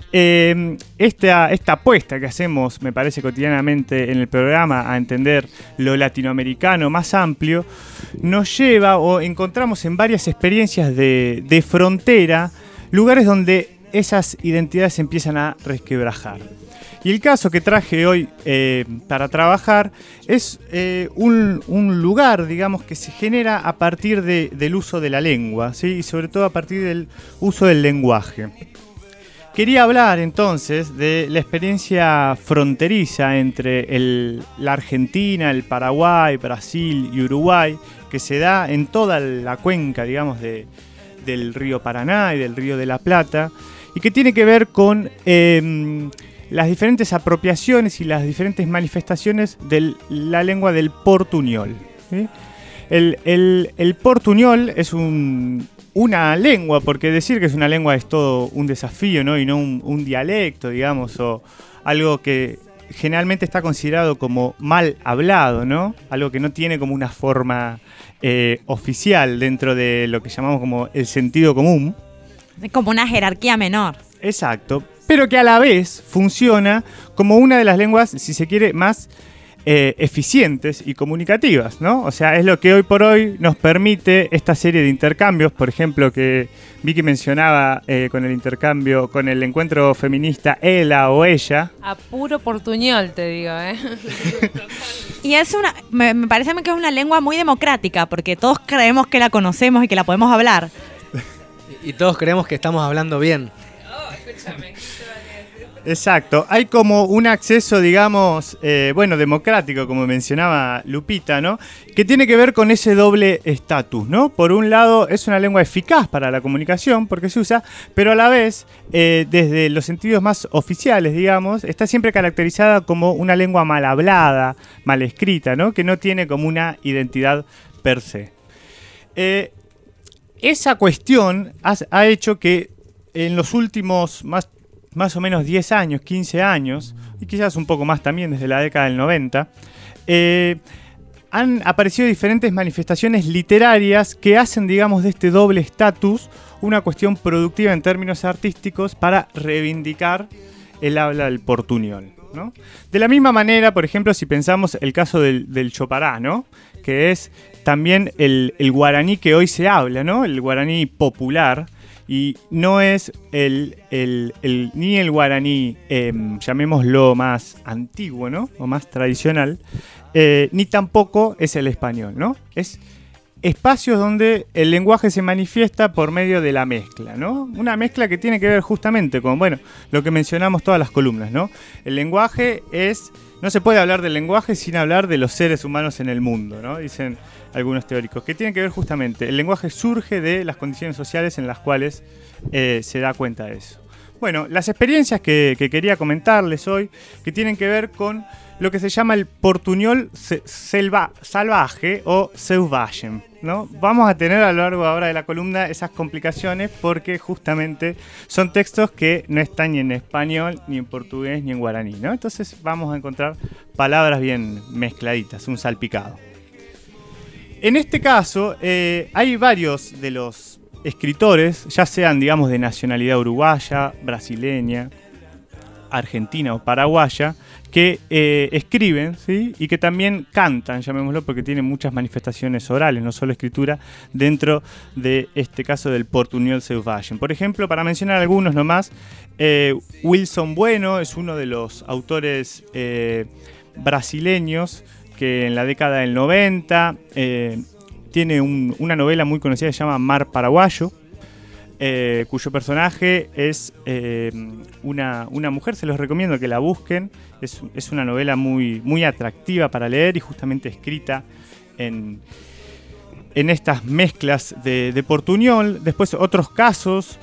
Esta apuesta que hacemos, me parece, cotidianamente en el programa a entender lo latinoamericano más amplio, nos lleva o encontramos en varias experiencias de frontera lugares donde esas identidades se empiezan a resquebrajar. Y el caso que traje hoy para trabajar es un lugar, digamos, que se genera a partir del uso de la lengua, ¿sí? Y sobre todo a partir del uso del lenguaje. Quería hablar entonces de la experiencia fronteriza entre la Argentina, el Paraguay, Brasil y Uruguay, que se da en toda la cuenca, digamos, del río Paraná y del río de la Plata, y que tiene que ver con las diferentes apropiaciones y las diferentes manifestaciones de la lengua del portuñol, ¿sí? El portuñol es una lengua, porque decir que es una lengua es todo un desafío, ¿no? Y no un dialecto, digamos, o algo que generalmente está considerado como mal hablado, ¿no? Algo que no tiene como una forma oficial dentro de lo que llamamos como el sentido común. Es como una jerarquía menor. Exacto, pero que a la vez funciona como una de las lenguas, si se quiere, más eficientes y comunicativas, ¿no? O sea, es lo que hoy por hoy nos permite esta serie de intercambios, por ejemplo, que Vicky mencionaba con el intercambio, con el encuentro feminista ella o ella. A puro portuñol, te digo, ¿eh? Y me parece a mí que es una lengua muy democrática, porque todos creemos que la conocemos y que la podemos hablar. Y todos creemos que estamos hablando bien. Oh, escúchame. Exacto, hay como un acceso, digamos, democrático, como mencionaba Lupita, ¿no? Que tiene que ver con ese doble estatus, ¿no? Por un lado, es una lengua eficaz para la comunicación, porque se usa, pero a la vez, desde los sentidos más oficiales, digamos, está siempre caracterizada como una lengua mal hablada, mal escrita, ¿no? Que no tiene como una identidad per se. Esa cuestión ha hecho que en los últimos más o menos 10 años, 15 años, y quizás un poco más también desde la década del 90, han aparecido diferentes manifestaciones literarias que hacen, digamos, de este doble estatus una cuestión productiva en términos artísticos para reivindicar el habla del portuñol, ¿no? De la misma manera, por ejemplo, si pensamos el caso del chopará, ¿no? Que es también el guaraní que hoy se habla, ¿no? El guaraní popular, Y no es ni el guaraní, llamémoslo más antiguo, ¿no? O más tradicional, ni tampoco es el español, ¿no? Es espacios donde el lenguaje se manifiesta por medio de la mezcla, ¿no? Una mezcla que tiene que ver justamente con, bueno, lo que mencionamos todas las columnas, ¿no? El lenguaje no se puede hablar del lenguaje sin hablar de los seres humanos en el mundo, ¿no? Dicen algunos teóricos, que tienen que ver justamente, el lenguaje surge de las condiciones sociales en las cuales se da cuenta de eso. Bueno, las experiencias que quería comentarles hoy, que tienen que ver con lo que se llama el portuñol salvaje o sauvage, ¿no? Vamos a tener a lo largo ahora de la columna esas complicaciones porque justamente son textos que no están ni en español, ni en portugués, ni en guaraní, ¿no? Entonces vamos a encontrar palabras bien mezcladitas, un salpicado. En este caso, hay varios de los escritores, ya sean, digamos, de nacionalidad uruguaya, brasileña, argentina o paraguaya, que escriben, ¿sí? Y que también cantan, llamémoslo, porque tienen muchas manifestaciones orales, no solo escritura, dentro de este caso del portuñol sauvage. Por ejemplo, para mencionar algunos nomás, Wilson Bueno es uno de los autores brasileños que en la década del 90 tiene una novela muy conocida que se llama Mar Paraguayo, cuyo personaje es una mujer. Se los recomiendo que la busquen. Es una novela muy, muy atractiva para leer y justamente escrita en estas mezclas de portuñol. Después otros casos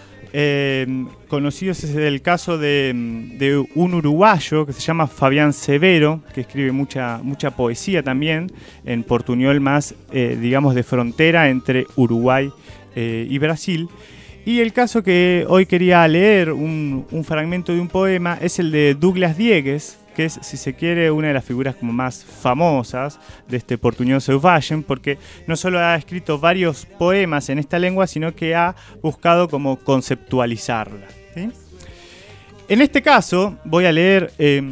conocidos es el caso de un uruguayo que se llama Fabián Severo, que escribe mucha poesía también en portuñol más, digamos, de frontera entre Uruguay y Brasil. Y el caso que hoy quería leer, un fragmento de un poema, es el de Douglas Diegues, que es, si se quiere, una de las figuras como más famosas de este portuñol sauvage, porque no solo ha escrito varios poemas en esta lengua, sino que ha buscado como conceptualizarla, ¿sí? En este caso voy a leer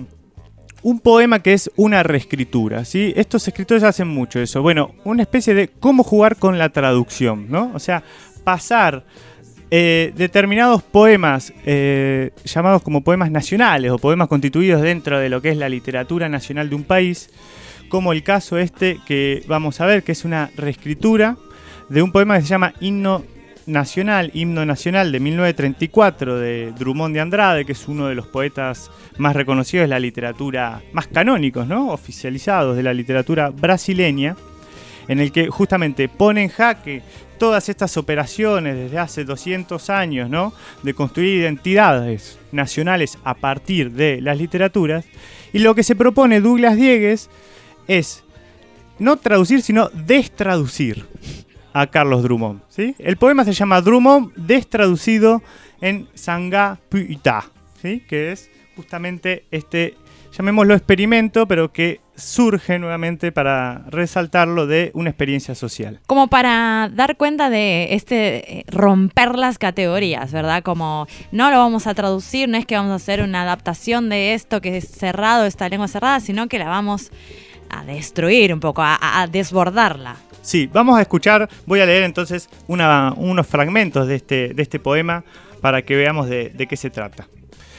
un poema que es una reescritura, ¿sí? Estos escritores hacen mucho eso. Bueno, una especie de cómo jugar con la traducción, ¿no? O sea, pasar determinados poemas llamados como poemas nacionales o poemas constituidos dentro de lo que es la literatura nacional de un país, como el caso este que vamos a ver, que es una reescritura de un poema que se llama Himno Nacional de 1934 de Drummond de Andrade, que es uno de los poetas más reconocidos de la literatura, más canónicos, ¿no? Oficializados de la literatura brasileña, en el que justamente pone en jaque todas estas operaciones desde hace 200 años, ¿no? De construir identidades nacionales a partir de las literaturas. Y lo que se propone Douglas Diegues es no traducir, sino destraducir a Carlos Drummond, ¿sí? El poema se llama Drummond destraducido en Sangá Puitá, ¿sí? Que es justamente este, llamémoslo experimento, pero que surge nuevamente para resaltarlo de una experiencia social. Como para dar cuenta de romper las categorías, ¿verdad? Como no lo vamos a traducir, no es que vamos a hacer una adaptación de esto que es cerrado, esta lengua cerrada, sino que la vamos a destruir un poco, a desbordarla. Sí, vamos a escuchar, voy a leer entonces unos fragmentos de este poema para que veamos de qué se trata.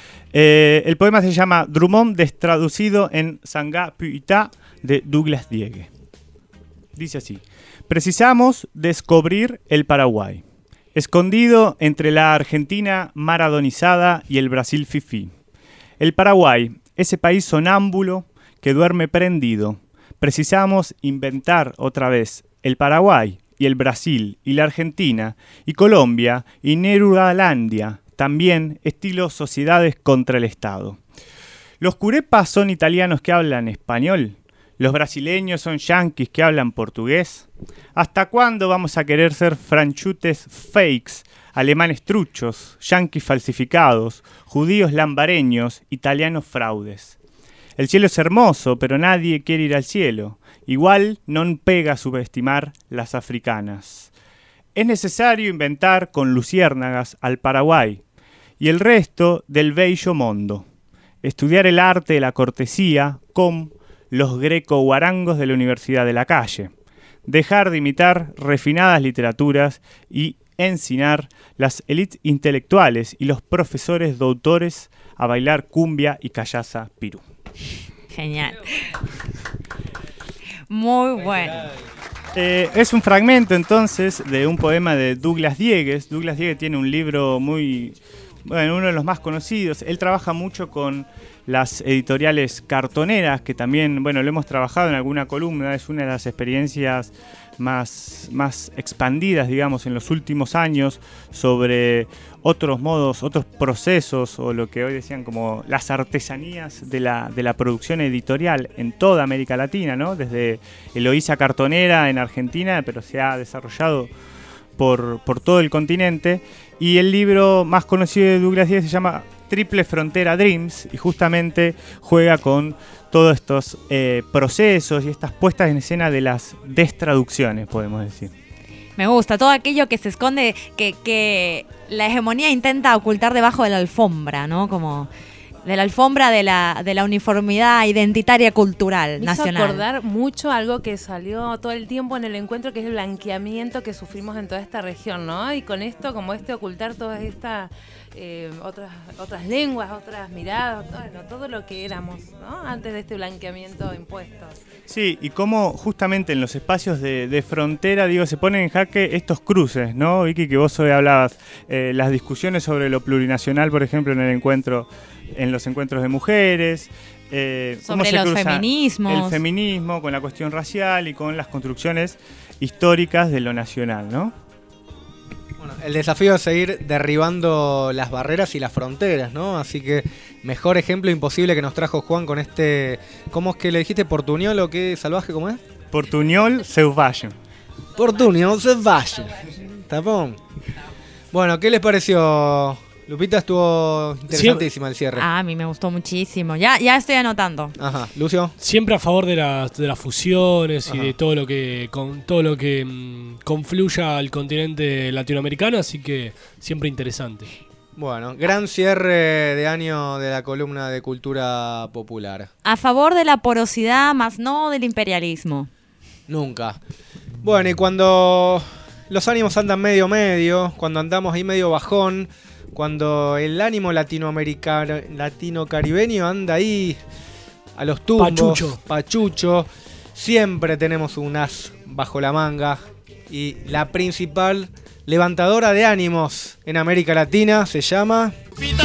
El poema se llama Drummond destraducido en Sangá Puitá de Douglas Diegues. Dice así: precisamos descubrir el Paraguay, escondido entre la Argentina maradonizada y el Brasil fifí. El Paraguay, ese país sonámbulo que duerme prendido. Precisamos inventar otra vez el Paraguay y el Brasil y la Argentina y Colombia y Nerudalandia. También estilo sociedades contra el Estado. Los curepas son italianos que hablan español. Los brasileños son yanquis que hablan portugués. ¿Hasta cuándo vamos a querer ser franchutes fakes, alemanes truchos, yanquis falsificados, judíos lambareños, italianos fraudes? El cielo es hermoso, pero nadie quiere ir al cielo. Igual non pega subestimar las africanas. Es necesario inventar con luciérnagas al Paraguay y el resto del bello mundo. Estudiar el arte de la cortesía con los greco-guarangos de la Universidad de la Calle. Dejar de imitar refinadas literaturas y ensinar las élites intelectuales y los profesores doutores a bailar cumbia y callaza pirú. Genial. Muy bueno. Es un fragmento entonces de un poema de Douglas Diegues. Douglas Diegues tiene un libro muy, bueno, uno de los más conocidos. Él trabaja mucho con las editoriales cartoneras, que también, bueno, lo hemos trabajado en alguna columna. Es una de las experiencias más expandidas, digamos, en los últimos años sobre otros modos, otros procesos, o lo que hoy decían como las artesanías de la producción editorial en toda América Latina, ¿no? Desde Eloísa Cartonera en Argentina, pero se ha desarrollado por todo el continente. Y el libro más conocido de Douglas Diegues se llama Triple Frontera Dreams, y justamente juega con todos estos procesos y estas puestas en escena de las destraducciones, podemos decir. Me gusta todo aquello que se esconde, que la hegemonía intenta ocultar debajo de la alfombra, ¿no? Como de la alfombra de la uniformidad identitaria cultural nacional. Me hizo acordar mucho algo que salió todo el tiempo en el encuentro, que es el blanqueamiento que sufrimos en toda esta región, ¿no? Y con esto, como ocultar todas estas otras lenguas, otras miradas, todo lo que éramos, ¿no? Antes de este blanqueamiento impuesto. Sí, y cómo justamente en los espacios de frontera, digo, se ponen en jaque estos cruces, ¿no? Vicky, que vos hoy hablabas, las discusiones sobre lo plurinacional, por ejemplo, en los encuentros de mujeres, cómo sobre se los cruza feminismos. el feminismo con la cuestión racial y con las construcciones históricas de lo nacional, ¿no? Bueno, el desafío es seguir derribando las barreras y las fronteras, ¿no? Así que mejor ejemplo imposible que nos trajo Juan con este... ¿Cómo es que le dijiste? ¿Portuñol o qué salvaje? ¿Cómo es? Portuñol Sauvage. Portuñol Sauvage. ¿Tapón? Bueno, ¿qué les pareció? Lupita, estuvo interesantísima el cierre. A mí me gustó muchísimo. Ya estoy anotando. Ajá, Lucio. Siempre a favor de las fusiones y de todo lo que confluya al continente latinoamericano, así que siempre interesante. Bueno, gran cierre de año de la columna de Cultura Popular. A favor de la porosidad, más no del imperialismo. Nunca. Bueno, y cuando los ánimos andan medio, cuando andamos ahí medio bajón, cuando el ánimo latino-caribeño anda ahí a los tumbos, pachucho, siempre tenemos un as bajo la manga, y la principal levantadora de ánimos en América Latina se llama... Lupita,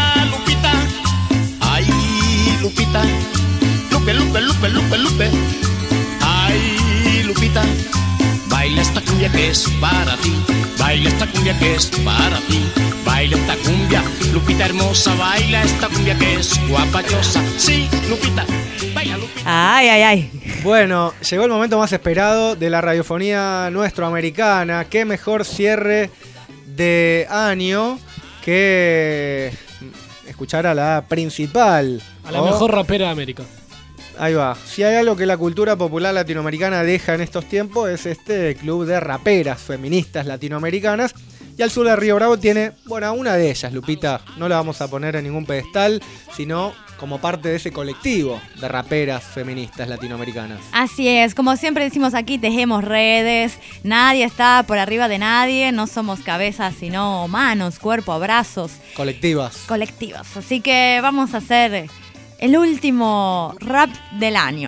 ay Lupita, Lupe, ay Lupita, baila esta cumbia que es para ti, baila esta cumbia que es para ti, baila esta cumbia, Lupita hermosa, baila esta cumbia que es guapachosa, sí, Lupita, baila Lupita. Ay. Bueno, llegó el momento más esperado de la radiofonía nuestroamericana. Qué mejor cierre de año que escuchar a la principal. A la mejor rapera de América. Ahí va. Si hay algo que la cultura popular latinoamericana deja en estos tiempos, es este club de raperas feministas latinoamericanas. Y al sur de Río Bravo tiene, bueno, a una de ellas, Lupita. No la vamos a poner en ningún pedestal, sino como parte de ese colectivo de raperas feministas latinoamericanas. Así es, como siempre decimos aquí, tejemos redes, nadie está por arriba de nadie, no somos cabezas, sino manos, cuerpo, brazos. Colectivas. Así que vamos a hacer el último rap del año.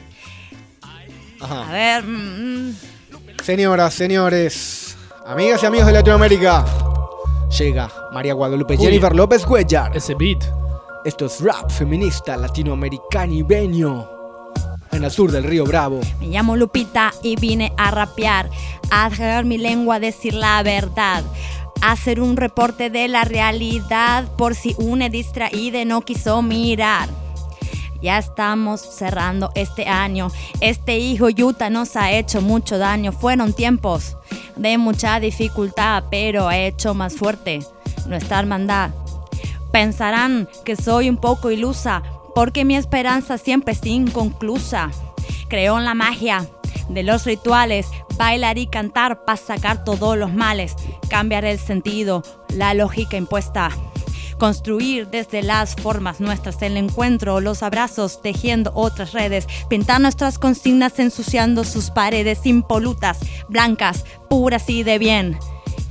Ajá. A ver... Señoras, señores, amigas y amigos de Latinoamérica, llega María Guadalupe Jennifer López Cuellar. Ese beat. Esto es rap feminista latinoamericanibeño en el sur del Río Bravo. Me llamo Lupita y vine a rapear, a dejar mi lengua, a decir la verdad, a hacer un reporte de la realidad por si una distraída no quiso mirar. Ya estamos cerrando este año. Este hijo yuta nos ha hecho mucho daño. Fueron tiempos de mucha dificultad, pero ha hecho más fuerte nuestra hermandad. Pensarán que soy un poco ilusa, porque mi esperanza siempre es inconclusa. Creo en la magia de los rituales, bailar y cantar para sacar todos los males, cambiar el sentido, la lógica impuesta. Construir desde las formas nuestras el encuentro, los abrazos, tejiendo otras redes, pintar nuestras consignas, ensuciando sus paredes impolutas, blancas, puras y de bien.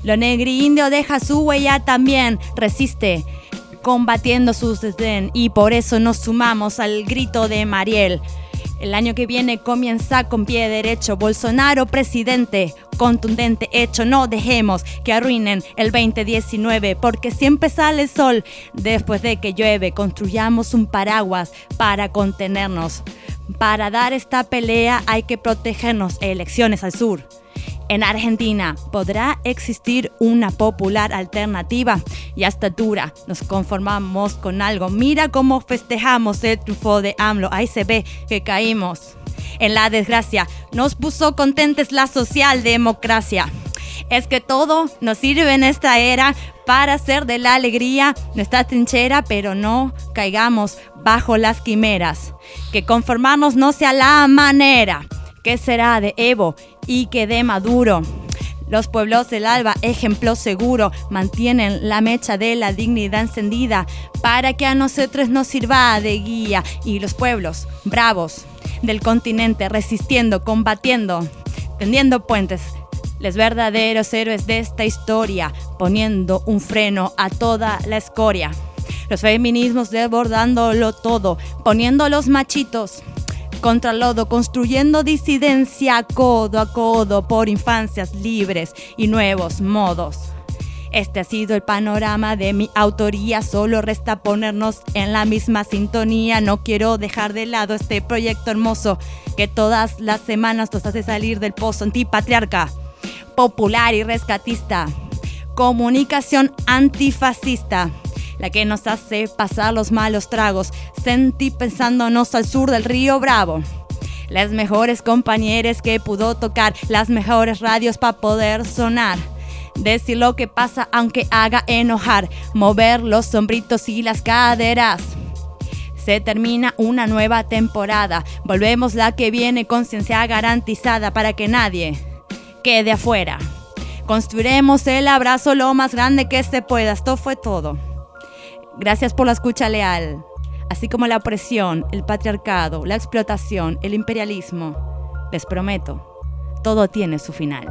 Lo negrindio deja su huella también, resiste, combatiendo su desdén, y por eso nos sumamos al grito de Mariel. El año que viene comienza con pie derecho. Bolsonaro presidente, contundente hecho. No dejemos que arruinen el 2019, porque siempre sale el sol después de que llueve. Construyamos un paraguas para contenernos. Para dar esta pelea hay que protegernos. Elecciones al sur. En Argentina, ¿podrá existir una popular alternativa? Y hasta dura, nos conformamos con algo. Mira cómo festejamos el triunfo de AMLO. Ahí se ve que caímos en la desgracia. Nos puso contentes la socialdemocracia. Es que todo nos sirve en esta era para hacer de la alegría nuestra trinchera, pero no caigamos bajo las quimeras. Que conformarnos no sea la manera. ¿Qué será de Evo y qué de Maduro? Los pueblos del ALBA, ejemplo seguro, mantienen la mecha de la dignidad encendida para que a nosotros nos sirva de guía. Y los pueblos bravos del continente resistiendo, combatiendo, tendiendo puentes, los verdaderos héroes de esta historia, poniendo un freno a toda la escoria. Los feminismos desbordándolo todo, poniendo los machitos contra el lodo, construyendo disidencia codo a codo por infancias libres y nuevos modos. Este ha sido el panorama de mi autoría, solo resta ponernos en la misma sintonía. No quiero dejar de lado este proyecto hermoso que todas las semanas nos hace salir del pozo. Antipatriarca, popular y rescatista, comunicación antifascista, la que nos hace pasar los malos tragos, sentí pensándonos al sur del río Bravo. Las mejores compañeras que pudo tocar, las mejores radios para poder sonar. Decir lo que pasa aunque haga enojar, mover los hombritos y las caderas. Se termina una nueva temporada, volvemos la que viene, conciencia garantizada para que nadie quede afuera. Construiremos el abrazo lo más grande que se pueda. Esto fue todo. Gracias por la escucha leal, así como la opresión, el patriarcado, la explotación, el imperialismo. Les prometo, todo tiene su final.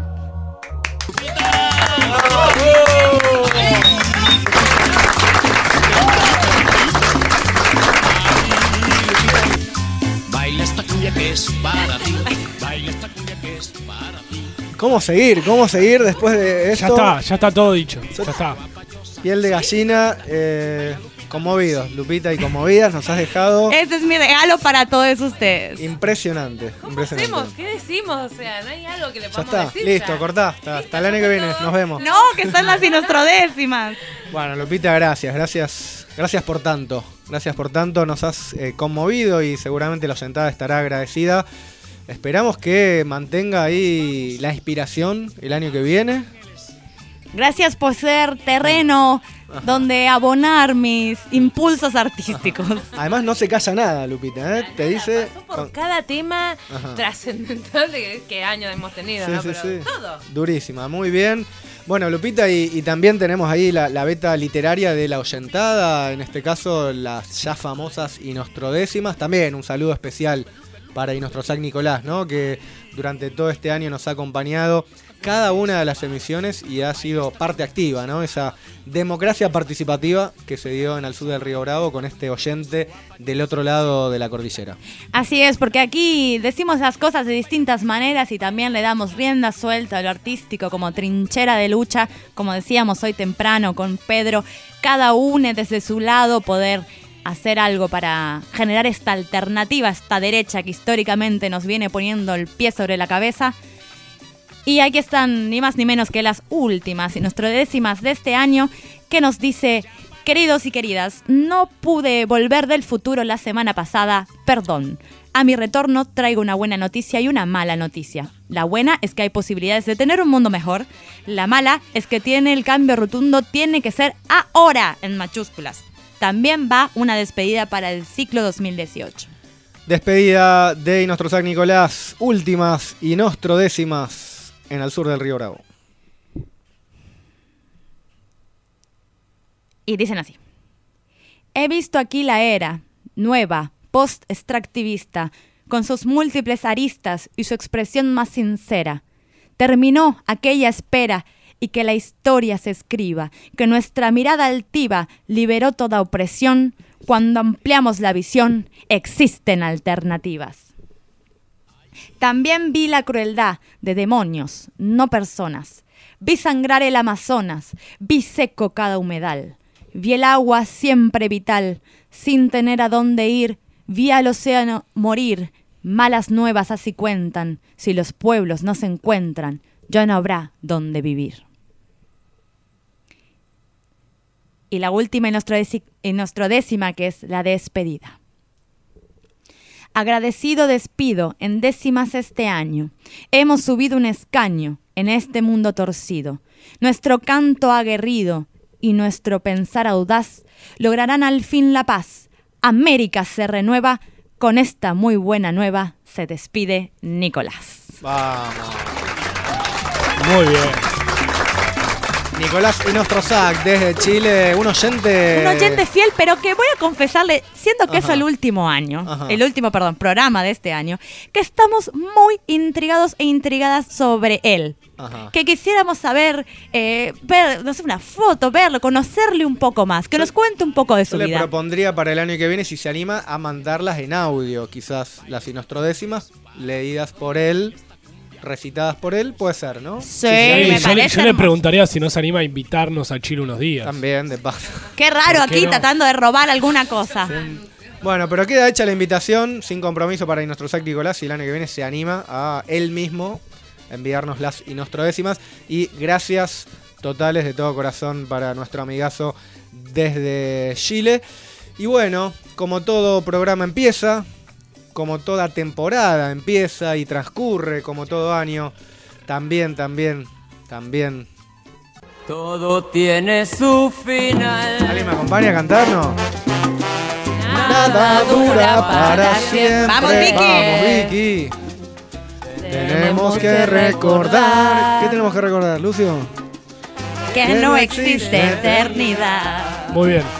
Baila esta cumbia que es para ti. Baila esta cumbia que es para ti. ¿Cómo seguir? ¿Cómo seguir después de esto? Ya está todo dicho. Ya está. Piel de gallina, conmovidos, Lupita, y conmovidas, nos has dejado. Este es mi regalo para todos ustedes. Impresionante, impresionante. ¿Qué decimos? O sea, no hay algo que le Ya podamos está, decir. listo, cortá. Hasta el año que viene, nos vemos. No, que están las inostrodécimas. Bueno, Lupita, gracias por tanto. Gracias por tanto, nos has conmovido y seguramente la oyentada estará agradecida. Esperamos que mantenga ahí la inspiración el año que viene. Gracias por ser terreno donde abonar mis impulsos artísticos. Además no se calla nada, Lupita, ¿eh? Te dice... Por cada tema Ajá. trascendental de qué año hemos tenido, Sí, ¿no? sí, Pero sí. todo. Durísima, muy bien. Bueno, Lupita, y también tenemos ahí la beta literaria de la oyentada, en este caso las ya famosas Inostrodécimas. También un saludo especial para Inostrosac Nicolás, ¿no? Que durante todo este año nos ha acompañado cada una de las emisiones y ha sido parte activa, ¿no? Esa democracia participativa que se dio en el sur del Río Bravo con este oyente del otro lado de la cordillera. Así es, porque aquí decimos las cosas de distintas maneras y también le damos rienda suelta a lo artístico como trinchera de lucha, como decíamos hoy temprano con Pedro, cada uno desde su lado poder hacer algo para generar esta alternativa, esta derecha que históricamente nos viene poniendo el pie sobre la cabeza. Y aquí están ni más ni menos que las últimas y nuestras décimas de este año, que nos dice: queridos y queridas, no pude volver del futuro la semana pasada, perdón. A mi retorno traigo una buena noticia y una mala noticia. La buena es que hay posibilidades de tener un mundo mejor. La mala es que el cambio rotundo tiene que ser ahora, en mayúsculas. También va una despedida para el ciclo 2018. Despedida de Inostrosac Nicolás, últimas Inostrodécimas en el sur del Río Bravo. Y dicen así: he visto aquí la era nueva, post-extractivista, con sus múltiples aristas y su expresión más sincera. Terminó aquella espera y que la historia se escriba, que nuestra mirada altiva liberó toda opresión. Cuando ampliamos la visión, existen alternativas. También vi la crueldad de demonios, no personas. Vi sangrar el Amazonas, vi seco cada humedal. Vi el agua siempre vital, sin tener a dónde ir. Vi al océano morir, malas nuevas así cuentan. Si los pueblos no se encuentran, ya no habrá dónde vivir. Y la última en nuestro décima, que es la despedida. Agradecido despido en décimas este año. Hemos subido un escaño en este mundo torcido. Nuestro canto aguerrido y nuestro pensar audaz lograrán al fin la paz. América se renueva. Con esta muy buena nueva se despide Nicolás. Vamos. Muy bien. Nicolás Inostrozac desde Chile, un oyente fiel, pero que voy a confesarle, siendo que es el último año, programa de este año, que estamos muy intrigados e intrigadas sobre él. Que quisiéramos saber, ver, no sé, una foto, verlo, conocerle un poco más, que nos cuente un poco de su vida. vida. Le propondría para el año que viene, si se anima, a mandarlas en audio, quizás las inostrodécimas, leídas por él, recitadas por él, puede ser, ¿no? Sí, me parece yo le preguntaría si no se anima a invitarnos a Chile unos días. También, de paso. Qué raro aquí, tratando de robar alguna cosa. Bueno, pero queda hecha la invitación, sin compromiso para Inostrozac Nicolás, si el año que viene se anima a él mismo enviarnos las inostrodécimas. Y gracias totales de todo corazón para nuestro amigazo desde Chile. Y bueno, como todo programa empieza, como toda temporada empieza y transcurre, como todo año, también. Todo tiene su final. ¿Alguien me acompaña a cantarnos? Nada dura para siempre. ¡Vamos, Vicky! ¡Vamos, Vicky! Tenemos que recordar. ¿Qué tenemos que recordar, Lucio? Que no existe eternidad. Muy bien.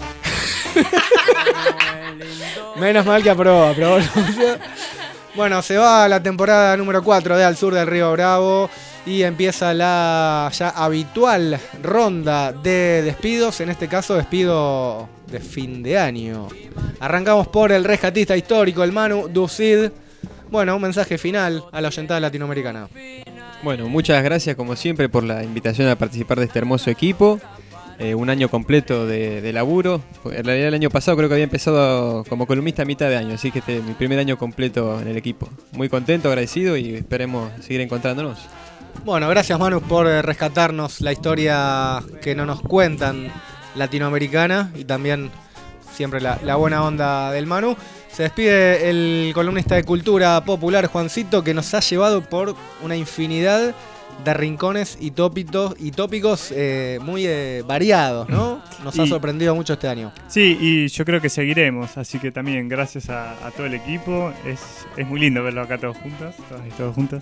Menos mal que aprobó Lucio. Bueno, se va la temporada número 4 de Al Sur del Río Bravo y empieza la ya habitual ronda de despidos, en este caso despido de fin de año. Arrancamos por el rescatista histórico, el Manu Ducid. Bueno, un mensaje final a la oyentada latinoamericana. Bueno, muchas gracias como siempre por la invitación a participar de este hermoso equipo. Un año completo de laburo. En realidad el año pasado creo que había empezado como columnista a mitad de año, así que este es mi primer año completo en el equipo. Muy contento, agradecido y esperemos seguir encontrándonos. Bueno, gracias Manu por rescatarnos la historia que no nos cuentan latinoamericana y también siempre la buena onda del Manu. Se despide el columnista de cultura popular Juancito, que nos ha llevado por una infinidad de rincones y tópicos muy variados, ¿no? Nos ha sorprendido mucho este año. Sí, y yo creo que seguiremos, así que también gracias a todo el equipo. Es muy lindo verlo acá todos juntos, todas y todos juntos.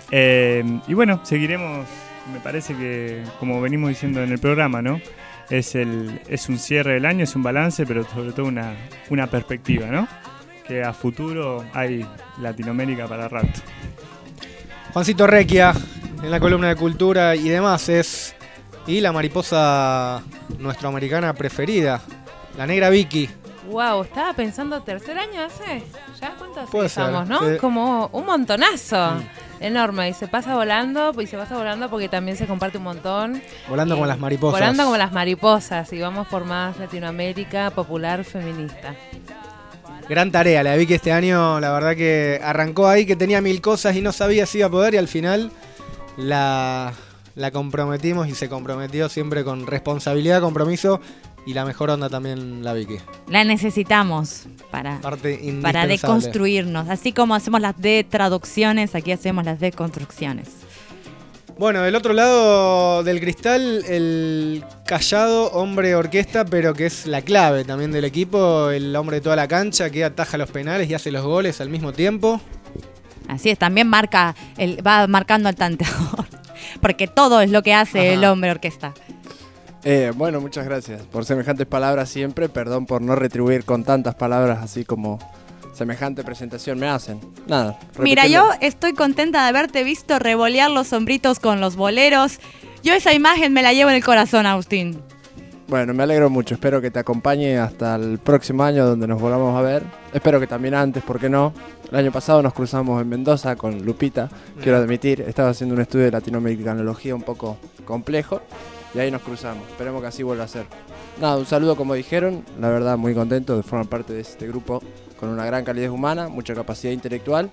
Y bueno, seguiremos, me parece que como venimos diciendo en el programa, ¿no? Es un cierre del año, es un balance, pero sobre todo una perspectiva, ¿no? Que a futuro hay Latinoamérica para rato. Juancito Requia, en la columna de cultura y demás, y la mariposa nuestroamericana preferida, la negra Vicky. Wow, estaba pensando tercer año hace. ¿Ya cuántos Puede estamos, ser, no? sí. Como un montonazo. Enorme. Y se pasa volando porque también se comparte un montón. Volando como las mariposas. Volando como las mariposas. Y vamos por más Latinoamérica popular feminista. Gran tarea la de Vicky este año, la verdad que arrancó ahí, que tenía 1000 cosas y no sabía si iba a poder, y al final la comprometimos y se comprometió siempre con responsabilidad, compromiso y la mejor onda también la Vicky. La necesitamos para deconstruirnos. Así como hacemos las de-traducciones, aquí hacemos las deconstrucciones. Bueno, del otro lado del cristal, el callado hombre orquesta, pero que es la clave también del equipo, el hombre de toda la cancha que ataja los penales y hace los goles al mismo tiempo. Así es, también va marcando al tanteador, porque todo es lo que hace el hombre orquesta. Bueno, muchas gracias por semejantes palabras siempre. Perdón por no retribuir con tantas palabras así como semejante presentación me hacen. Nada. Mira, yo estoy contenta de haberte visto revolear los hombritos con los boleros, Yo esa imagen me la llevo en el corazón, Agustín. Bueno, me alegro mucho. Espero que te acompañe hasta el próximo año donde nos volvamos a ver. Espero que también antes, ¿por qué no? El año pasado nos cruzamos en Mendoza con Lupita, quiero admitir. Estaba haciendo un estudio de latinoamericanología un poco complejo y ahí nos cruzamos. Esperemos que así vuelva a ser. Nada, un saludo como dijeron. La verdad, muy contento de formar parte de este grupo con una gran calidez humana, mucha capacidad intelectual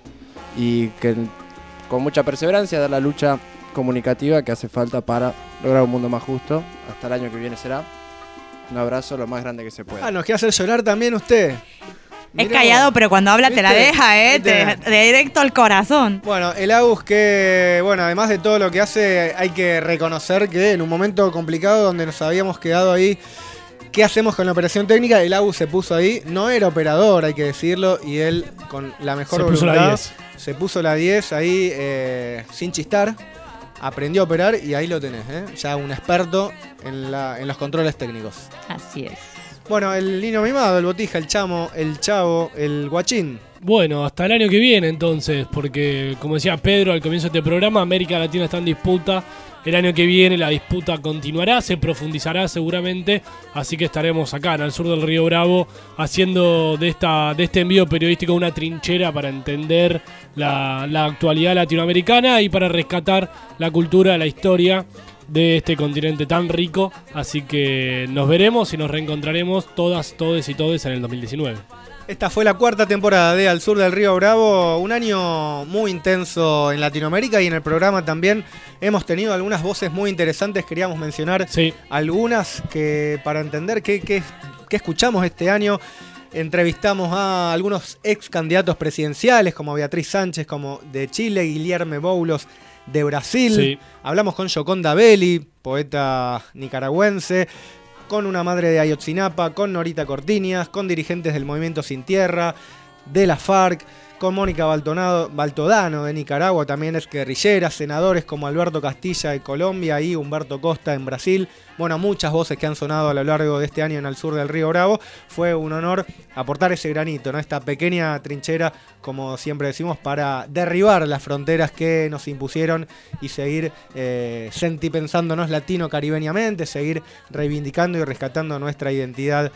y que con mucha perseverancia da la lucha comunicativa que hace falta para lograr un mundo más justo. Hasta el año que viene será. Un abrazo lo más grande que se pueda. ¿Nos quiere hacer llorar también usted? Es callado, pero cuando habla te la deja, de directo al corazón. Bueno, el Agus que, bueno, además de todo lo que hace, hay que reconocer que en un momento complicado donde nos habíamos quedado ahí, ¿qué hacemos con la operación técnica? El Agus se puso ahí, no era operador, hay que decirlo, y él con la mejor voluntad se puso la 10 ahí sin chistar. Aprendió a operar y ahí lo tenés, ya un experto en los controles técnicos. Así es. Bueno, el niño mimado, el botija, el chamo, el chavo, el guachín. Bueno, hasta el año que viene entonces, porque como decía Pedro al comienzo de este programa, América Latina está en disputa. El año que viene la disputa continuará, se profundizará seguramente, así que estaremos acá en el sur del Río Bravo haciendo de este envío periodístico una trinchera para entender la actualidad latinoamericana y para rescatar la cultura, la historia de este continente tan rico. Así que nos veremos y nos reencontraremos todas, todes y todes en el 2019. Esta fue la 4ª temporada de Al Sur del Río Bravo, un año muy intenso en Latinoamérica y en el programa también hemos tenido algunas voces muy interesantes, queríamos mencionar algunas que para entender qué escuchamos este año. Entrevistamos a algunos ex candidatos presidenciales como Beatriz Sánchez, como de Chile, Guilherme Boulos de Brasil. Sí. Hablamos con Yoconda Belli, poeta nicaragüense, con una madre de Ayotzinapa, con Norita Cortiñas, con dirigentes del Movimiento Sin Tierra, de la FARC, con Mónica Baltodano de Nicaragua, también es guerrillera, senadores como Alberto Castilla de Colombia y Humberto Costa en Brasil. Bueno, muchas voces que han sonado a lo largo de este año en el sur del Río Bravo. Fue un honor aportar ese granito, ¿no? Esta pequeña trinchera, como siempre decimos, para derribar las fronteras que nos impusieron y seguir sentipensándonos latino-caribeñamente, seguir reivindicando y rescatando nuestra identidad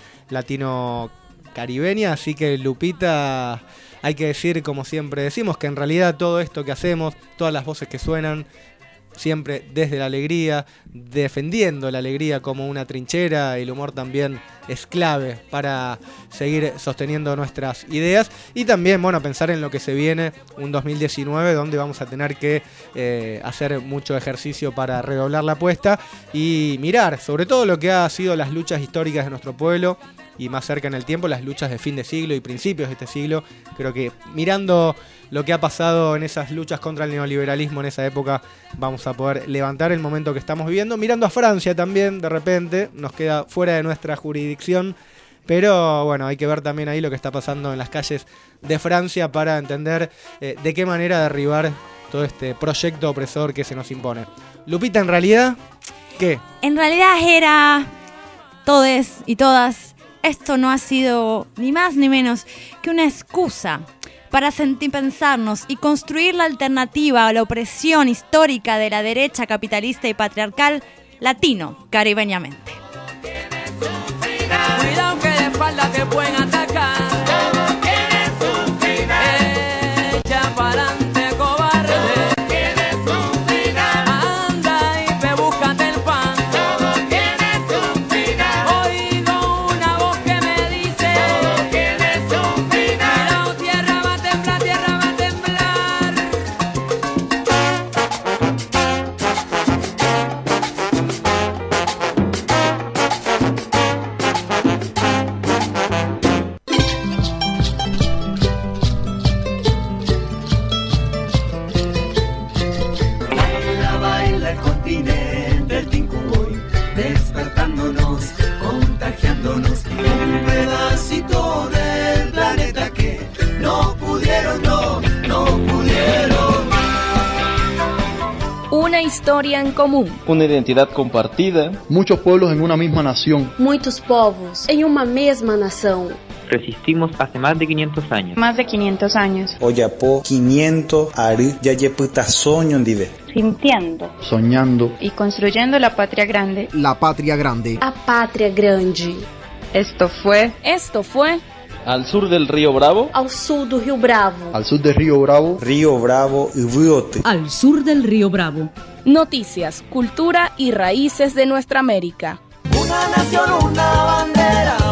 latino-caribeña. Así que, Lupita, hay que decir, como siempre decimos, que en realidad todo esto que hacemos, todas las voces que suenan, siempre desde la alegría, defendiendo la alegría como una trinchera, el humor también es clave para seguir sosteniendo nuestras ideas y también, bueno, pensar en lo que se viene, un 2019 donde vamos a tener que hacer mucho ejercicio para redoblar la apuesta y mirar sobre todo lo que ha sido las luchas históricas de nuestro pueblo y más cerca en el tiempo las luchas de fin de siglo y principios de este siglo. Creo que mirando lo que ha pasado en esas luchas contra el neoliberalismo en esa época vamos a poder levantar el momento que estamos viviendo. Mirando a Francia también, de repente, nos queda fuera de nuestra jurisdicción, pero bueno, hay que ver también ahí lo que está pasando en las calles de Francia para entender de qué manera derribar todo este proyecto opresor que se nos impone. Lupita, en realidad, ¿qué? En realidad era todes y todas. Esto no ha sido ni más ni menos que una excusa para sentipensarnos y construir la alternativa a la opresión histórica de la derecha capitalista y patriarcal latino-caribeñamente. Cuidado que de espalda te pueden atacar. Todo tiene su final. Echa pa'lante, cobarde. Todo tiene su final. Anda y ve, búscate el pan. Todo tiene su final. Oigo una voz que me dice. Todo tiene su final. Cuidado, tierra va a temblar, tierra va a temblar. Baila el continente, el Tincuboy, despertándonos, contagiándonos, un pedacito del planeta que no pudieron. Una historia en común. Una identidad compartida. Muchos pueblos en una misma nación. Muitos povos em uma mesma nação. Resistimos hace más de 500 años. Más de 500 años. Oyapo 500 ari yayeputa soño ndive. sintiendo, soñando y construyendo la patria grande. La patria grande. A pátria grande. Esto fue al sur del río Bravo, Ao sul do Rio Bravo. al sur del río Bravo, Río Bravo y Briote. Al sur del río Bravo. Noticias, cultura y raíces de nuestra América. Una nación, una bandera.